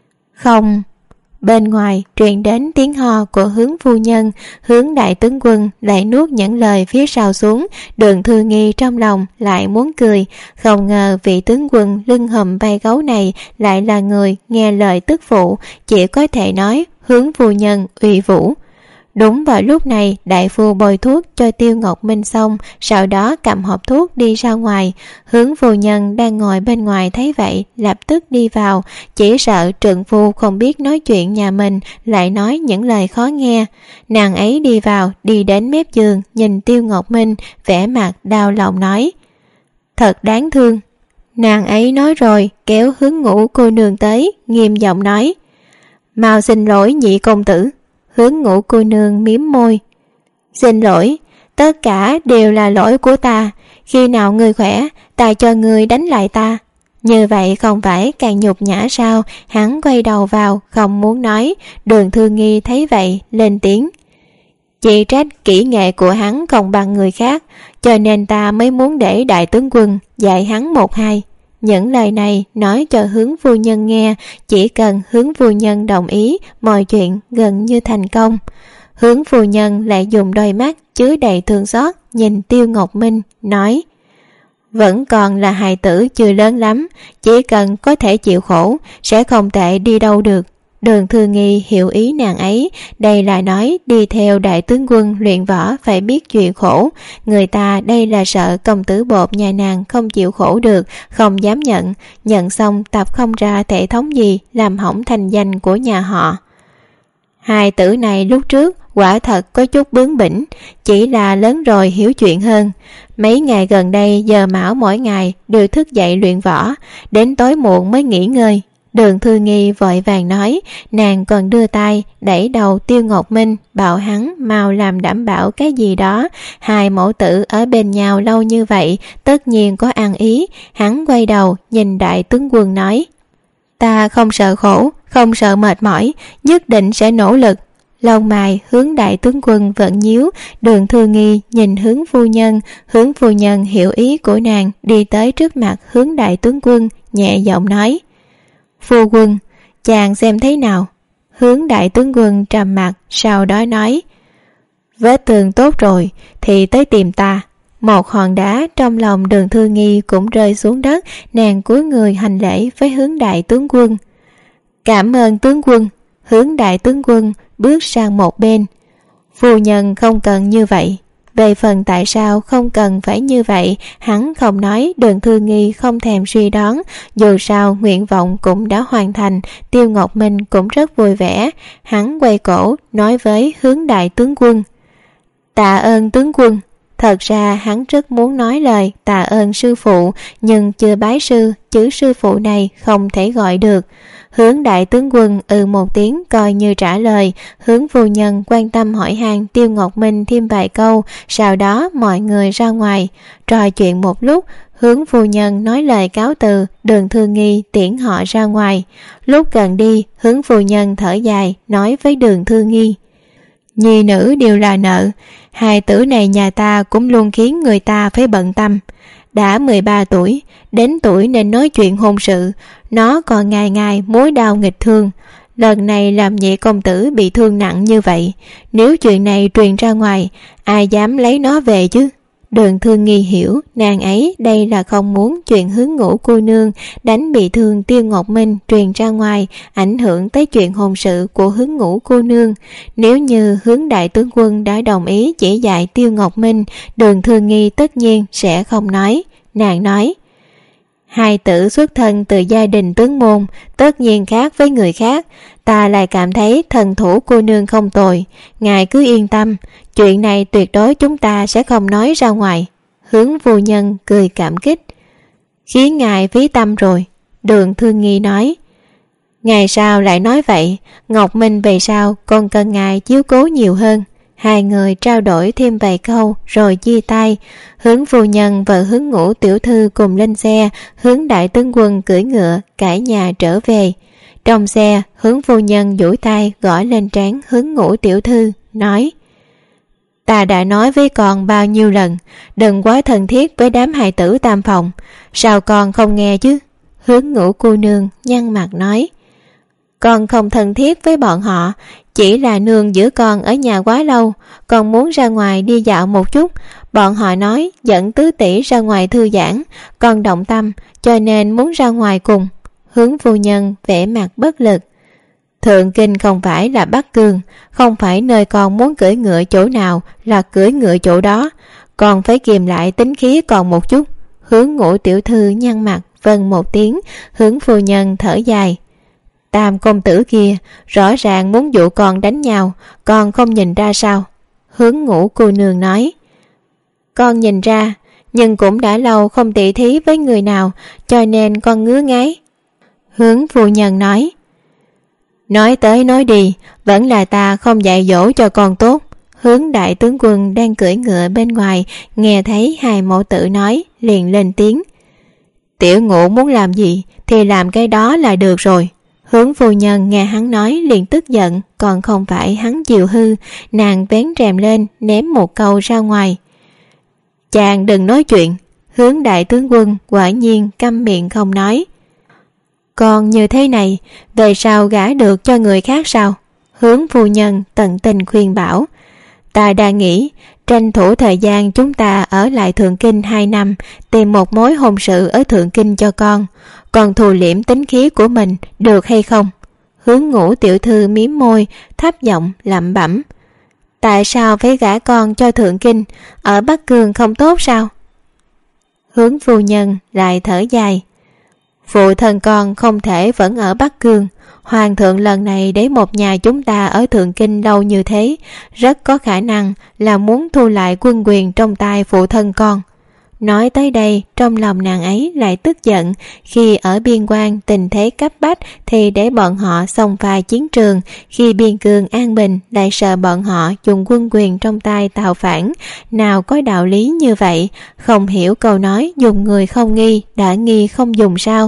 Speaker 2: Không. Bên ngoài truyền đến tiếng ho của Hướng phu nhân. Hướng đại tướng quân lại nuốt những lời phía sau xuống. Đường Thương Nghi trong lòng lại muốn cười. Không ngờ vị tướng quân lưng hùm vai gấu này lại là người nghe lời tức phụ, chỉ có thể nói Hướng phu nhân uy vũ. Đúng vào lúc này, đại phu bôi thuốc cho Tiêu Ngọc Minh xong, sau đó cầm hộp thuốc đi ra ngoài. Hướng phu nhân đang ngồi bên ngoài thấy vậy, lập tức đi vào, chỉ sợ trượng phu không biết nói chuyện nhà mình lại nói những lời khó nghe. Nàng ấy đi vào, đi đến mép giường, nhìn Tiêu Ngọc Minh, vẻ mặt đau lòng nói: Thật đáng thương. Nàng ấy nói rồi, kéo Hướng Ngũ cô nương tới, nghiêm giọng nói: Mau xin lỗi nhị công tử. Hướng Ngũ cô nương mím môi: Xin lỗi, tất cả đều là lỗi của ta. Khi nào ngươi khỏe, ta cho ngươi đánh lại ta. Như vậy không phải càng nhục nhã sao? Hắn quay đầu vào, không muốn nói. Đường Thương Nghi thấy vậy, lên tiếng: Chỉ trách kỹ nghệ của hắn không bằng người khác, cho nên ta mới muốn để đại tướng quân dạy hắn một hai. Những lời này nói cho Hướng phu nhân nghe, chỉ cần Hướng phu nhân đồng ý, mọi chuyện gần như thành công. Hướng phu nhân lại dùng đôi mắt chứa đầy thương xót nhìn Tiêu Ngọc Minh, nói: Vẫn còn là hài tử chưa lớn lắm, chỉ cần có thể chịu khổ sẽ không tệ đi đâu được. Đường Thương Nghi hiểu ý nàng ấy, đây là nói đi theo đại tướng quân luyện võ phải biết chịu khổ. Người ta đây là sợ công tử bột nhà nàng không chịu khổ được, không dám nhận, nhận xong tập không ra thể thống gì, làm hỏng thành danh của nhà họ. Hai tử này lúc trước quả thật có chút bướng bỉnh, chỉ là lớn rồi hiểu chuyện hơn. Mấy ngày gần đây giờ mão mỗi ngày đều thức dậy luyện võ, đến tối muộn mới nghỉ ngơi. Đường Thương Nghi vội vàng nói, nàng còn đưa tay đẩy đầu Tiêu Ngọc Minh, bảo hắn mau làm đảm bảo cái gì đó. Hai mẫu tử ở bên nhau lâu như vậy, tất nhiên có ăn ý. Hắn quay đầu nhìn đại tướng quân nói: Ta không sợ khổ, không sợ mệt mỏi, nhất định sẽ nỗ lực. Lông mày Hướng đại tướng quân vẫn nhíu. Đường Thương Nghi nhìn Hướng phu nhân, Hướng phu nhân hiểu ý của nàng, đi tới trước mặt Hướng đại tướng quân, nhẹ giọng nói: Phu quân, chàng xem thế nào? Hướng đại tướng quân trầm mặt, sau đó nói: Vết thương tốt rồi thì tới tìm ta. Một hòn đá trong lòng Đường Thương Nghi cũng rơi xuống đất. Nàng cúi người hành lễ với Hướng đại tướng quân. Cảm ơn tướng quân. Hướng đại tướng quân bước sang một bên. Phu nhân không cần như vậy. Về phần tại sao không cần phải như vậy, hắn không nói. Đường Thương Nghi không thèm suy đoán, dù sao nguyện vọng cũng đã hoàn thành. Tiêu Ngọc Minh cũng rất vui vẻ. Hắn quay cổ nói với Hướng đại tướng quân: Tạ ơn tướng quân. Thật ra hắn rất muốn nói lời tạ ơn sư phụ, nhưng chưa bái sư, chữ sư phụ này không thể gọi được. Hướng đại tướng quân ừ một tiếng coi như trả lời. Hướng phu nhân quan tâm hỏi han Tiêu Ngọc Minh thêm vài câu, sau đó mọi người ra ngoài trò chuyện một lúc. Hướng phu nhân nói lời cáo từ, Đường Thương Nghi tiễn họ ra ngoài. Lúc gần đi, Hướng phu nhân thở dài nói với Đường Thương Nghi: Nhi nữ đều là nợ, hai tử này nhà ta cũng luôn khiến người ta phải bận tâm. Đã mười ba tuổi, đến tuổi nên nói chuyện hôn sự, nó còn ngày ngày mối đau nghịch thương. Lần này làm nhị công tử bị thương nặng như vậy, nếu chuyện này truyền ra ngoài, ai dám lấy nó về chứ? Đường Thương Nghi hiểu nàng ấy đây là không muốn chuyện Hướng Ngũ cô nương đánh bị thương Tiêu Ngọc Minh truyền ra ngoài, ảnh hưởng tới chuyện hôn sự của Hướng Ngũ cô nương. Nếu như Hướng đại tướng quân đã đồng ý chỉ dạy Tiêu Ngọc Minh, Đường Thương Nghi tất nhiên sẽ không nói. Nàng nói, hai tử xuất thân từ gia đình tướng môn, tất nhiên khác với người khác. Ta lại cảm thấy thần thủ cô nương không tồi, ngài cứ yên tâm, chuyện này tuyệt đối chúng ta sẽ không nói ra ngoài. Hướng phu nhân cười cảm kích. Khiến ngài phí tâm rồi, Đường Thương Nghi nói. Ngài sao lại nói vậy? Ngọc Minh về sau còn cần ngài chiếu cố nhiều hơn. Hai người trao đổi thêm vài câu rồi chia tay. Hướng phu nhân và Hướng Ngũ tiểu thư cùng lên xe, Hướng đại tướng quân cưỡi ngựa cải nhà trở về. Trong xe, Hướng phu nhân duỗi tay gõ lên trán Hướng Ngũ tiểu thư, nói: Ta đã nói với con bao nhiêu lần, đừng quá thân thiết với đám hài tử tam phòng, sao con không nghe chứ? Hướng Ngũ cô nương nhăn mặt nói: Con không thân thiết với bọn họ, chỉ là nương giữ con ở nhà quá lâu, con muốn ra ngoài đi dạo một chút. Bọn họ nói dẫn tứ tỷ ra ngoài thư giãn, con động tâm cho nên muốn ra ngoài cùng. Hướng phu nhân vẻ mặt bất lực. Thượng Kinh không phải là Bắc Cương, không phải nơi con muốn cưỡi ngựa chỗ nào là cưỡi ngựa chỗ đó, còn phải kiềm lại tính khí còn một chút. Hướng Ngũ tiểu thư nhăn mặt vâng một tiếng. Hướng phu nhân thở dài. Tam công tử kia rõ ràng muốn dụ con đánh nhau, con không nhìn ra sao? Hướng Ngũ cô nương nói: Con nhìn ra, nhưng cũng đã lâu không tỉ thí với người nào, cho nên con ngứa ngáy. Hướng phu nhân nói: Nói tới nói đi, vẫn là ta không dạy dỗ cho con tốt. Hướng đại tướng quân đang cưỡi ngựa bên ngoài, nghe thấy hai mẫu tử nói, liền lên tiếng: Tiểu Ngũ muốn làm gì thì làm cái đó là được rồi. Hướng phu nhân nghe hắn nói liền tức giận, còn không phải hắn chiều hư, nàng vén rèm lên ném một câu ra ngoài: Chàng đừng nói chuyện. Hướng đại tướng quân quả nhiên câm miệng không nói. Còn như thế này, về sau gả được cho người khác sao? Hướng phu nhân tận tình khuyên bảo. Ta đã nghĩ tranh thủ thời gian chúng ta ở lại Thượng Kinh hai năm, tìm một mối hôn sự ở Thượng Kinh cho con, còn thù liễm tính khí của mình được hay không? Hướng Ngũ tiểu thư mím môi, thấp giọng lẩm bẩm: Tại sao phải gả con cho Thượng Kinh, ở Bắc Cương không tốt sao? Hướng phu nhân lại thở dài. Phụ thân con không thể vẫn ở Bắc Cương. Hoàng thượng lần này để một nhà chúng ta ở Thượng Kinh lâu như thế, rất có khả năng là muốn thu lại quân quyền trong tay phụ thân con. Nói tới đây, trong lòng nàng ấy lại tức giận. Khi ở biên quan tình thế cấp bách thì để bọn họ xông pha chiến trường, khi biên cương an bình lại sợ bọn họ dùng quân quyền trong tay tạo phản. Nào có đạo lý như vậy, không hiểu câu nói dùng người không nghi, đã nghi không dùng sao?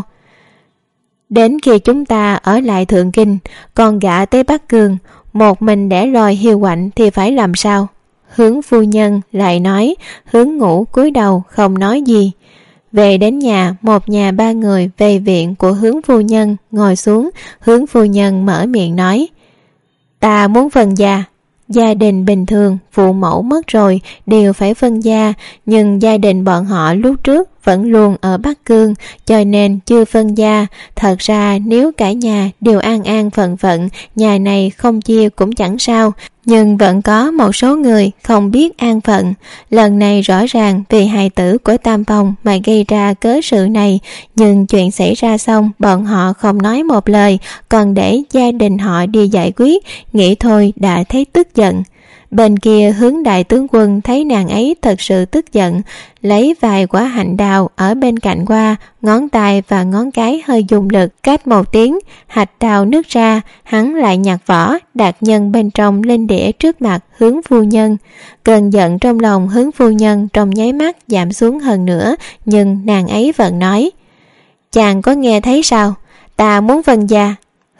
Speaker 2: Đến khi chúng ta ở lại Thượng Kinh, còn gả tới Bắc Cương, một mình để lòi hiu quạnh thì phải làm sao? Hướng phu nhân lại nói. Hướng Ngũ cúi đầu không nói gì. Về đến nhà, một nhà ba người về viện của Hướng phu nhân ngồi xuống. Hướng phu nhân mở miệng nói: Ta muốn phân gia. Gia đình bình thường phụ mẫu mất rồi đều phải phân gia, nhưng gia đình bọn họ lúc trước vẫn luôn ở Bắc Cương, cho nên chưa phân gia. Thật ra nếu cả nhà đều an an phận phận, nhà này không chia cũng chẳng sao, nhưng vẫn có một số người không biết an phận. Lần này rõ ràng vì hài tử của Tam Phong mà gây ra cớ sự này, nhưng chuyện xảy ra xong bọn họ không nói một lời, còn để gia đình họ đi giải quyết, nghĩ thôi đã thấy tức giận. Bên kia Hướng đại tướng quân thấy nàng ấy thật sự tức giận, lấy vài quả hạnh đào ở bên cạnh qua, ngón tay và ngón cái hơi dùng lực, cách một tiếng hạch đào nứt ra, hắn lại nhặt vỏ đặt nhân bên trong lên đĩa trước mặt Hướng phu nhân. Cơn giận trong lòng Hướng phu nhân trong nháy mắt giảm xuống hơn nữa, nhưng nàng ấy vẫn nói: Chàng có nghe thấy sao? Ta muốn phân gia.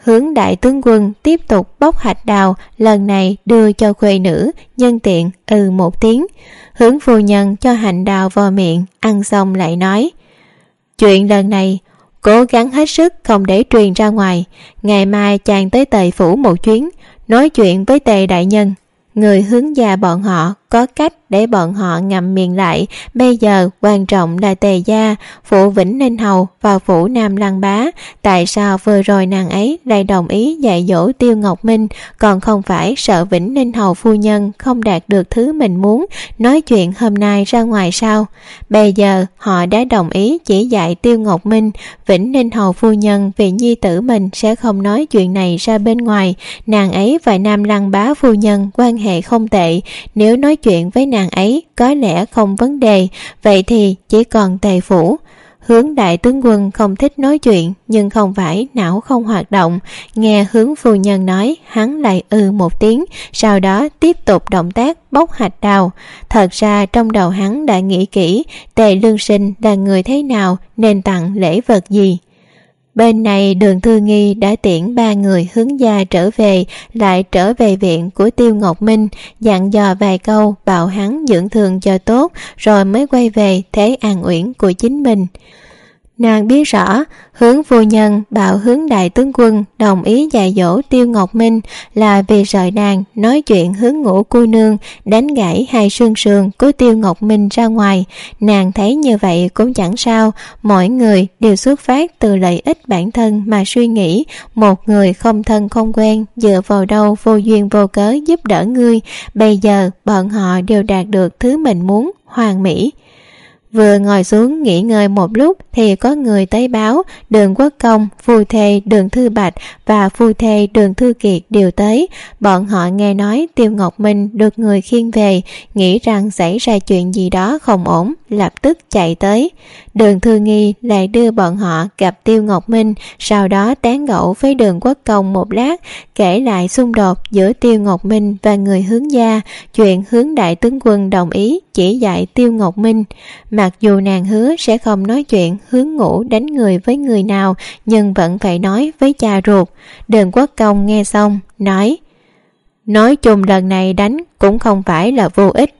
Speaker 2: Hướng đại tướng quân tiếp tục bóc hạch đào, lần này đưa cho khuê nữ, nhân tiện ừ một tiếng. Hướng phu nhân cho hành đào vào miệng, ăn xong lại nói: chuyện lần này cố gắng hết sức không để truyền ra ngoài. Ngày mai chàng tới Tề phủ một chuyến, nói chuyện với Tề đại nhân. Người hướng gia bọn họ có cách để bọn họ ngậm miệng lại. Bây giờ quan trọng là Tề gia, phủ Vĩnh Ninh Hầu và phủ Nam Lăng Bá. Tại sao vừa rồi nàng ấy lại đồng ý dạy dỗ Tiêu Ngọc Minh, còn không phải sợ Vĩnh Ninh Hầu phu nhân không đạt được thứ mình muốn, nói chuyện hôm nay ra ngoài sao? Bây giờ họ đã đồng ý chỉ dạy Tiêu Ngọc Minh, Vĩnh Ninh Hầu phu nhân vì nhi tử mình sẽ không nói chuyện này ra bên ngoài. Nàng ấy và Nam Lăng Bá phu nhân quan hệ không tệ, nếu nói chuyện với nàng ấy có lẽ không vấn đề, vậy thì chỉ còn Tề phủ. Hướng đại tướng quân không thích nói chuyện, nhưng không phải não không hoạt động. Nghe Hướng phu nhân nói, hắn lại ừ một tiếng, sau đó tiếp tục động tác bóc hạch đào. Thật ra trong đầu hắn đã nghĩ kỹ Tề Lương Sinh là người thế nào, nên tặng lễ vật gì. Bên này Đường Thư Nghi đã tiễn ba người hướng gia trở về, lại trở về viện của Tiêu Ngọc Minh, dặn dò vài câu bảo hắn dưỡng thương cho tốt, rồi mới quay về thế An Uyển của chính mình. Nàng biết rõ Hướng phu nhân bảo Hướng đại tướng quân đồng ý dạy dỗ Tiêu Ngọc Minh là vì sợ nàng nói chuyện Hướng Ngũ cô nương đánh gãy hai xương sườn của Tiêu Ngọc Minh ra ngoài. Nàng thấy như vậy cũng chẳng sao, mỗi người đều xuất phát từ lợi ích bản thân mà suy nghĩ. Một người không thân không quen, dựa vào đâu vô duyên vô cớ giúp đỡ ngươi. Bây giờ bọn họ đều đạt được thứ mình muốn, hoàn mỹ. Vừa ngồi xuống nghỉ ngơi một lúc thì có người tới báo Đường Quốc Công, phu thê Đường Thư Bạch và phu thê Đường Thư Kiệt đều tới. Bọn họ nghe nói Tiêu Ngọc Minh được người khiêng về, nghĩ rằng xảy ra chuyện gì đó không ổn, lập tức chạy tới. Đường Thư Nghi lại đưa bọn họ gặp Tiêu Ngọc Minh, sau đó tán gẫu với Đường Quốc Công một lát, kể lại xung đột giữa Tiêu Ngọc Minh và người Hướng gia, chuyện Hướng đại tướng quân đồng ý chỉ dạy Tiêu Ngọc Minh. Mặc dù nàng hứa sẽ không nói chuyện Hướng Ngũ đánh người với người nào, nhưng vẫn phải nói với cha ruột. Đường Quốc Công nghe xong nói: nói chung lần này đánh cũng không phải là vô ích.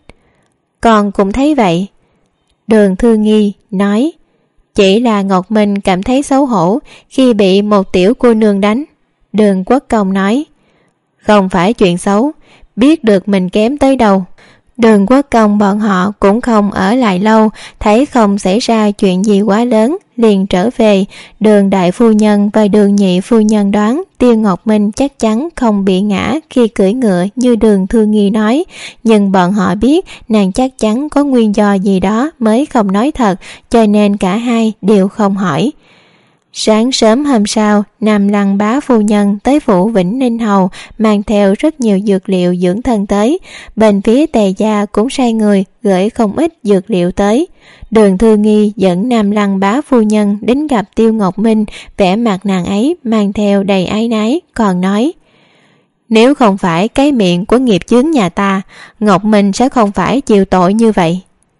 Speaker 2: Con cũng thấy vậy. Đường Thư Nghi nói: chỉ là Ngọc Minh cảm thấy xấu hổ khi bị một tiểu cô nương đánh. Đường Quốc Công nói: không phải chuyện xấu, biết được mình kém tới đâu. Đường Quốc Công bọn họ cũng không ở lại lâu, thấy không xảy ra chuyện gì quá lớn liền trở về. Đường đại phu nhân và Đường nhị phu nhân đoán Tiêu Ngọc Minh chắc chắn không bị ngã khi cưỡi ngựa như Đường Thư Nghi nói, nhưng bọn họ biết nàng chắc chắn có nguyên do gì đó mới không nói thật, cho nên cả hai đều không hỏi. Sáng sớm hôm sau, Nam Lăng Bá phu nhân tới phủ Vĩnh Ninh Hầu, mang theo rất nhiều dược liệu dưỡng thân tới. Bên phía Tề gia cũng sai người gửi không ít dược liệu tới. Đường Thư Nghi dẫn Nam Lăng Bá phu nhân đến gặp Tiêu Ngọc Minh, vẻ mặt nàng ấy mang theo đầy áy náy, còn nói: nếu không phải cái miệng của nghiệp chướng nhà ta, Ngọc Minh sẽ không phải chịu tội như vậy.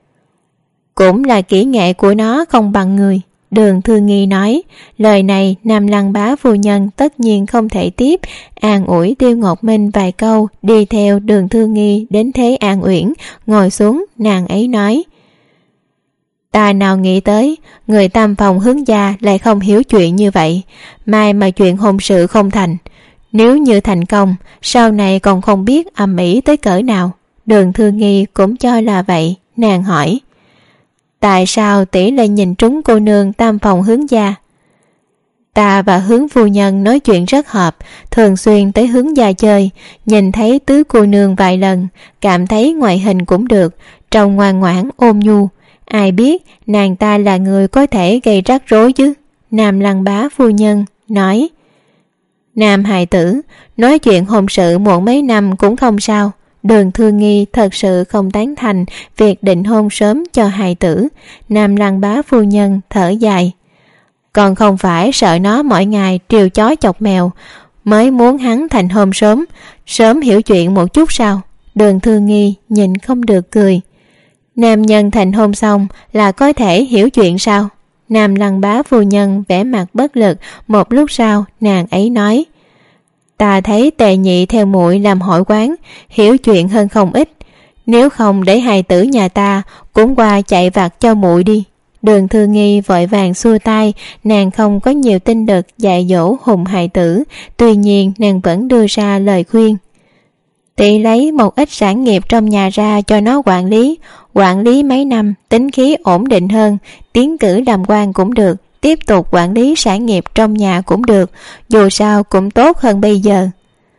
Speaker 2: Cũng là kỹ nghệ của nó không bằng người. Đường Thư Nghi nói. Lời này Nam Lăng Bá phu nhân tất nhiên không thể tiếp, an ủi Tiêu Ngọc Minh vài câu, đi theo Đường Thư Nghi đến thế An Uyển, ngồi xuống. Nàng ấy nói: ta nào nghĩ tới người tam phòng Hướng gia lại không hiểu chuyện như vậy, mai mà chuyện hôn sự không thành, nếu như thành công sau này còn không biết ầm ĩ tới cỡ nào. Đường Thư Nghi cũng cho là vậy. Nàng hỏi: tại sao tỷ lại nhìn trúng cô nương tam phòng Hướng gia? Ta và Hướng phu nhân nói chuyện rất hợp, thường xuyên tới Hướng gia chơi, nhìn thấy tứ cô nương vài lần, cảm thấy ngoại hình cũng được, trông ngoan ngoãn ôn nhu. Ai biết nàng ta là người có thể gây rắc rối chứ? Nam Lăng Bá phu nhân nói: nam hài tử nói chuyện hôn sự muộn mấy năm cũng không sao. Đường Thư Nghi thật sự không tán thành việc định hôn sớm cho hài tử. Nam Lăng Bá phu nhân thở dài: còn không phải sợ nó mỗi ngày trêu chó chọc mèo mới muốn hắn thành hôn sớm, sớm hiểu chuyện một chút sao? Đường Thư Nghi nhìn không được cười: nam nhân thành hôn xong là có thể hiểu chuyện sao? Nam Lăng Bá phu nhân vẻ mặt bất lực. Một lúc sau nàng ấy nói: Ta thấy Tề Nhị theo muội làm hội quán, hiểu chuyện hơn không ít. Nếu không để hài tử nhà ta cũng qua chạy vặt cho muội đi. Đường Thư Nghi vội vàng xua tay, nàng không có nhiều tinh lực dạy dỗ Hùng hài tử, tuy nhiên nàng vẫn đưa ra lời khuyên. Tỷ lấy một ít sản nghiệp trong nhà ra cho nó quản lý, quản lý mấy năm, tính khí ổn định hơn, tiến cử làm quan cũng được, tiếp tục quản lý sản nghiệp trong nhà cũng được, dù sao cũng tốt hơn bây giờ.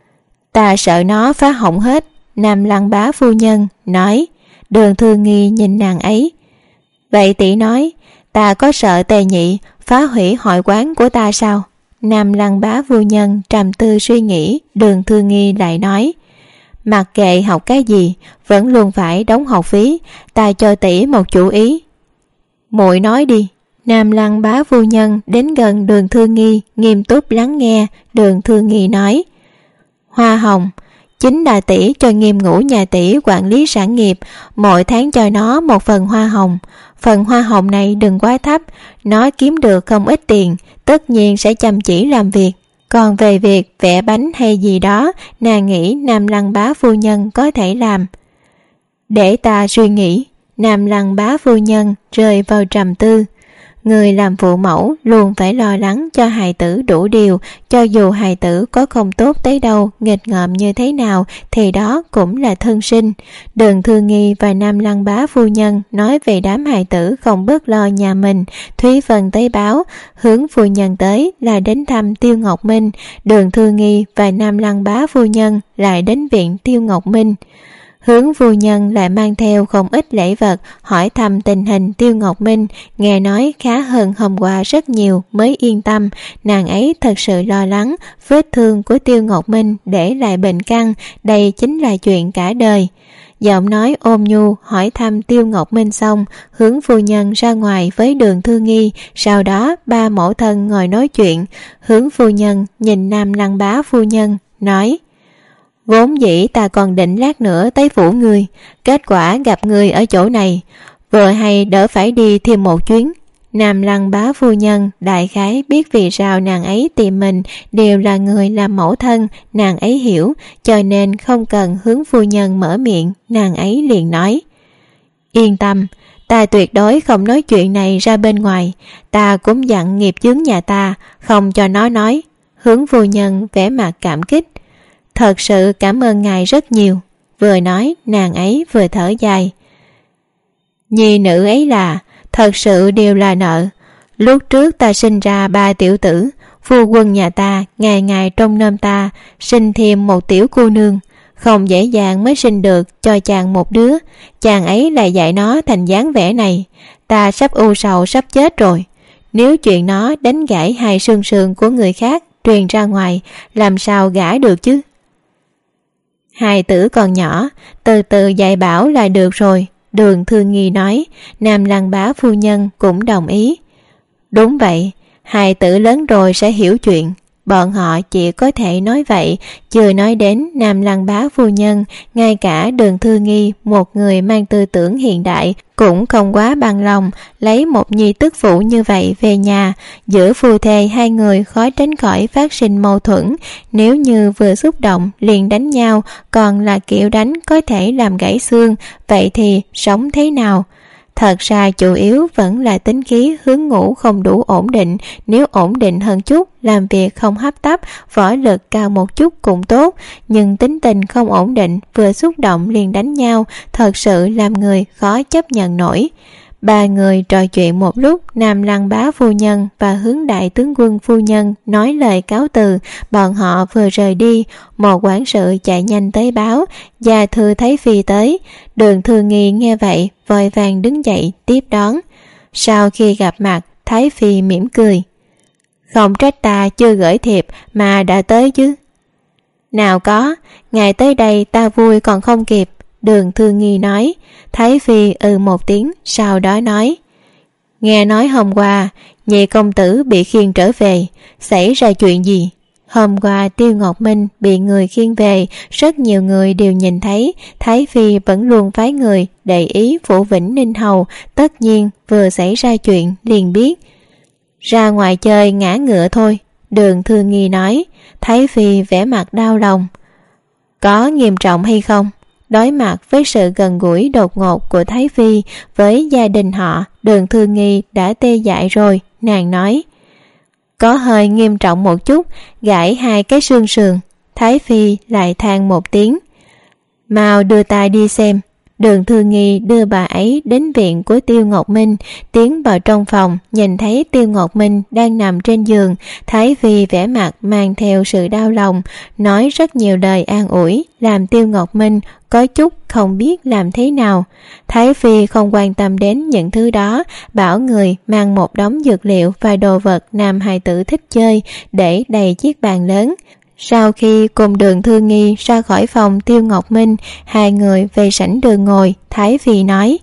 Speaker 2: Ta sợ nó phá hỏng hết, Nam Lăng bá phu nhân nói. Đường Thư Nghi nhìn nàng ấy. Vậy tỷ nói, ta có sợ Tề Nhị phá hủy hội quán của ta sao? Nam Lăng bá phu nhân trầm tư suy nghĩ. Đường Thư Nghi lại nói, mặc kệ học cái gì vẫn luôn phải đóng học phí, ta cho tỷ một chủ ý. Muội nói đi. Nam Lăng bá phu nhân đến gần Đường Thư Nghi, nghiêm túc lắng nghe. Đường Thư Nghi nói, hoa hồng chính là tỷ cho Nghiêm Ngũ nhà tỷ quản lý sản nghiệp, mỗi tháng cho nó một phần hoa hồng. Phần hoa hồng này đừng quá thấp, nó kiếm được không ít tiền, tất nhiên sẽ chăm chỉ làm việc. Còn về việc vẽ bánh hay gì đó, nàng nghĩ Nam Lăng bá phu nhân có thể làm. Để ta suy nghĩ. Nam Lăng bá phu nhân rơi vào trầm tư. Người làm phụ mẫu luôn phải lo lắng cho hài tử đủ điều, cho dù hài tử có không tốt tới đâu, nghịch ngợm như thế nào thì đó cũng là thân sinh. Đường Thư Nghi và Nam Lăng bá phu nhân nói về đám hài tử không bớt lo nhà mình. Thúy Vân tới báo, hướng phu nhân tới là đến thăm Tiêu Ngọc Minh. Đường Thư Nghi và Nam Lăng bá phu nhân lại đến viện Tiêu Ngọc Minh. Hướng phu nhân lại mang theo không ít lễ vật, hỏi thăm tình hình Tiêu Ngọc Minh, nghe nói khá hơn hôm qua rất nhiều mới yên tâm. Nàng ấy thật sự lo lắng vết thương của Tiêu Ngọc Minh để lại bệnh căn, đây chính là chuyện cả đời. Giọng nói ôm nhu hỏi thăm Tiêu Ngọc Minh xong, Hướng phu nhân ra ngoài với Đường Thư Nghi, sau đó ba mẫu thân ngồi nói chuyện. Hướng phu nhân nhìn Nam Lăng bá phu nhân, nói, vốn dĩ ta còn định lát nữa tới phủ ngươi, kết quả gặp ngươi ở chỗ này, vừa hay đỡ phải đi thêm một chuyến. Nam Lăng bá phu nhân đại khái biết vì sao nàng ấy tìm mình đều là người làm mẫu thân, nàng ấy hiểu, cho nên không cần Hướng phu nhân mở miệng, nàng ấy liền nói, yên tâm, ta tuyệt đối không nói chuyện này ra bên ngoài, ta cũng dặn nghiệp chướng nhà ta không cho nó nói. Hướng phu nhân vẻ mặt cảm kích, thật sự cảm ơn ngài rất nhiều. Vừa nói nàng ấy vừa thở dài. Nhi nữ ấy là thật sự đều là nợ. Lúc trước ta sinh ra ba tiểu tử, phu quân nhà ta ngày ngày trông nom ta, sinh thêm một tiểu cô nương, không dễ dàng mới sinh được cho chàng một đứa. Chàng ấy lại dạy nó thành dáng vẻ này, ta sắp u sầu sắp chết rồi. Nếu chuyện nó đánh gãy hai xương sườn của người khác truyền ra ngoài, làm sao gả được chứ? Hài tử còn nhỏ, từ từ dạy bảo là được rồi. Đường Thư Nghi nói. Nam Lăng bá phu nhân cũng đồng ý. Đúng vậy, hài tử lớn rồi sẽ hiểu chuyện. Bọn họ chỉ có thể nói vậy, chưa nói đến Nam Lăng bá phu nhân, ngay cả Đường Thư Nghi, một người mang tư tưởng hiện đại, cũng không quá bằng lòng lấy một nhi tức phụ như vậy về nhà. Giữa phu thê hai người khó tránh khỏi phát sinh mâu thuẫn, nếu như vừa xúc động liền đánh nhau, còn là kiểu đánh có thể làm gãy xương, vậy thì sống thế nào? Thật ra chủ yếu vẫn là tính khí Hướng Ngũ không đủ ổn định, nếu ổn định hơn chút, làm việc không hấp tấp, võ lực cao một chút cũng tốt, nhưng tính tình không ổn định, vừa xúc động liền đánh nhau, thật sự làm người khó chấp nhận nổi. Ba người trò chuyện một lúc, Nam Lăng bá phu nhân và Hướng đại tướng quân phu nhân nói lời cáo từ. Bọn họ vừa rời đi, một quản sự chạy nhanh tới báo, gia thư Thái phi tới. Đường Thư Nghi nghe vậy vội vàng đứng dậy tiếp đón. Sau khi gặp mặt, Thái phi mỉm cười, không trách ta chưa gửi thiệp mà đã tới chứ. Nào có, ngài tới đây ta vui còn không kịp. Đường Thư Nghi nói. Thái phi ừ một tiếng, sau đó nói, nghe nói hôm qua nhị công tử bị khiêng trở về, xảy ra chuyện gì? Hôm qua Tiêu Ngọc Minh bị người khiêng về, rất nhiều người đều nhìn thấy. Thái phi vẫn luôn phái người để ý phủ Vĩnh Ninh Hầu, tất nhiên vừa xảy ra chuyện liền biết. Ra ngoài chơi ngã ngựa thôi. Đường Thư Nghi nói. Thái Phi vẻ mặt đau lòng. Có nghiêm trọng hay không? Đối mặt với sự gần gũi đột ngột của Thái Phi với gia đình họ, Đường Thư Nghi đã tê dại rồi. Nàng nói, có hơi nghiêm trọng một chút, gãy hai cái xương sườn. Thái Phi lại than một tiếng. Mau đưa tay đi xem. Đường Thư Nghi đưa bà ấy đến viện của Tiêu Ngọc Minh, tiến vào trong phòng, nhìn thấy Tiêu Ngọc Minh đang nằm trên giường. Thái Phi vẻ mặt mang theo sự đau lòng, nói rất nhiều lời an ủi, làm Tiêu Ngọc Minh có chút không biết làm thế nào. Thái Phi không quan tâm đến những thứ đó, bảo người mang một đống dược liệu và đồ vật nam hài tử thích chơi để đầy chiếc bàn lớn. Sau khi cùng Đường Thư Nghi ra khỏi phòng Tiêu Ngọc Minh, hai người về sảnh đường ngồi. Thái Phi nói,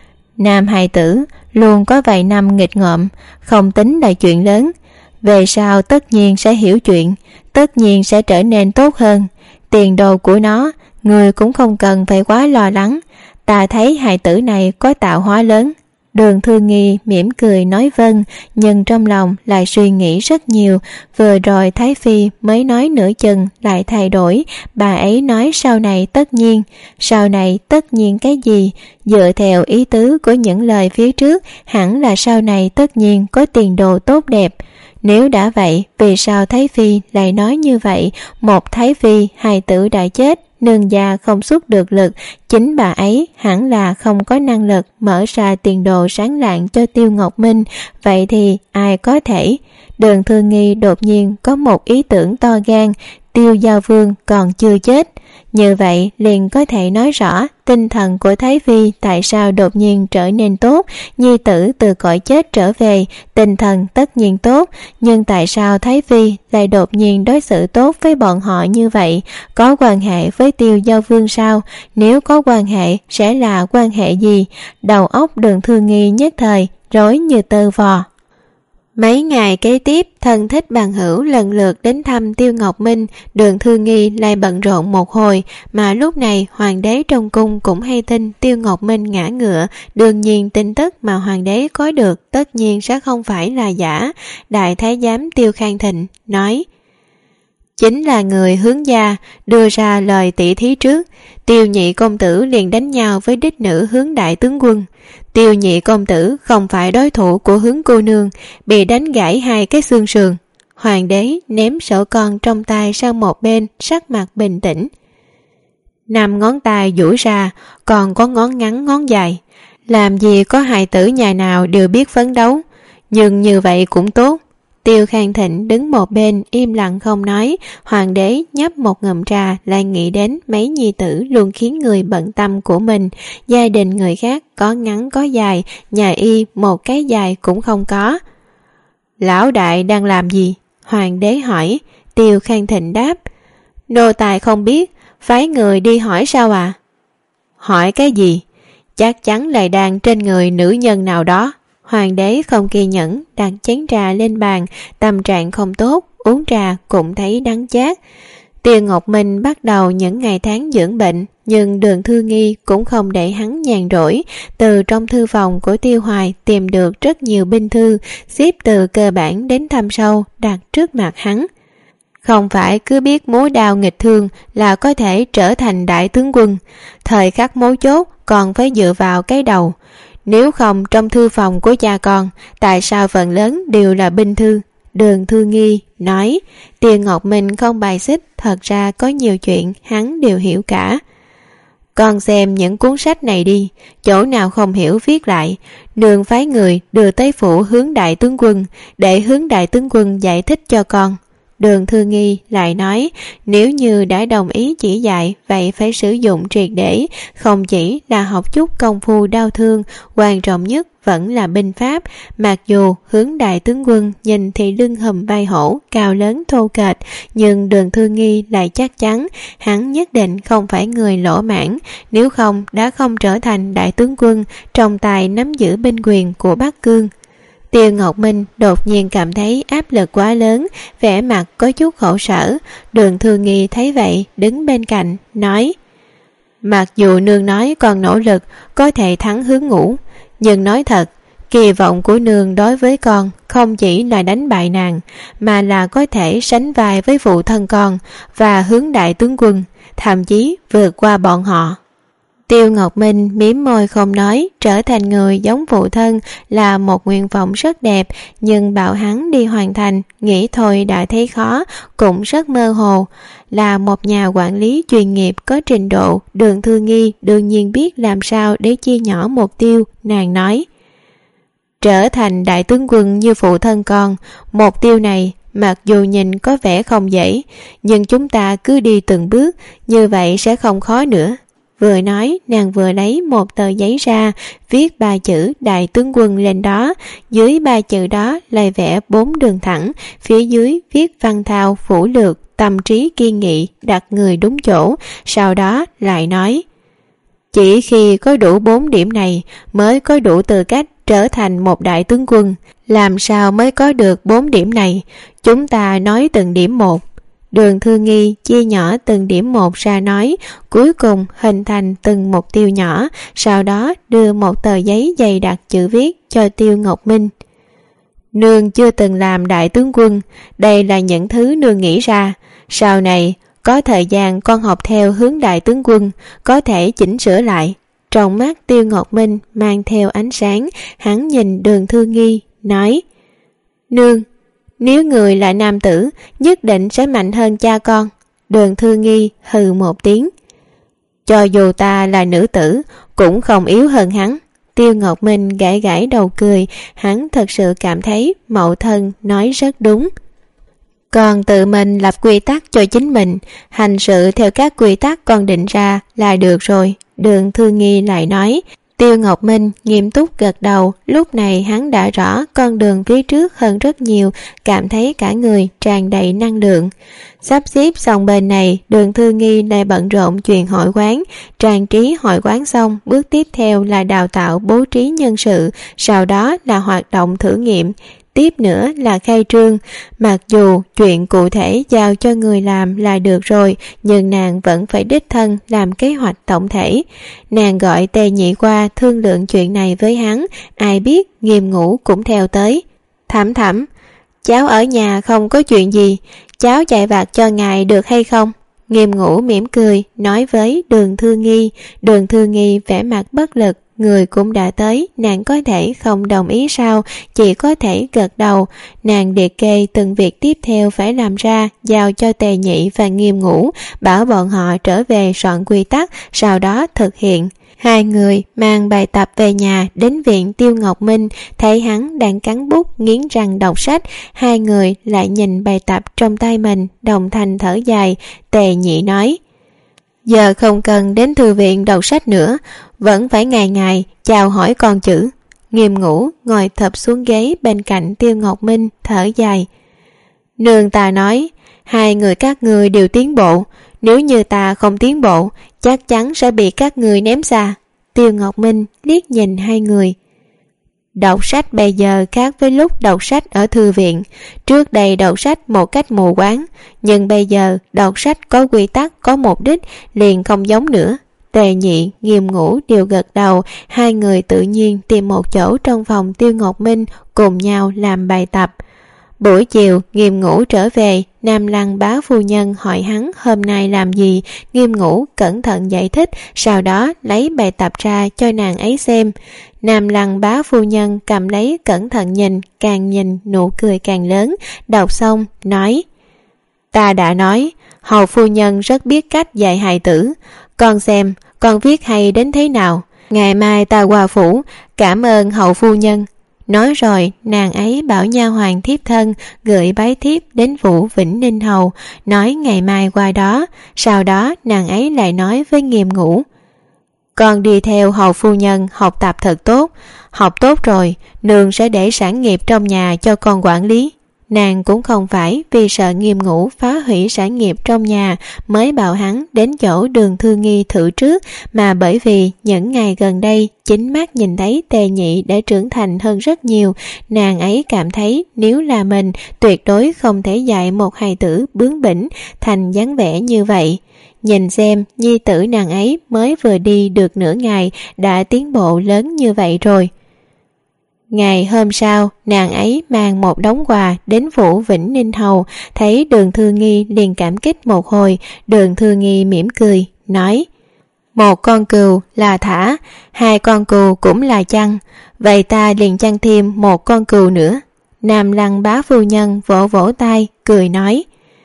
Speaker 2: nam hài tử luôn có vài năm nghịch ngợm, không tính là chuyện lớn. Về sau tất nhiên sẽ hiểu chuyện, tất nhiên sẽ trở nên tốt hơn. Tiền đồ của nó, người cũng không cần phải quá lo lắng. Ta thấy hài tử này có tạo hóa lớn. Đường Thư Nghi mỉm cười nói vâng, nhưng trong lòng lại suy nghĩ rất nhiều. Vừa rồi Thái Phi mới nói nửa chừng lại thay đổi. Bà ấy nói sau này tất nhiên. Sau này tất nhiên cái gì? Dựa theo ý tứ của những lời phía trước, hẳn là sau này tất nhiên có tiền đồ tốt đẹp. Nếu đã vậy, vì sao Thái Phi lại nói như vậy? Một Thái Phi, hài tử đã chết, nương gia không xuất được lực, chính bà ấy hẳn là không có năng lực mở ra tiền đồ sáng lạng cho Tiêu Ngọc Minh. Vậy thì ai có thể? Đường Thư Nghi đột nhiên có một ý tưởng to gan. Tiêu Giao Vương còn chưa chết. Như vậy liền có thể nói rõ tinh thần của Thái Phi tại sao đột nhiên trở nên tốt. Nhi tử từ cõi chết trở về, tinh thần tất nhiên tốt, nhưng tại sao Thái Phi lại đột nhiên đối xử tốt với bọn họ như vậy? Có quan hệ với Tiêu Giao Vương sao? Nếu có quan hệ sẽ là quan hệ gì? Đầu óc Đường Thư Nghi nhất thời rối như tơ vò. Mấy ngày kế tiếp, thân thích bằng hữu lần lượt đến thăm Tiêu Ngọc Minh. Đường Thư Nghi lại bận rộn một hồi, mà lúc này hoàng đế trong cung cũng hay tin Tiêu Ngọc Minh ngã ngựa. Đương nhiên tin tức mà hoàng đế có được tất nhiên sẽ không phải là giả. Đại thái giám Tiêu Khang Thịnh nói, chính là người hướng gia đưa ra lời tỉ thí trước. Tiêu nhị công tử liền đánh nhau với đích nữ Hướng đại tướng quân. Tiêu nhị công tử không phải đối thủ của Hướng cô nương, bị đánh gãy hai cái xương sườn. Hoàng đế ném sổ con trong tay sang một bên, sắc mặt bình tĩnh. Năm ngón tay duỗi ra, còn có ngón ngắn ngón dài. Làm gì có hài tử nhà nào đều biết phấn đấu, nhưng như vậy cũng tốt. Tiêu Khang Thịnh đứng một bên im lặng không nói. Hoàng đế nhấp một ngụm trà, lại nghĩ đến mấy nhi tử luôn khiến người bận tâm của mình. Gia đình người khác có ngắn có dài, nhà y một cái dài cũng không có. Lão đại đang làm gì? Hoàng đế hỏi. Tiêu Khang Thịnh đáp, nô tài không biết, phái người đi hỏi sao à? Hỏi cái gì? Chắc chắn lại đang trên người nữ nhân nào đó. Hoàng đế không kiên nhẫn, đặt chén trà lên bàn, tâm trạng không tốt, uống trà cũng thấy đắng chát. Tiêu Ngọc Minh bắt đầu những ngày tháng dưỡng bệnh, nhưng Đường Thư Nghi cũng không để hắn nhàn rỗi. Từ trong thư phòng của Tiêu Hoài tìm được rất nhiều binh thư, xếp từ cơ bản đến thâm sâu, đặt trước mặt hắn. Không phải cứ biết múa đao nghịch thương là có thể trở thành đại tướng quân, thời khắc mấu chốt còn phải dựa vào cái đầu. Nếu không trong thư phòng của cha con, tại sao phần lớn đều là binh thư? Đường Thư Nghi nói. Tiêu Ngọc Minh không bài xích, thật ra có nhiều chuyện hắn đều hiểu cả. Con xem những cuốn sách này đi, chỗ nào không hiểu viết lại. Đường phái người đưa tới phủ Hướng đại tướng quân, để Hướng đại tướng quân giải thích cho con. Đường Thư Nghi lại nói, nếu như đã đồng ý chỉ dạy, vậy phải sử dụng triệt để, không chỉ là học chút công phu đao thương, quan trọng nhất vẫn là binh pháp. Mặc dù Hướng đại tướng quân nhìn thì lưng hùm vai hổ, cao lớn thô kệch, nhưng Đường Thư Nghi lại chắc chắn hắn nhất định không phải người lỗ mãn, nếu không đã không trở thành đại tướng quân trong tay nắm giữ binh quyền của Bắc Cương. Tiêu Ngọc Minh đột nhiên cảm thấy áp lực quá lớn, vẻ mặt có chút khổ sở. Đường Thư Nghi thấy vậy đứng bên cạnh nói, mặc dù nương nói còn nỗ lực có thể thắng Hướng Ngũ, nhưng nói thật, Kỳ vọng của nương đối với con không chỉ là đánh bại nàng, mà là có thể sánh vai với phụ thân con và hướng đại tướng quân, thậm chí vượt qua bọn họ. Tiêu Ngọc Minh mím môi không nói. Trở thành người giống phụ thân là một nguyện vọng rất đẹp, nhưng bảo hắn đi hoàn thành, nghĩ thôi đã thấy khó, cũng rất mơ hồ. Là một nhà quản lý chuyên nghiệp có trình độ, Đường Thư Nghi đương nhiên biết làm sao để chia nhỏ mục tiêu. Nàng nói: trở thành đại tướng quân như phụ thân con, mục tiêu này mặc dù nhìn có vẻ không dễ, nhưng chúng ta cứ đi từng bước, như vậy sẽ không khó nữa. Vừa nói, nàng vừa lấy một tờ giấy ra, viết ba chữ đại tướng quân lên đó. Dưới ba chữ đó lại vẽ bốn đường thẳng, phía dưới viết văn thao phủ lược, tâm trí kiên nghị, đặt người đúng chỗ. Sau đó lại nói: chỉ khi có đủ bốn điểm này mới có đủ tư cách trở thành một đại tướng quân. Làm sao mới có được bốn điểm này? Chúng ta nói từng điểm một. Đường Thư Nghi chia nhỏ từng điểm một ra nói, cuối cùng hình thành từng mục tiêu nhỏ, sau đó đưa một tờ giấy dày đặc chữ viết cho Tiêu Ngọc Minh. Nương chưa từng làm đại tướng quân, đây là những thứ nương nghĩ ra. Sau này có thời gian con học theo hướng đại tướng quân, có thể chỉnh sửa lại. Trong mắt Tiêu Ngọc Minh mang theo ánh sáng, hắn nhìn Đường Thư Nghi nói: nương, nếu người là nam tử, nhất định sẽ mạnh hơn cha con. Đường Thư Nghi hừ một tiếng: cho dù ta là nữ tử, cũng không yếu hơn hắn. Tiêu Ngọc Minh gãi gãi đầu cười, hắn thật sự cảm thấy mẫu thân nói rất đúng. Còn tự mình lập quy tắc cho chính mình, hành sự theo các quy tắc con định ra là được rồi. Đường Thư Nghi lại nói. Tiêu Ngọc Minh nghiêm túc gật đầu. Lúc này hắn đã rõ con đường phía trước hơn rất nhiều, cảm thấy cả người tràn đầy năng lượng. Sắp xếp xong bên này, Đường Thư Nghi lại bận rộn chuyện hội quán. Trang trí hội quán xong, bước tiếp theo là đào tạo bố trí nhân sự, sau đó là hoạt động thử nghiệm, tiếp nữa là khai trương. Mặc dù chuyện cụ thể giao cho người làm là được rồi, nhưng nàng vẫn phải đích thân làm kế hoạch tổng thể. Nàng gọi Tề Nhị qua thương lượng chuyện này với hắn, ai biết Nghiêm Ngũ cũng theo tới. Thẩm thẩm, cháu ở nhà không có chuyện gì, cháu chạy vặt cho ngài được hay không? Nghiêm Ngũ mỉm cười nói với Đường Thư Nghi. Đường Thư Nghi vẻ mặt bất lực, người cũng đã tới, nàng có thể không đồng ý sao? Chỉ có thể gật đầu. Nàng liệt kê từng việc tiếp theo phải làm ra, giao cho Tề Nhị và Nghiêm Ngũ, bảo bọn họ trở về soạn quy tắc, sau đó thực hiện. Hai người mang bài tập về nhà, đến viện Tiêu Ngọc Minh, thấy hắn đang cắn bút nghiến răng đọc sách. Hai người lại nhìn bài tập trong tay mình, đồng thanh thở dài. Tề Nhị nói: giờ không cần đến thư viện đọc sách nữa, vẫn phải ngày ngày chào hỏi con chữ. Nghiêm Ngũ ngồi thập xuống ghế bên cạnh Tiêu Ngọc Minh, thở dài: nương ta nói, hai người các ngươi đều tiến bộ, nếu như ta không tiến bộ, chắc chắn sẽ bị các ngươi ném xa. Tiêu Ngọc Minh liếc nhìn hai người. Đọc sách bây giờ khác với lúc đọc sách ở thư viện. Trước đây đọc sách một cách mù quáng, nhưng bây giờ đọc sách có quy tắc, có mục đích, liền không giống nữa. Tề Nhị, Nghiêm Ngũ đều gật đầu. Hai người tự nhiên tìm một chỗ trong phòng Tiêu Ngọc Minh, cùng nhau làm bài tập. Buổi chiều, Nghiêm Ngũ trở về, Nam Lăng bá phu nhân hỏi hắn hôm nay làm gì. Nghiêm Ngũ cẩn thận giải thích, sau đó lấy bài tập ra cho nàng ấy xem. Nam Lăng bá phu nhân cầm lấy cẩn thận nhìn, càng nhìn nụ cười càng lớn. Đọc xong, nói: ta đã nói, hầu phu nhân rất biết cách dạy hài tử. Con xem, con viết hay đến thế nào. Ngày mai ta qua phủ, cảm ơn hầu phu nhân. Nói rồi, nàng ấy bảo nha hoàn thiếp thân gửi bái thiếp đến Vũ Vĩnh Ninh hầu, nói ngày mai qua đó. Sau đó nàng ấy lại nói với Nghiêm Ngũ: con đi theo hầu phu nhân học tập thật tốt, học tốt rồi nương sẽ để sản nghiệp trong nhà cho con quản lý. Nàng cũng không phải vì sợ Nghiêm Ngũ phá hủy sản nghiệp trong nhà mới bảo hắn đến chỗ Đường Thư Nghi thử trước, mà bởi vì những ngày gần đây chính mắt nhìn thấy Tề Nhị đã trưởng thành hơn rất nhiều. Nàng ấy cảm thấy nếu là mình, tuyệt đối không thể dạy một hài tử bướng bỉnh thành dáng vẻ như vậy. Nhìn xem, nhi tử nàng ấy mới vừa đi được nửa ngày đã tiến bộ lớn như vậy rồi. Ngày hôm sau, nàng ấy mang một đống quà đến phủ Vĩnh Ninh Hầu, thấy Đường Thư Nghi liền cảm kích một hồi. Đường Thư Nghi mỉm cười, nói: một con cừu là thả, hai con cừu cũng là chăn, vậy ta liền chăn thêm một con cừu nữa. Nam Lăng bá phu nhân vỗ vỗ tay, cười nói: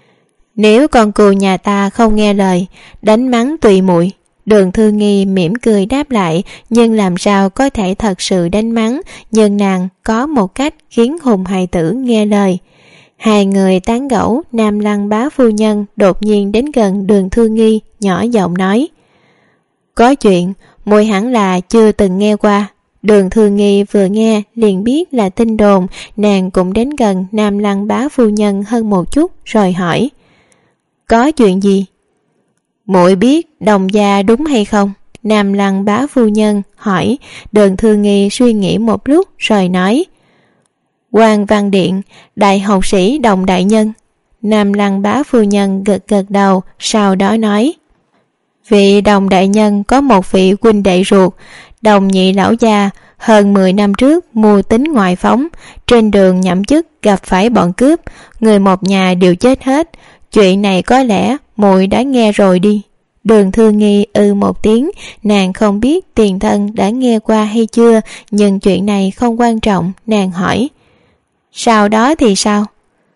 Speaker 2: nếu con cừu nhà ta không nghe lời, đánh mắng tùy muội. Đường Thư Nghi mỉm cười đáp lại, nhưng làm sao có thể thật sự đánh mắng, nhưng nàng có một cách khiến Hùng hài tử nghe lời. Hai người tán gẫu, Nam Lăng bá phu nhân đột nhiên đến gần Đường Thư Nghi, nhỏ giọng nói: có chuyện muội hẳn là chưa từng nghe qua. Đường Thư Nghi vừa nghe liền biết là tin đồn, nàng cũng đến gần Nam Lăng bá phu nhân hơn một chút rồi hỏi: có chuyện gì? Muội biết Đồng gia đúng hay không? Nam Lăng bá phu nhân hỏi. Đường Thư Nghi suy nghĩ một lúc rồi nói: Quan Văn Điện, đại học sĩ Đồng đại nhân. Nam Lăng bá phu nhân gật gật đầu, sau đó nói: vị Đồng đại nhân có một vị huynh đệ ruột, Đồng nhị lão gia, hơn mười năm trước mưu tính ngoại phóng, trên đường nhậm chức gặp phải bọn cướp, người một nhà đều chết hết. Chuyện này có lẽ muội đã nghe rồi đi. Đường Thư Nghi ư một tiếng, nàng không biết tiền thân đã nghe qua hay chưa, nhưng chuyện này không quan trọng. Nàng hỏi: sau đó thì sao?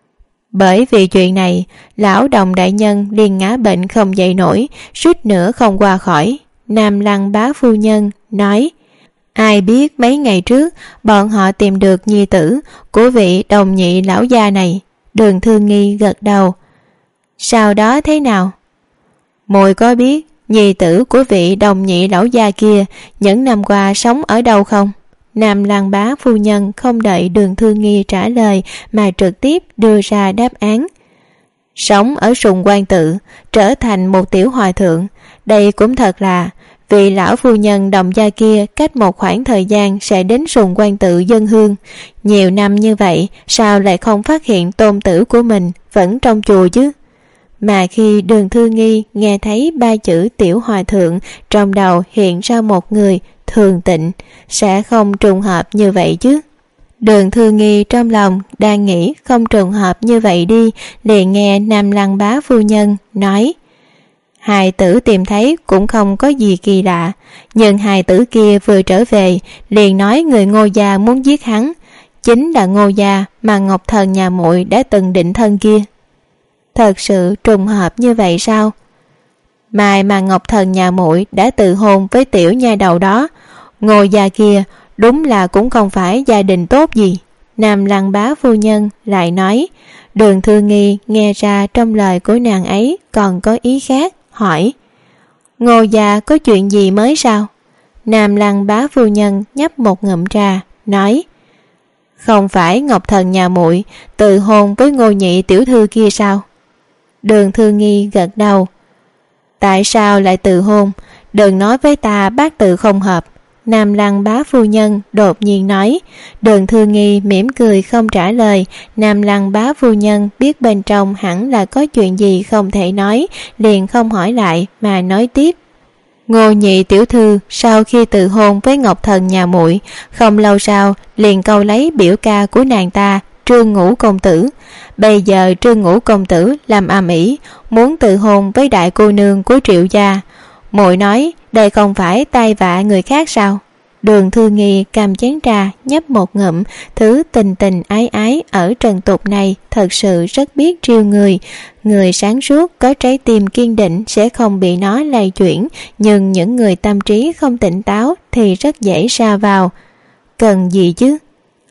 Speaker 2: Bởi vì chuyện này, lão Đồng đại nhân liền ngã bệnh không dậy nổi, suýt nữa không qua khỏi. Nam Lăng bá phu nhân nói: ai biết mấy ngày trước bọn họ tìm được nhi tử của vị Đồng nhị lão gia này. Đường Thư Nghi gật đầu. Sau đó thế nào? Muội có biết nhi tử của vị Đồng nhị lão gia kia những năm qua sống ở đâu không? Nam Lăng bá phu nhân không đợi Đường Thư Nghi trả lời mà trực tiếp đưa ra đáp án: sống ở Sùng Quan Tự, trở thành một tiểu hòa thượng. Đây cũng thật là, vị lão phu nhân Đồng gia kia cách một khoảng thời gian sẽ đến Sùng Quan Tự dân hương. Nhiều năm như vậy, sao lại không phát hiện tôn tử của mình vẫn trong chùa chứ? Mà khi Đường Thư Nghi nghe thấy ba chữ tiểu hòa thượng, trong đầu hiện ra một người, Thường Tịnh. Sẽ không trùng hợp như vậy chứ? Đường Thư Nghi trong lòng đang nghĩ không trùng hợp như vậy đi, liền nghe Nam Lăng bá phu nhân nói: hài tử tìm thấy cũng không có gì kỳ lạ, nhưng hài tử kia vừa trở về liền nói người Ngô gia muốn giết hắn, chính là Ngô gia mà Ngọc Thần nhà muội đã từng định thân kia. Thật sự trùng hợp như vậy sao? Mai mà Ngọc Thần nhà muội đã tự hôn với tiểu nha đầu đó, Ngô gia kia đúng là cũng không phải gia đình tốt gì. Nam Lăng bá phu nhân lại nói. Đường Thư Nghi nghe ra trong lời của nàng ấy còn có ý khác, hỏi: Ngô gia có chuyện gì mới sao? Nam Lăng bá phu nhân nhấp một ngụm trà, nói: không phải Ngọc Thần nhà muội tự hôn với Ngô nhị tiểu thư kia sao? Đường Thư Nghi gật đầu. Tại sao lại tự hôn? Đừng nói với ta bác tự không hợp. Nam Lăng bá phu nhân đột nhiên nói. Đường Thư Nghi mỉm cười không trả lời. Nam Lăng bá phu nhân biết bên trong hẳn là có chuyện gì không thể nói, liền không hỏi lại mà nói tiếp: Ngô nhị tiểu thư sau khi tự hôn với Ngọc Thần nhà muội, không lâu sau liền câu lấy biểu ca của nàng ta, Trương Ngũ công tử. Bây giờ Trương Ngũ công tử làm ầm ĩ muốn tự hôn với đại cô nương của Triệu gia. Muội nói đây không phải tai vạ người khác sao? Đường Thư Nghi cầm chén trà nhấp một ngụm. Thứ tình tình ái ái ở trần tục này thật sự rất biết trêu người. Người sáng suốt có trái tim kiên định sẽ không bị nó lay chuyển, nhưng những người tâm trí không tỉnh táo thì rất dễ sa vào. Cần gì chứ?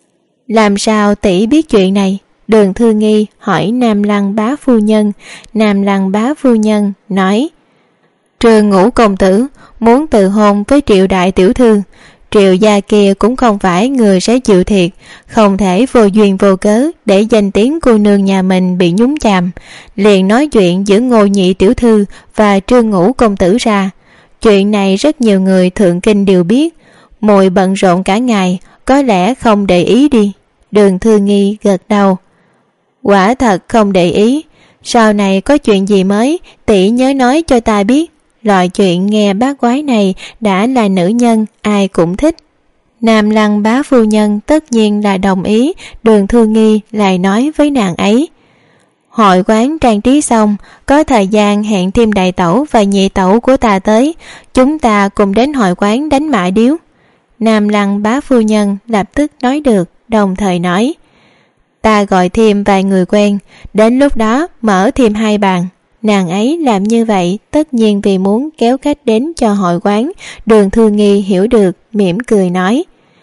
Speaker 2: Làm sao tỷ biết chuyện này? Đường Thư Nghi hỏi Nam Lăng bá phu nhân. Nam Lăng bá phu nhân nói: Trương Ngũ công tử muốn tự hôn với Triệu đại tiểu thư. Triệu gia kia cũng không phải người sẽ chịu thiệt, không thể vô duyên vô cớ để danh tiếng cô nương nhà mình bị nhúng chàm. Liền nói chuyện giữa Ngô nhị tiểu thư và Trương Ngũ công tử ra. Chuyện này rất nhiều người thượng kinh đều biết. Muội bận rộn cả ngày, có lẽ không để ý đi. Đường Thư Nghi gật đầu. Quả thật không để ý. Sau này có chuyện gì mới tỷ nhớ nói cho ta biết. Loại chuyện nghe bát quái này đã là nữ nhân ai cũng thích. Nam Lăng bá phu nhân tất nhiên là đồng ý. Đường Thư Nghi lại nói với nàng ấy: hội quán trang trí xong, có thời gian hẹn thêm đại tẩu và nhị tẩu của ta tới, chúng ta cùng đến hội quán đánh mã điếu. Nam Lăng bá phu nhân lập tức nói được, đồng thời nói: ta gọi thêm vài người quen, đến lúc đó mở thêm hai bàn. Nàng ấy làm như vậy tất nhiên vì muốn kéo khách đến cho hội quán. Đường Thư Nghi hiểu được, mỉm cười nói: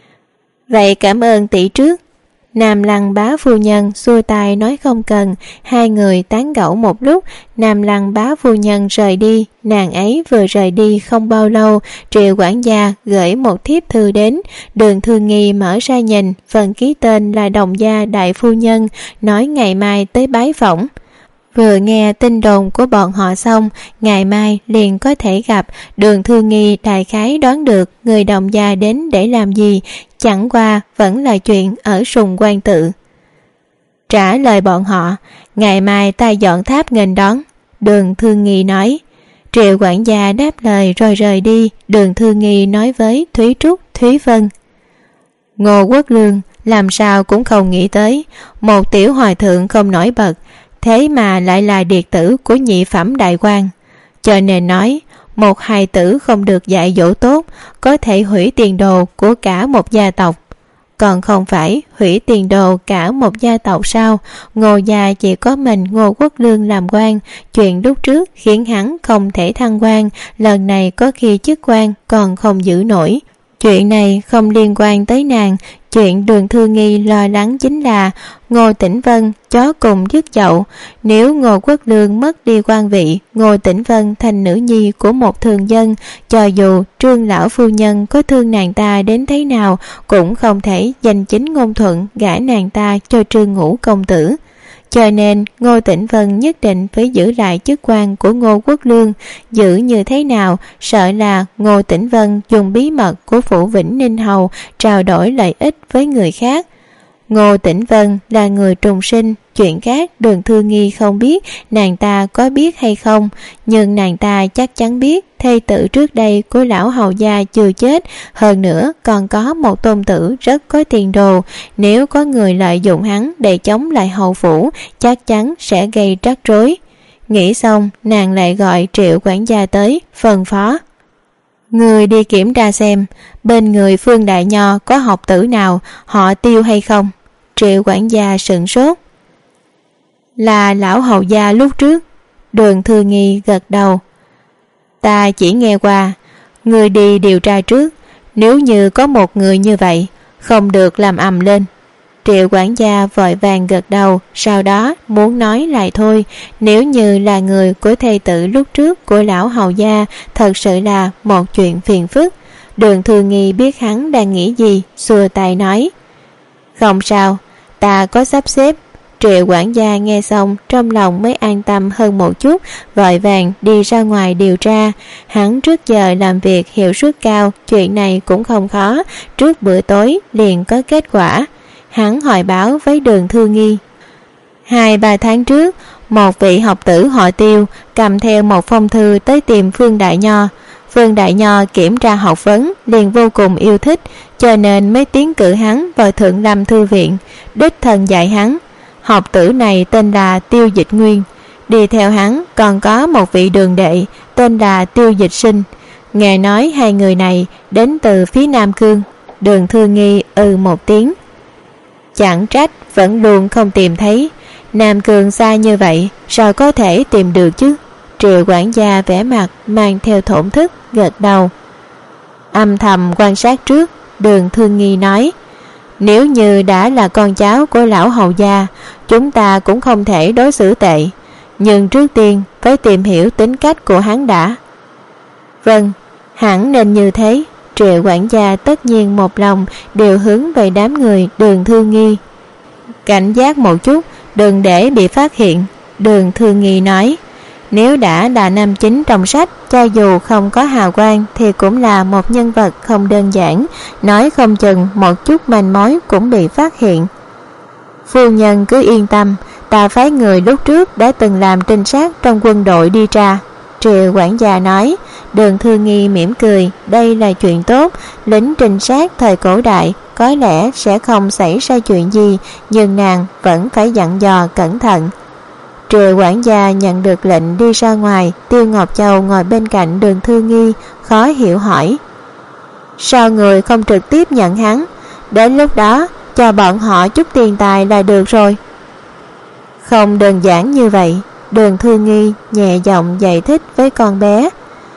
Speaker 2: vậy cảm ơn tỷ trước. Nam Lăng bá phu nhân xua tay nói không cần. Hai người tán gẫu một lúc, Nam Lăng bá phu nhân rời đi. Nàng ấy vừa rời đi không bao lâu, Triệu quản gia gửi một thiếp thư đến. Đường Thư Nghi mở ra nhìn, phần ký tên là Đồng gia đại phu nhân, nói ngày mai tới bái phỏng. Vừa nghe tin đồn của bọn họ xong, ngày mai liền có thể gặp. Đường Thư Nghi đại khái đoán được người Đồng gia đến để làm gì, chẳng qua vẫn là chuyện ở Sùng Quan Tự. Trả lời bọn họ: ngày mai ta dọn tháp nghênh đón. Đường Thư Nghi nói. Triệu quản gia đáp lời rồi rời đi. Đường Thư Nghi nói với Thúy Trúc, Thúy Vân: Ngô Quốc Lương làm sao cũng không nghĩ tới, một tiểu hòa thượng không nổi bật, thế mà lại là điệt tử của nhị phẩm đại quan. Cho nên nói, một hài tử không được dạy dỗ tốt, có thể hủy tiền đồ của cả một gia tộc. Còn không phải hủy tiền đồ cả một gia tộc sao? Ngô gia chỉ có mình Ngô Quốc Lương làm quan, chuyện lúc trước khiến hắn không thể thăng quan, lần này có khi chức quan còn không giữ nổi. Chuyện này không liên quan tới nàng. Chuyện Đường Thư Nghi lo lắng chính là Ngô Tĩnh Vân chó cùng dứt dậu. Nếu Ngô Quốc Lương mất đi quan vị, Ngô Tĩnh Vân thành nữ nhi của một thường dân, cho dù Trương lão phu nhân có thương nàng ta đến thế nào, cũng không thể danh chính ngôn thuận gả nàng ta cho Trương Ngũ công tử. Cho nên Ngô Tĩnh Vân nhất định phải giữ lại chức quan của Ngô Quốc Lương. Giữ như thế nào? Sợ là Ngô Tĩnh Vân dùng bí mật của phủ Vĩnh Ninh Hầu trao đổi lợi ích với người khác. Ngô Tĩnh Vân là người trùng sinh, chuyện khác Đường Thư Nghi không biết nàng ta có biết hay không, nhưng nàng ta chắc chắn biết thê tử trước đây của lão hầu gia chưa chết, hơn nữa còn có một tôn tử rất có tiền đồ. Nếu có người lợi dụng hắn để chống lại hầu phủ, chắc chắn sẽ gây rắc rối. Nghĩ xong, nàng lại gọi Triệu quản gia tới, phân phó: người đi kiểm tra xem bên người Phương Đại Nho có học tử nào họ Tiêu hay không. Triệu quản gia sửng sốt: là lão hầu gia lúc trước. Đường Thư Nghi gật đầu: ta chỉ nghe qua, người đi điều tra trước, nếu như có một người như vậy không được làm ầm lên. Triệu quản gia vội vàng gật đầu, sau đó muốn nói lại thôi. Nếu như là người của thê tử lúc trước của lão hầu gia, thật sự là một chuyện phiền phức. Đường Thư Nghi biết hắn đang nghĩ gì, xua tay nói: không sao, ta có sắp xếp. Triệu quản gia nghe xong trong lòng mới an tâm hơn một chút, vội vàng đi ra ngoài điều tra. Hắn trước giờ làm việc hiệu suất cao, chuyện này cũng không khó, trước bữa tối liền có kết quả. Hắn hỏi báo với Đường Thư Nghi: hai ba tháng trước, một vị học tử họ Tiêu cầm theo một phong thư tới tìm Phương Đại Nho. Phương Đại Nho kiểm tra học vấn liền vô cùng yêu thích, cho nên mới tiến cử hắn vào Thượng Lâm Thư viện, đích thân dạy hắn. Học tử này tên là Tiêu Dịch Nguyên, đi theo hắn còn có một vị đường đệ tên là Tiêu Dịch Sinh. Nghe nói hai người này đến từ phía Nam Cương. Đường Thư Nghi ừ một tiếng: chẳng trách vẫn luôn không tìm thấy, Nam Cương xa như vậy sao có thể tìm được chứ. Triệu quản gia vẻ mặt mang theo thổn thức gật đầu: âm thầm quan sát trước. Đường Thư Nghi nói: nếu như đã là con cháu của lão hầu gia, chúng ta cũng không thể đối xử tệ, nhưng trước tiên phải tìm hiểu tính cách của hắn đã. Vâng, hẳn nên như thế. Triệu quản gia tất nhiên một lòng đều hướng về đám người Đường Thư Nghi. Cảnh giác một chút, đừng để bị phát hiện. Đường Thư Nghi nói: nếu đã là nam chính trong sách, cho dù không có hào quang thì cũng là một nhân vật không đơn giản, nói không chừng một chút manh mối cũng bị phát hiện. Phu nhân cứ yên tâm, ta phái người lúc trước đã từng làm trinh sát trong quân đội đi tra. Triệu quản gia nói. Đường Thư Nghi mỉm cười, đây là chuyện tốt, lính trinh sát thời cổ đại có lẽ sẽ không xảy ra chuyện gì, nhưng nàng vẫn phải dặn dò cẩn thận. Triệu quản gia nhận được lệnh đi ra ngoài. Tiêu Ngọc Châu ngồi bên cạnh Đường Thư Nghi, khó hiểu hỏi: sao người không trực tiếp nhận hắn? Đến lúc đó cho bọn họ chút tiền tài là được rồi. Không đơn giản như vậy, Đường Thư Nghi nhẹ giọng giải thích với con bé.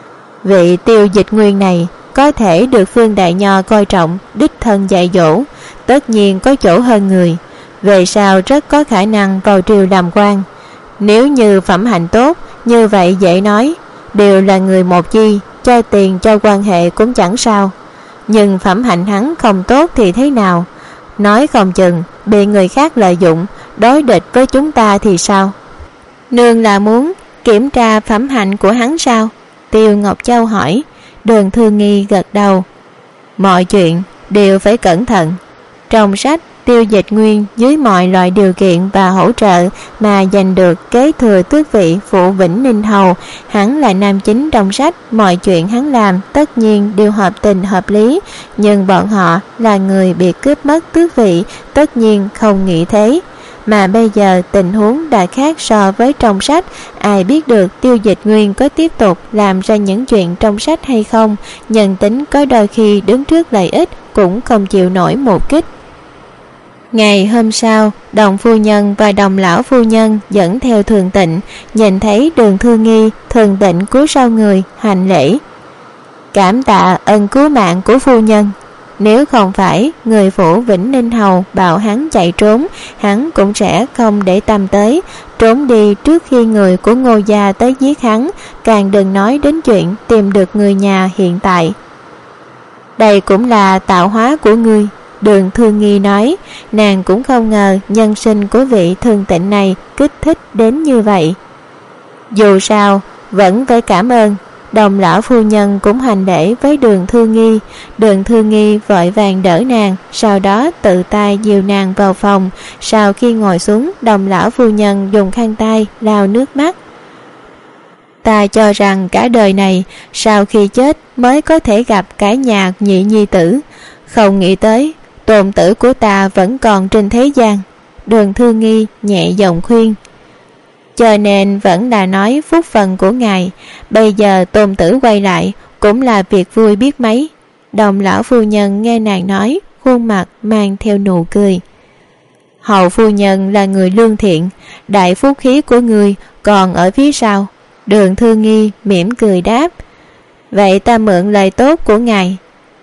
Speaker 2: Vị Tiêu Dịch Nguyên này có thể được Phương Đại Nho coi trọng, đích thân dạy dỗ, tất nhiên có chỗ hơn người, về sau rất có khả năng vào triều làm quan. Nếu như phẩm hạnh tốt, như vậy dễ nói, đều là người một chi, cho tiền cho quan hệ cũng chẳng sao. Nhưng phẩm hạnh hắn không tốt thì thế nào? Nói không chừng bị người khác lợi dụng, đối địch với chúng ta thì sao? Nương là muốn kiểm tra phẩm hạnh của hắn sao? Tiêu Ngọc Châu hỏi. Đường Thư Nghi gật đầu. Mọi chuyện đều phải cẩn thận. Trong sách, Tiêu Dịch Nguyên dưới mọi loại điều kiện và hỗ trợ mà giành được kế thừa tước vị phụ Vĩnh Ninh Hầu. Hắn là nam chính trong sách, mọi chuyện hắn làm tất nhiên đều hợp tình hợp lý, nhưng bọn họ là người bị cướp mất tước vị, tất nhiên không nghĩ thế. Mà bây giờ tình huống đã khác so với trong sách, ai biết được Tiêu Dịch Nguyên có tiếp tục làm ra những chuyện trong sách hay không. Nhân tính có đôi khi đứng trước lợi ích cũng không chịu nổi một kích. Ngày hôm sau, Đồng phu nhân và Đồng lão phu nhân dẫn theo Thường Tịnh, nhìn thấy Đường Thư Nghi, Thường Tịnh cúi sau người hành lễ. Cảm tạ ân cứu mạng của phu nhân. Nếu không phải người phủ Vĩnh Ninh Hầu bảo hắn chạy trốn, hắn cũng sẽ không để tâm tới, trốn đi trước khi người của Ngô gia tới giết hắn, càng đừng nói đến chuyện tìm được người nhà hiện tại. Đây cũng là tạo hóa của ngươi, Đường Thư Nghi nói. Nàng cũng không ngờ nhân sinh của vị Thường Tịnh này kích thích đến như vậy. Dù sao vẫn phải cảm ơn. Đồng lão phu nhân cũng hành lễ với Đường Thư Nghi. Đường Thư Nghi vội vàng đỡ nàng, sau đó tự tay dìu nàng vào phòng. Sau khi ngồi xuống, Đồng lão phu nhân dùng khăn tay lau nước mắt. Ta cho rằng cả đời này sau khi chết mới có thể gặp cả nhà nhị nhi tử, không nghĩ tới tôn tử của ta vẫn còn trên thế gian. Đường Thư Nghi nhẹ giọng khuyên. Cho nên vẫn là nói phúc phần của ngài, bây giờ tôn tử quay lại cũng là việc vui biết mấy. Đồng lão phu nhân nghe nàng nói, khuôn mặt mang theo nụ cười. Hầu phu nhân là người lương thiện, đại phúc khí của người còn ở phía sau. Đường Thư Nghi mỉm cười đáp. Vậy ta mượn lời tốt của ngài.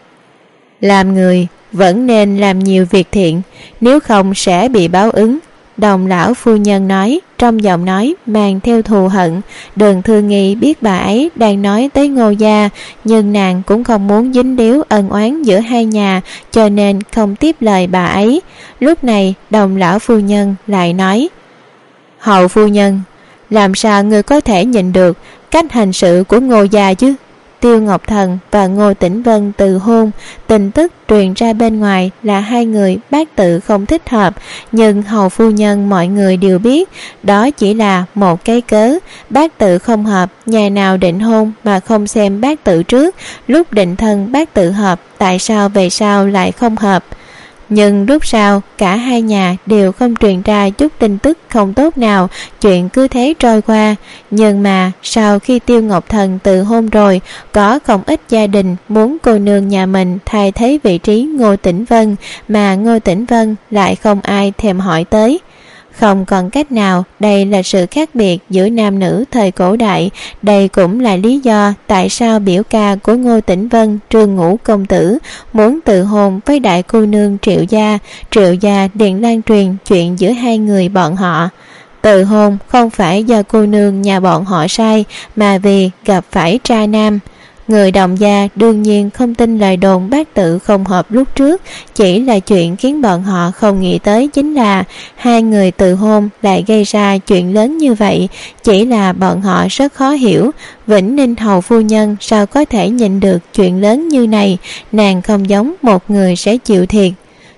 Speaker 2: Làm người vẫn nên làm nhiều việc thiện, nếu không sẽ bị báo ứng. Đồng lão phu nhân nói, trong giọng nói mang theo thù hận. Đường Thư Nghi biết bà ấy đang nói tới Ngô gia, nhưng nàng cũng không muốn dính líu ân oán giữa hai nhà, cho nên không tiếp lời bà ấy. Lúc này Đồng lão phu nhân lại nói, hầu phu nhân, làm sao người có thể nhìn được cách hành sự của Ngô gia chứ? Tiêu Ngọc Thần và Ngô Tĩnh Vân từ hôn, tin tức truyền ra bên ngoài là hai người bát tự không thích hợp, nhưng hầu phu nhân mọi người đều biết đó chỉ là một cái cớ. Bát tự không hợp, nhà nào định hôn mà không xem bát tự trước, lúc định thân bát tự hợp, tại sao về sau lại không hợp? Nhưng lúc sau cả hai nhà đều không truyền ra chút tin tức không tốt nào, chuyện cứ thế trôi qua. Nhưng mà sau khi Tiêu Ngọc Thần tự hôn rồi, có không ít gia đình muốn cô nương nhà mình thay thế vị trí Ngô Tĩnh Vân, mà Ngô Tĩnh Vân lại không ai thèm hỏi tới. Không còn cách nào, đây là sự khác biệt giữa nam nữ thời cổ đại. Đây cũng là lý do tại sao biểu ca của Ngô Tĩnh Vân, Trương Ngũ công tử, muốn tự hôn với đại cô nương Triệu gia. Triệu gia liền lan truyền chuyện giữa hai người bọn họ. Tự hôn không phải do cô nương nhà bọn họ sai, mà vì gặp phải trai nam. Người Đồng gia đương nhiên không tin lời đồn bát tự không hợp lúc trước, chỉ là chuyện khiến bọn họ không nghĩ tới chính là hai người tự hôn lại gây ra chuyện lớn như vậy. Chỉ là bọn họ rất khó hiểu, Vĩnh Ninh hầu phu nhân sao có thể nhìn được chuyện lớn như này, nàng không giống một người sẽ chịu thiệt.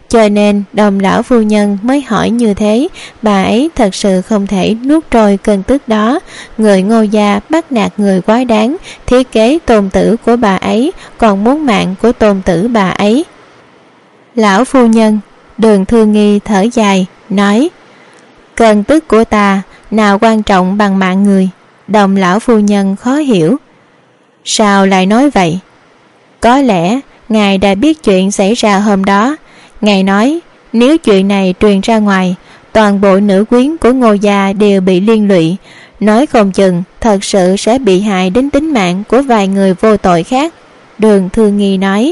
Speaker 2: cho nên Đồng lão phu nhân mới hỏi như thế. Bà ấy thật sự không thể nuốt trôi cơn tức đó. Người Ngô gia bắt nạt người quá đáng, thiết kế tôn tử của bà ấy, còn muốn mạng của tôn tử bà ấy. Lão phu nhân, Đường Thư Nghi thở dài nói, cơn tức của ta nào quan trọng bằng mạng người. Đồng lão phu nhân khó hiểu. Sao lại nói vậy? Có lẽ ngài đã biết chuyện xảy ra hôm đó. Ngài nói nếu chuyện này truyền ra ngoài, toàn bộ nữ quyến của Ngô gia đều bị liên lụy, nói không chừng thật sự sẽ bị hại đến tính mạng của vài người vô tội khác. Đường Thư Nghi nói.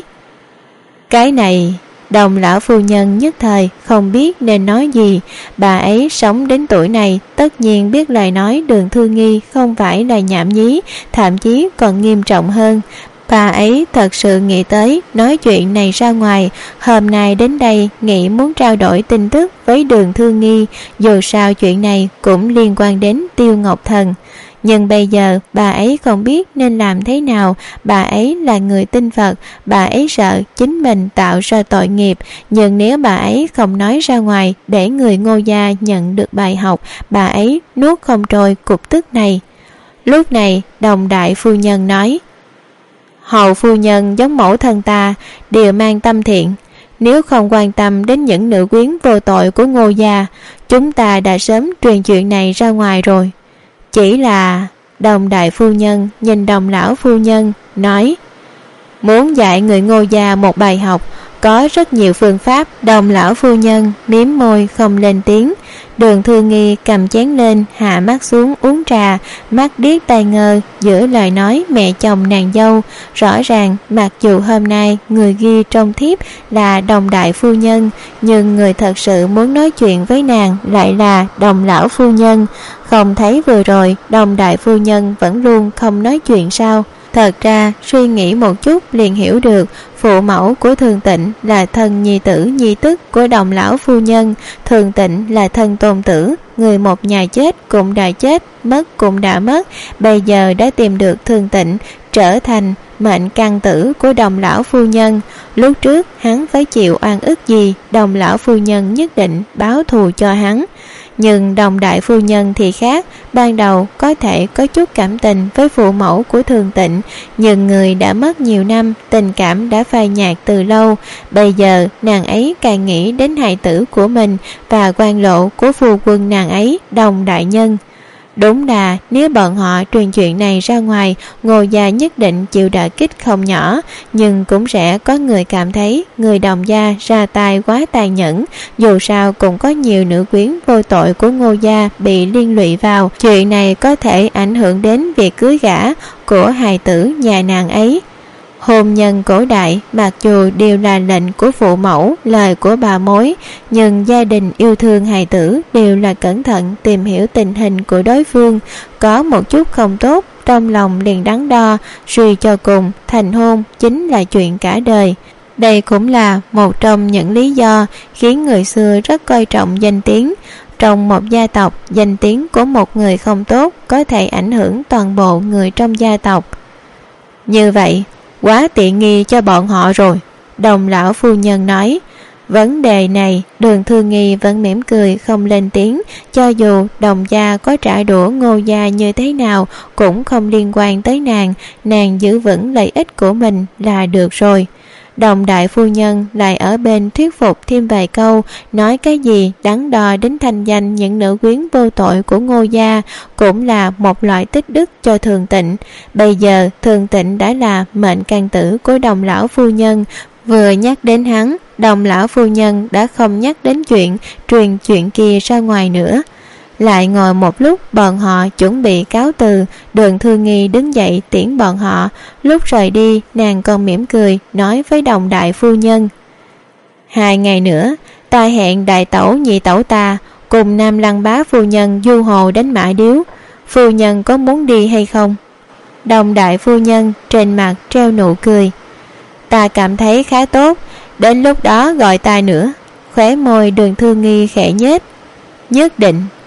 Speaker 2: Cái này, Đồng lão phu nhân nhất thời không biết nên nói gì. Bà ấy sống đến tuổi này tất nhiên biết lời nói Đường Thư Nghi không phải là nhảm nhí, thậm chí còn nghiêm trọng hơn. Bà ấy thật sự nghĩ tới nói chuyện này ra ngoài. Hôm nay đến đây nghĩ muốn trao đổi tin tức với Đường Thư Nghi, dù sao chuyện này cũng liên quan đến Tiêu Ngọc Thần. Nhưng bây giờ bà ấy không biết nên làm thế nào. Bà ấy là người tin Phật, bà ấy sợ chính mình tạo ra tội nghiệp. Nhưng nếu bà ấy không nói ra ngoài để người Ngô gia nhận được bài học, bà ấy nuốt không trôi cục tức này. Lúc này Đồng đại phu nhân nói, hầu phu nhân giống mẫu thân ta đều mang tâm thiện, nếu không quan tâm đến những nữ quyến vô tội của Ngô gia, chúng ta đã sớm truyền chuyện này ra ngoài rồi. Chỉ là Đồng đại phu nhân nhìn Đồng lão phu nhân nói, muốn dạy người Ngô gia một bài học có rất nhiều phương pháp. Đồng lão phu nhân mím môi không lên tiếng. Đường Thư Nghi cầm chén lên, hạ mắt xuống uống trà, mắt điếc tai ngơ giữa lời nói mẹ chồng nàng dâu. Rõ ràng mặc dù hôm nay người ghi trong thiếp là Đồng đại phu nhân, nhưng người thật sự muốn nói chuyện với nàng lại là Đồng lão phu nhân. Không thấy vừa rồi Đồng đại phu nhân vẫn luôn không nói chuyện sao? Thật ra suy nghĩ một chút liền hiểu được, phụ mẫu của Thường Tịnh là thân nhi tử nhi tức của Đồng lão phu nhân. Thường Tịnh là thân tôn tử, người một nhà chết cũng đã chết, mất cũng đã mất. Bây giờ đã tìm được Thường Tịnh, trở thành mệnh căn tử của Đồng lão phu nhân. Lúc trước hắn phải chịu oan ức gì, Đồng lão phu nhân nhất định báo thù cho hắn. Nhưng Đồng đại phu nhân thì khác. Ban đầu có thể có chút cảm tình với phụ mẫu của Thường Tịnh, nhưng người đã mất nhiều năm, tình cảm đã phai nhạt từ lâu. Bây giờ nàng ấy càng nghĩ đến hài tử của mình và quan lộ của phu quân nàng ấy, Đồng đại nhân. Đúng là nếu bọn họ truyền chuyện này ra ngoài, Ngô gia nhất định chịu đả kích không nhỏ. Nhưng cũng sẽ có người cảm thấy người Đồng gia ra tay quá tàn nhẫn. Dù sao cũng có nhiều nữ quyến vô tội của Ngô gia bị liên lụy vào. Chuyện này có thể ảnh hưởng đến việc cưới gả của hài tử nhà nàng ấy. Hôn nhân cổ đại mặc dù đều là lệnh của phụ mẫu, lời của bà mối, nhưng gia đình yêu thương hài tử đều là cẩn thận tìm hiểu tình hình của đối phương. Có một chút không tốt, trong lòng liền đắn đo, suy cho cùng thành hôn chính là chuyện cả đời. Đây cũng là một trong những lý do khiến người xưa rất coi trọng danh tiếng. Trong một gia tộc, danh tiếng của một người không tốt có thể ảnh hưởng toàn bộ người trong gia tộc. Như vậy quá tiện nghi cho bọn họ rồi, Đồng lão phu nhân nói. Vấn đề này Đường Thư Nghi vẫn mỉm cười không lên tiếng. Cho dù Đồng gia có trả đũa Ngô gia như thế nào cũng không liên quan tới nàng. Nàng giữ vững lợi ích của mình là được rồi. Đồng đại phu nhân lại ở bên thuyết phục thêm vài câu, nói cái gì đắn đo đến thanh danh những nữ quyến vô tội của Ngô gia cũng là một loại tích đức cho Thường Tịnh. Bây giờ Thường Tịnh đã là mệnh căn tử của Đồng lão phu nhân. Vừa nhắc đến hắn, Đồng lão phu nhân đã không nhắc đến chuyện truyền chuyện kia ra ngoài nữa. Lại ngồi một lúc, bọn họ chuẩn bị cáo từ. Đường Thư Nghi đứng dậy tiễn bọn họ. Lúc rời đi, nàng còn mỉm cười nói với Đồng đại phu nhân, hai ngày nữa ta hẹn đại tẩu nhị tẩu ta cùng Nam Lăng bá phu nhân du hồ đến Mã Điếu. Phu nhân có muốn đi hay không? Đồng đại phu nhân trên mặt treo nụ cười, ta cảm thấy khá tốt, đến lúc đó gọi ta nữa. Khóe môi Đường Thư Nghi khẽ nhếch, nhất định.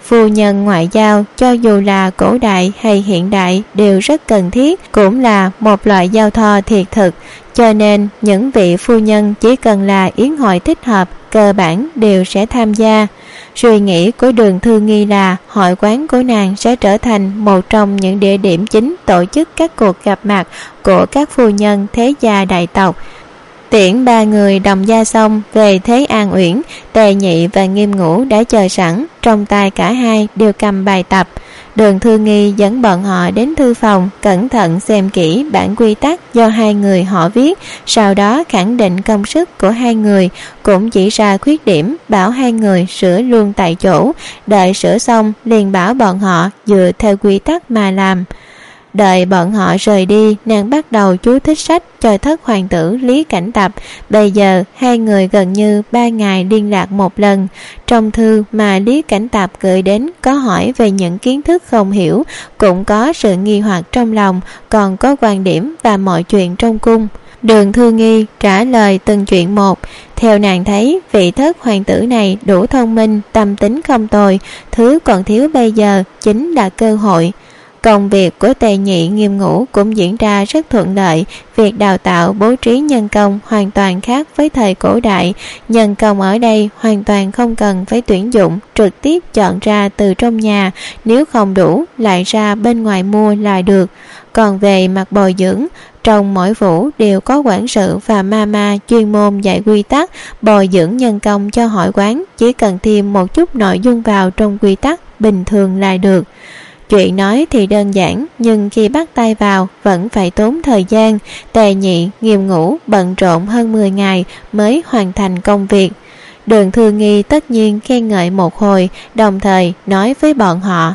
Speaker 2: Phu nhân ngoại giao cho dù là cổ đại hay hiện đại đều rất cần thiết, cũng là một loại giao thoa thiệt thực, cho nên những vị phu nhân chỉ cần là yến hội thích hợp cơ bản đều sẽ tham gia. Suy nghĩ của Đường Thư Nghi là hội quán của nàng sẽ trở thành một trong những địa điểm chính tổ chức các cuộc gặp mặt của các phu nhân thế gia đại tộc. Tiễn ba người Đồng Gia xong về Thế An Uyển, Tề Nhị và Nghiêm Ngũ đã chờ sẵn, trong tay cả hai đều cầm bài tập. Đường Thư Nghi dẫn bọn họ đến thư phòng, cẩn thận xem kỹ bản quy tắc do hai người họ viết, sau đó khẳng định công sức của hai người, cũng chỉ ra khuyết điểm, bảo hai người sửa luôn tại chỗ. Đợi sửa xong liền bảo bọn họ dựa theo quy tắc mà làm. Đợi bọn họ rời đi, nàng bắt đầu chú thích sách cho thất hoàng tử Lý Cảnh Tập. Bây giờ hai người gần như ba ngày liên lạc một lần. Trong thư mà Lý Cảnh Tập gửi đến có hỏi về những kiến thức không hiểu, cũng có sự nghi hoặc trong lòng, còn có quan điểm và mọi chuyện trong cung. Đường Thư Nghi trả lời từng chuyện một. Theo nàng thấy, vị thất hoàng tử này đủ thông minh, tâm tính không tồi, thứ còn thiếu bây giờ chính là cơ hội. Công việc của Tề Nhị Nghiêm Ngũ cũng diễn ra rất thuận lợi. Việc đào tạo bố trí nhân công hoàn toàn khác với thời cổ đại. Nhân công ở đây hoàn toàn không cần phải tuyển dụng, trực tiếp chọn ra từ trong nhà, nếu không đủ lại ra bên ngoài mua là được. Còn về mặt bồi dưỡng, trong mỗi phủ đều có quản sự và mama chuyên môn dạy quy tắc bồi dưỡng nhân công cho hội quán, chỉ cần thêm một chút nội dung vào trong quy tắc bình thường là được. Chuyện nói thì đơn giản, nhưng khi bắt tay vào vẫn phải tốn thời gian. Tề Nhị Nghiêm Ngũ bận rộn hơn mười ngày mới hoàn thành công việc. Đường Thư Nghi tất nhiên khen ngợi một hồi, đồng thời nói với bọn họ: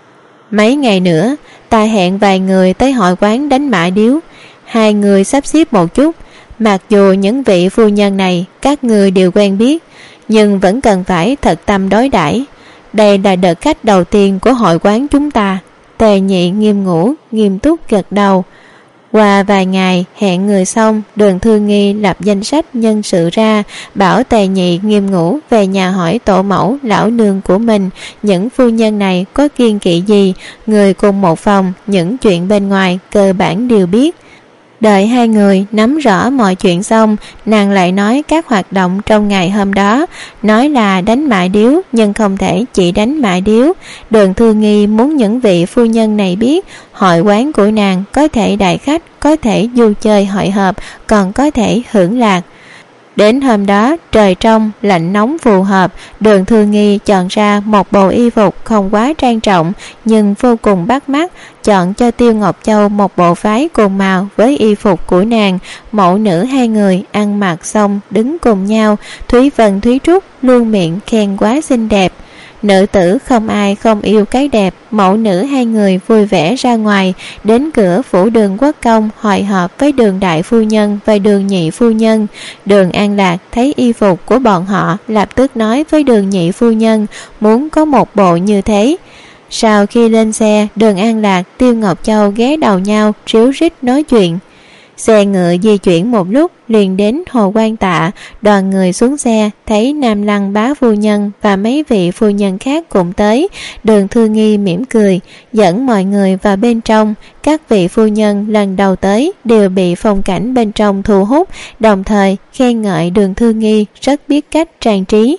Speaker 2: mấy ngày nữa ta hẹn vài người tới hội quán đánh mã điếu, hai người sắp xếp một chút. Mặc dù những vị phu nhân này các người đều quen biết, nhưng vẫn cần phải thật tâm đối đãi. Đây là đợt khách đầu tiên của hội quán chúng ta. Tề Nhị Nghiêm Ngũ nghiêm túc gật đầu. Qua vài ngày hẹn người xong, Đường Thư Nghi lập danh sách nhân sự ra, bảo Tề Nhị Nghiêm Ngũ về nhà hỏi tổ mẫu lão nương của mình những phu nhân này có kiêng kỵ gì. Người cùng một phòng, những chuyện bên ngoài cơ bản đều biết. Đợi hai người nắm rõ mọi chuyện xong, nàng lại nói các hoạt động trong ngày hôm đó. Nói là đánh mã điếu, nhưng không thể chỉ đánh mã điếu. Đường Thư Nghi muốn những vị phu nhân này biết hội quán của nàng có thể đại khách, có thể du chơi hội họp, còn có thể hưởng lạc. Đến hôm đó trời trong lạnh nóng phù hợp, Đường Thư Nghi chọn ra một bộ y phục không quá trang trọng nhưng vô cùng bắt mắt, chọn cho Tiêu Ngọc Châu một bộ váy cùng màu với y phục của nàng. Mẫu nữ hai người ăn mặc xong đứng cùng nhau, Thúy Vân Thúy Trúc luôn miệng khen quá xinh đẹp. Nữ tử không ai không yêu cái đẹp. Mẫu nữ hai người vui vẻ ra ngoài, đến cửa phủ Đường Quốc Công hội họp với Đường đại phu nhân và Đường nhị phu nhân. Đường An Lạc thấy y phục của bọn họ, lập tức nói với Đường nhị phu nhân muốn có một bộ như thế. Sau khi lên xe, Đường An Lạc, Tiêu Ngọc Châu ghé đầu nhau ríu rít nói chuyện. Xe ngựa di chuyển một lúc liền đến Hồ Quan Tạ. Đoàn người xuống xe thấy Nam Lăng bá phu nhân và mấy vị phu nhân khác cùng tới. Đường Thư Nghi mỉm cười dẫn mọi người vào bên trong. Các vị phu nhân lần đầu tới đều bị phong cảnh bên trong thu hút, đồng thời khen ngợi Đường Thư Nghi rất biết cách trang trí.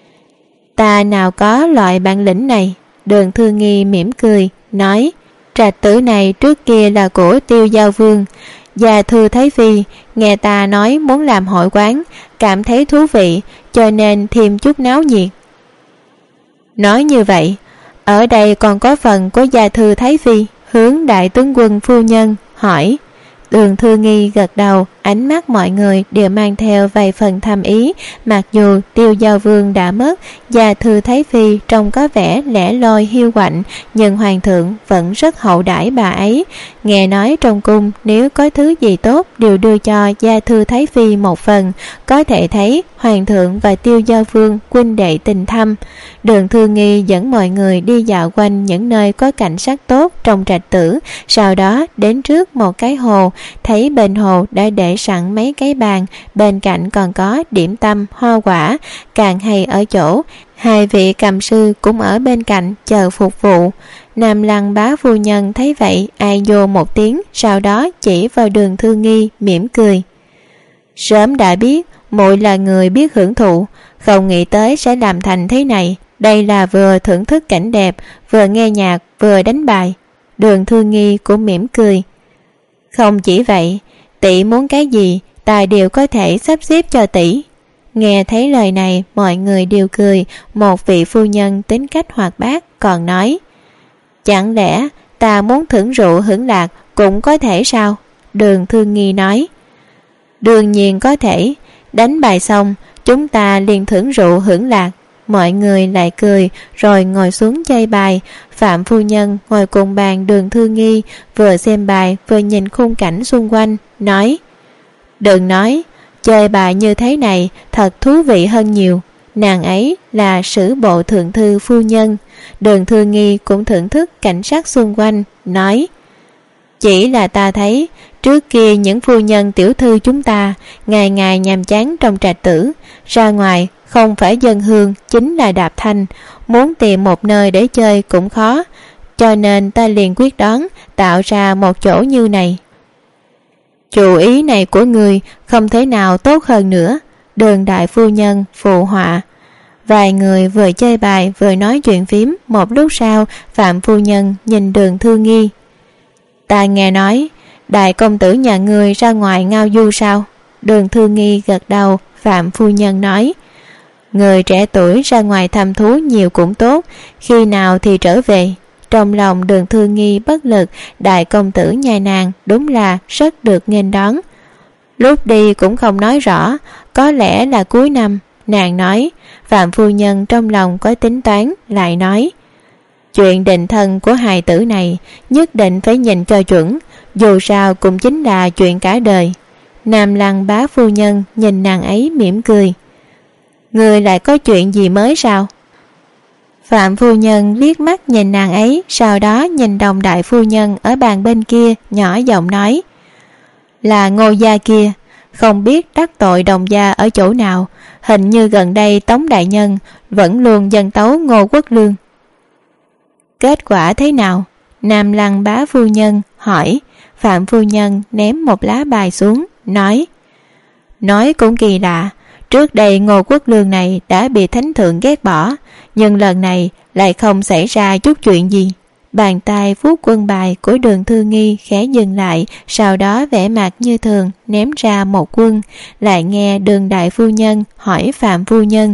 Speaker 2: Ta nào có loại bản lĩnh này. Đường Thư Nghi mỉm cười nói: trạch tử này trước kia là của Tiêu Giao Vương. Gia Thư Thái Phi nghe ta nói muốn làm hội quán, cảm thấy thú vị, cho nên thêm chút náo nhiệt. Nói như vậy, ở đây còn có phần của Gia Thư Thái Phi. Hướng đại tướng quân phu nhân hỏi. Đường Thư Nghi gật đầu, ánh mắt mọi người đều mang theo vài phần thầm ý. Mặc dù Tiêu Giao Vương đã mất, Gia Thư Thái Phi trông có vẻ lẻ loi hiu quạnh, nhưng hoàng thượng vẫn rất hậu đãi bà ấy. Nghe nói trong cung nếu có thứ gì tốt đều đưa cho Gia Thư Thái Phi một phần, có thể thấy hoàng thượng và Tiêu Giao Vương huynh đệ tình thâm. Đường Thư Nghi dẫn mọi người đi dạo quanh những nơi có cảnh sắc tốt trong trạch tử, sau đó đến trước một cái hồ. thấy bên hồ đã để sẵn mấy cái bàn, bên cạnh còn có điểm tâm, hoa quả. Càng hay ở chỗ hai vị cầm sư cũng ở bên cạnh chờ phục vụ. Nam Lăng bá phu nhân thấy vậy ai vô một tiếng, sau đó chỉ vào Đường Thư Nghi mỉm cười. Sớm đã biết muội là người biết hưởng thụ, không nghĩ tới sẽ làm thành thế này. Đây là vừa thưởng thức cảnh đẹp, vừa nghe nhạc, vừa đánh bài. Đường Thư Nghi cũng mỉm cười. Không chỉ vậy, tỷ muốn cái gì ta đều có thể sắp xếp cho tỷ. Nghe thấy lời này mọi người đều cười. Một vị phu nhân tính cách hoạt bát còn nói, chẳng lẽ ta muốn thưởng rượu hưởng lạc cũng có thể sao? Đường Thư Nghi nói, đương nhiên có thể. Đánh bài xong chúng ta liền thưởng rượu hưởng lạc. Mọi người lại cười rồi ngồi xuống chơi bài. Phạm phu nhân ngồi cùng bàn Đường Thư Nghi, vừa xem bài vừa nhìn khung cảnh xung quanh, nói, đừng nói, chơi bài như thế này thật thú vị hơn nhiều. Nàng ấy là sử bộ thượng thư phu nhân. Đường Thư Nghi cũng thưởng thức cảnh sát xung quanh, nói, chỉ là ta thấy trước kia những phu nhân tiểu thư chúng ta ngày ngày nhàm chán trong trạch tử, ra ngoài không phải dân hương chính là đạp thanh, muốn tìm một nơi để chơi cũng khó, cho nên ta liền quyết đoán tạo ra một chỗ như này. Chủ ý này của người không thể nào tốt hơn nữa. Đường đại phu nhân phụ họa. Vài người vừa chơi bài vừa nói chuyện phím. Một lúc sau Phạm phu nhân nhìn Đường Thư Nghi. Ta nghe nói đại công tử nhà ngươi ra ngoài ngao du sao? Đường Thư Nghi gật đầu. Phạm phu nhân nói, người trẻ tuổi ra ngoài thăm thú nhiều cũng tốt, khi nào thì trở về. Trong lòng Đường Thư Nghi bất lực, đại công tử nhà nàng đúng là rất được nghênh đón. Lúc đi cũng không nói rõ, có lẽ là cuối năm. Nàng nói. Phạm phu nhân trong lòng có tính toán, lại nói, chuyện định thân của hài tử này nhất định phải nhìn cho chuẩn, dù sao cũng chính là chuyện cả đời. Nam Lăng bá phu nhân nhìn nàng ấy mỉm cười. Người lại có chuyện gì mới sao? Phạm phu nhân liếc mắt nhìn nàng ấy, sau đó nhìn Đồng đại phu nhân ở bàn bên kia, nhỏ giọng nói, là Ngô gia kia, không biết đắc tội Đồng gia ở chỗ nào, hình như gần đây Tống đại nhân vẫn luôn dâng tấu Ngô Quốc Lương. Kết quả thế nào? Nam Lăng bá phu nhân hỏi. Phạm phu nhân ném một lá bài xuống, nói, nói cũng kỳ lạ, trước đây Ngô Quốc Lương này đã bị thánh thượng ghét bỏ, nhưng lần này lại không xảy ra chút chuyện gì. Bàn tay vuốt quân bài của Đường Thư Nghi khẽ dừng lại, sau đó vẻ mặt như thường ném ra một quân. Lại nghe Đường đại phu nhân hỏi Phạm phu nhân,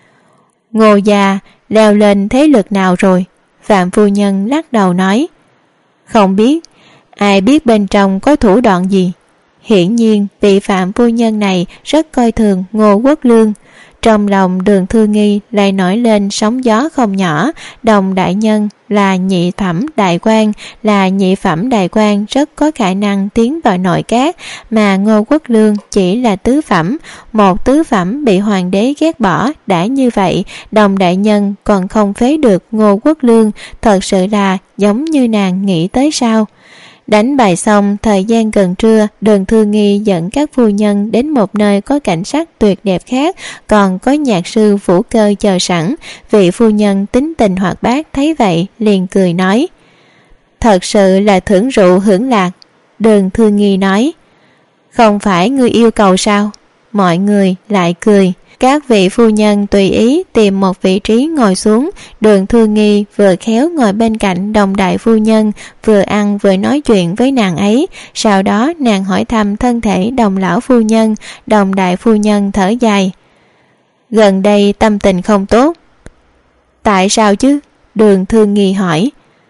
Speaker 2: Ngô gia leo lên thế lực nào rồi? Phạm phu nhân lắc đầu nói, không biết, ai biết bên trong có thủ đoạn gì. Hiển nhiên vị Phạm phu nhân này rất coi thường Ngô Quốc Lương. Trong lòng Đường Thư Nghi lại nổi lên sóng gió không nhỏ. Đồng đại nhân là nhị phẩm đại quan, là nhị phẩm đại quan rất có khả năng tiến vào nội các, mà Ngô Quốc Lương chỉ là tứ phẩm. Một tứ phẩm bị hoàng đế ghét bỏ đã như vậy, Đồng đại nhân còn không phế được Ngô Quốc Lương, thật sự là giống như nàng nghĩ tới sao? Đánh bài xong, thời gian gần trưa, Đường Thư Nghi dẫn các phu nhân đến một nơi có cảnh sắc tuyệt đẹp khác, còn có nhạc sư vũ cơ chờ sẵn. Vị phu nhân tính tình hoạt bát thấy vậy liền cười nói, thật sự là thưởng rượu hưởng lạc. Đường Thư Nghi nói, không phải ngươi yêu cầu sao? Mọi người lại cười. Các vị phu nhân tùy ý tìm một vị trí ngồi xuống. Đường Thư Nghi vừa khéo ngồi bên cạnh Đồng đại phu nhân, vừa ăn vừa nói chuyện với nàng ấy. Sau đó nàng hỏi thăm thân thể Đồng lão phu nhân. Đồng đại phu nhân thở dài, gần đây tâm tình không tốt. Tại sao chứ? Đường Thư Nghi hỏi.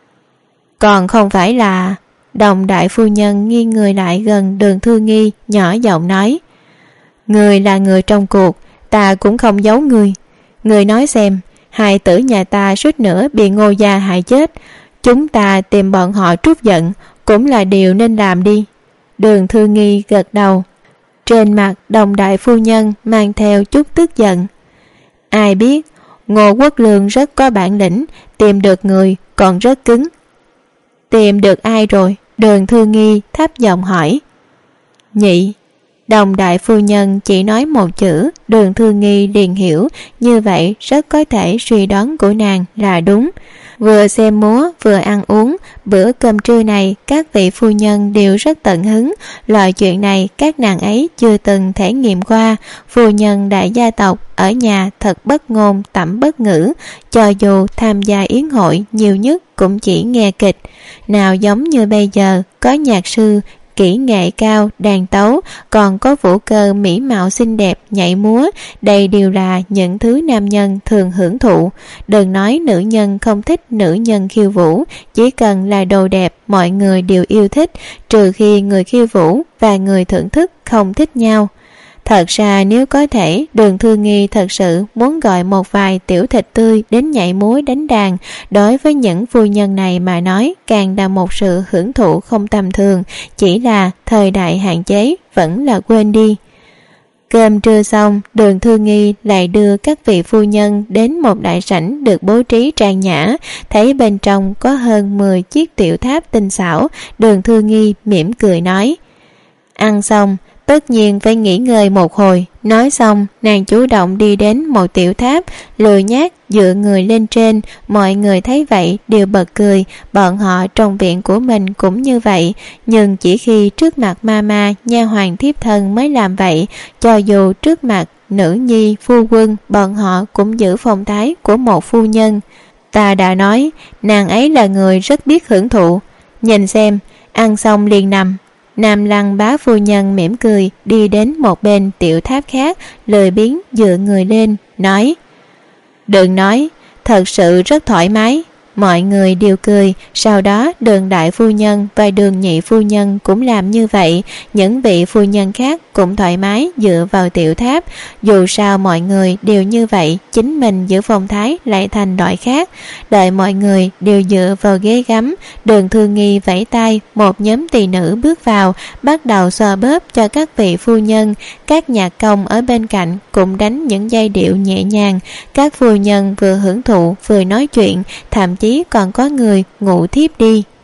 Speaker 2: Còn không phải là... Đồng đại phu nhân nghiêng người lại gần Đường Thư Nghi, nhỏ giọng nói, người là người trong cuộc, ta cũng không giấu người. Người nói xem, hài tử nhà ta suýt nữa bị Ngô gia hại chết, chúng ta tìm bọn họ trút giận cũng là điều nên làm đi. Đường Thư Nghi gật đầu. Trên mặt Đồng đại phu nhân mang theo chút tức giận. Ai biết, Ngô Quốc Lương rất có bản lĩnh, tìm được người còn rất cứng. Tìm được ai rồi? Đường Thư Nghi thấp giọng hỏi. nhị. Đồng đại phu nhân chỉ nói một chữ, Đường Thư Nghi liền hiểu, như vậy rất có thể suy đoán của nàng là đúng. Vừa xem múa vừa ăn uống, bữa cơm trưa này các vị phu nhân đều rất tận hứng. Loại chuyện này các nàng ấy chưa từng thể nghiệm qua. Phu nhân đại gia tộc ở nhà thật bất ngôn tẩm bất ngữ, cho dù tham gia yến hội nhiều nhất cũng chỉ nghe kịch. Nào giống như bây giờ có nhạc sư kỹ nghệ cao đàn tấu, còn có vũ cơ mỹ mạo xinh đẹp nhảy múa, đây đều là những thứ nam nhân thường hưởng thụ. Đừng nói nữ nhân không thích nữ nhân khiêu vũ, chỉ cần là đồ đẹp mọi người đều yêu thích, trừ khi người khiêu vũ và người thưởng thức không thích nhau. Thật ra nếu có thể, Đường Thư Nghi thật sự muốn gọi một vài tiểu thịt tươi đến nhảy múa đánh đàn. Đối với những phu nhân này mà nói, càng là một sự hưởng thụ không tầm thường, chỉ là thời đại hạn chế vẫn là quên đi. Cơm trưa xong, Đường Thư Nghi lại đưa các vị phu nhân đến một đại sảnh được bố trí trang nhã, thấy bên trong có hơn mười chiếc tiểu tháp tinh xảo. Đường Thư Nghi mỉm cười nói: ăn xong tất nhiên phải nghỉ ngơi một hồi. Nói xong, nàng chủ động đi đến một tiểu tháp, lười nhác dựa người lên trên. Mọi người thấy vậy đều bật cười, bọn họ trong viện của mình cũng như vậy, nhưng chỉ khi trước mặt mama, nha hoàn thiếp thân mới làm vậy. Cho dù trước mặt nữ nhi, phu quân, bọn họ cũng giữ phong thái của một phu nhân. Ta đã nói, nàng ấy là người rất biết hưởng thụ. Nhìn xem, ăn xong liền nằm. Nam Lăng bá phu nhân mỉm cười đi đến một bên tiểu tháp khác, lười biếng dựa người lên, nói: đừng nói, thật sự rất thoải mái. Mọi người đều cười. Sau đó Đường đại phu nhân và Đường nhị phu nhân cũng làm như vậy. Những vị phu nhân khác cũng thoải mái dựa vào tiểu tháp. Dù sao mọi người đều như vậy, chính mình giữ phong thái lại thành loại khác. Đợi mọi người đều dựa vào ghế gắm, Đường Thư Nghi vẫy tay, một nhóm tỳ nữ bước vào, bắt đầu xoa bóp cho các vị phu nhân. Các nhạc công ở bên cạnh cũng đánh những giai điệu nhẹ nhàng. Các phu nhân vừa hưởng thụ vừa nói chuyện, thậm chí còn có người ngủ thiếp đi.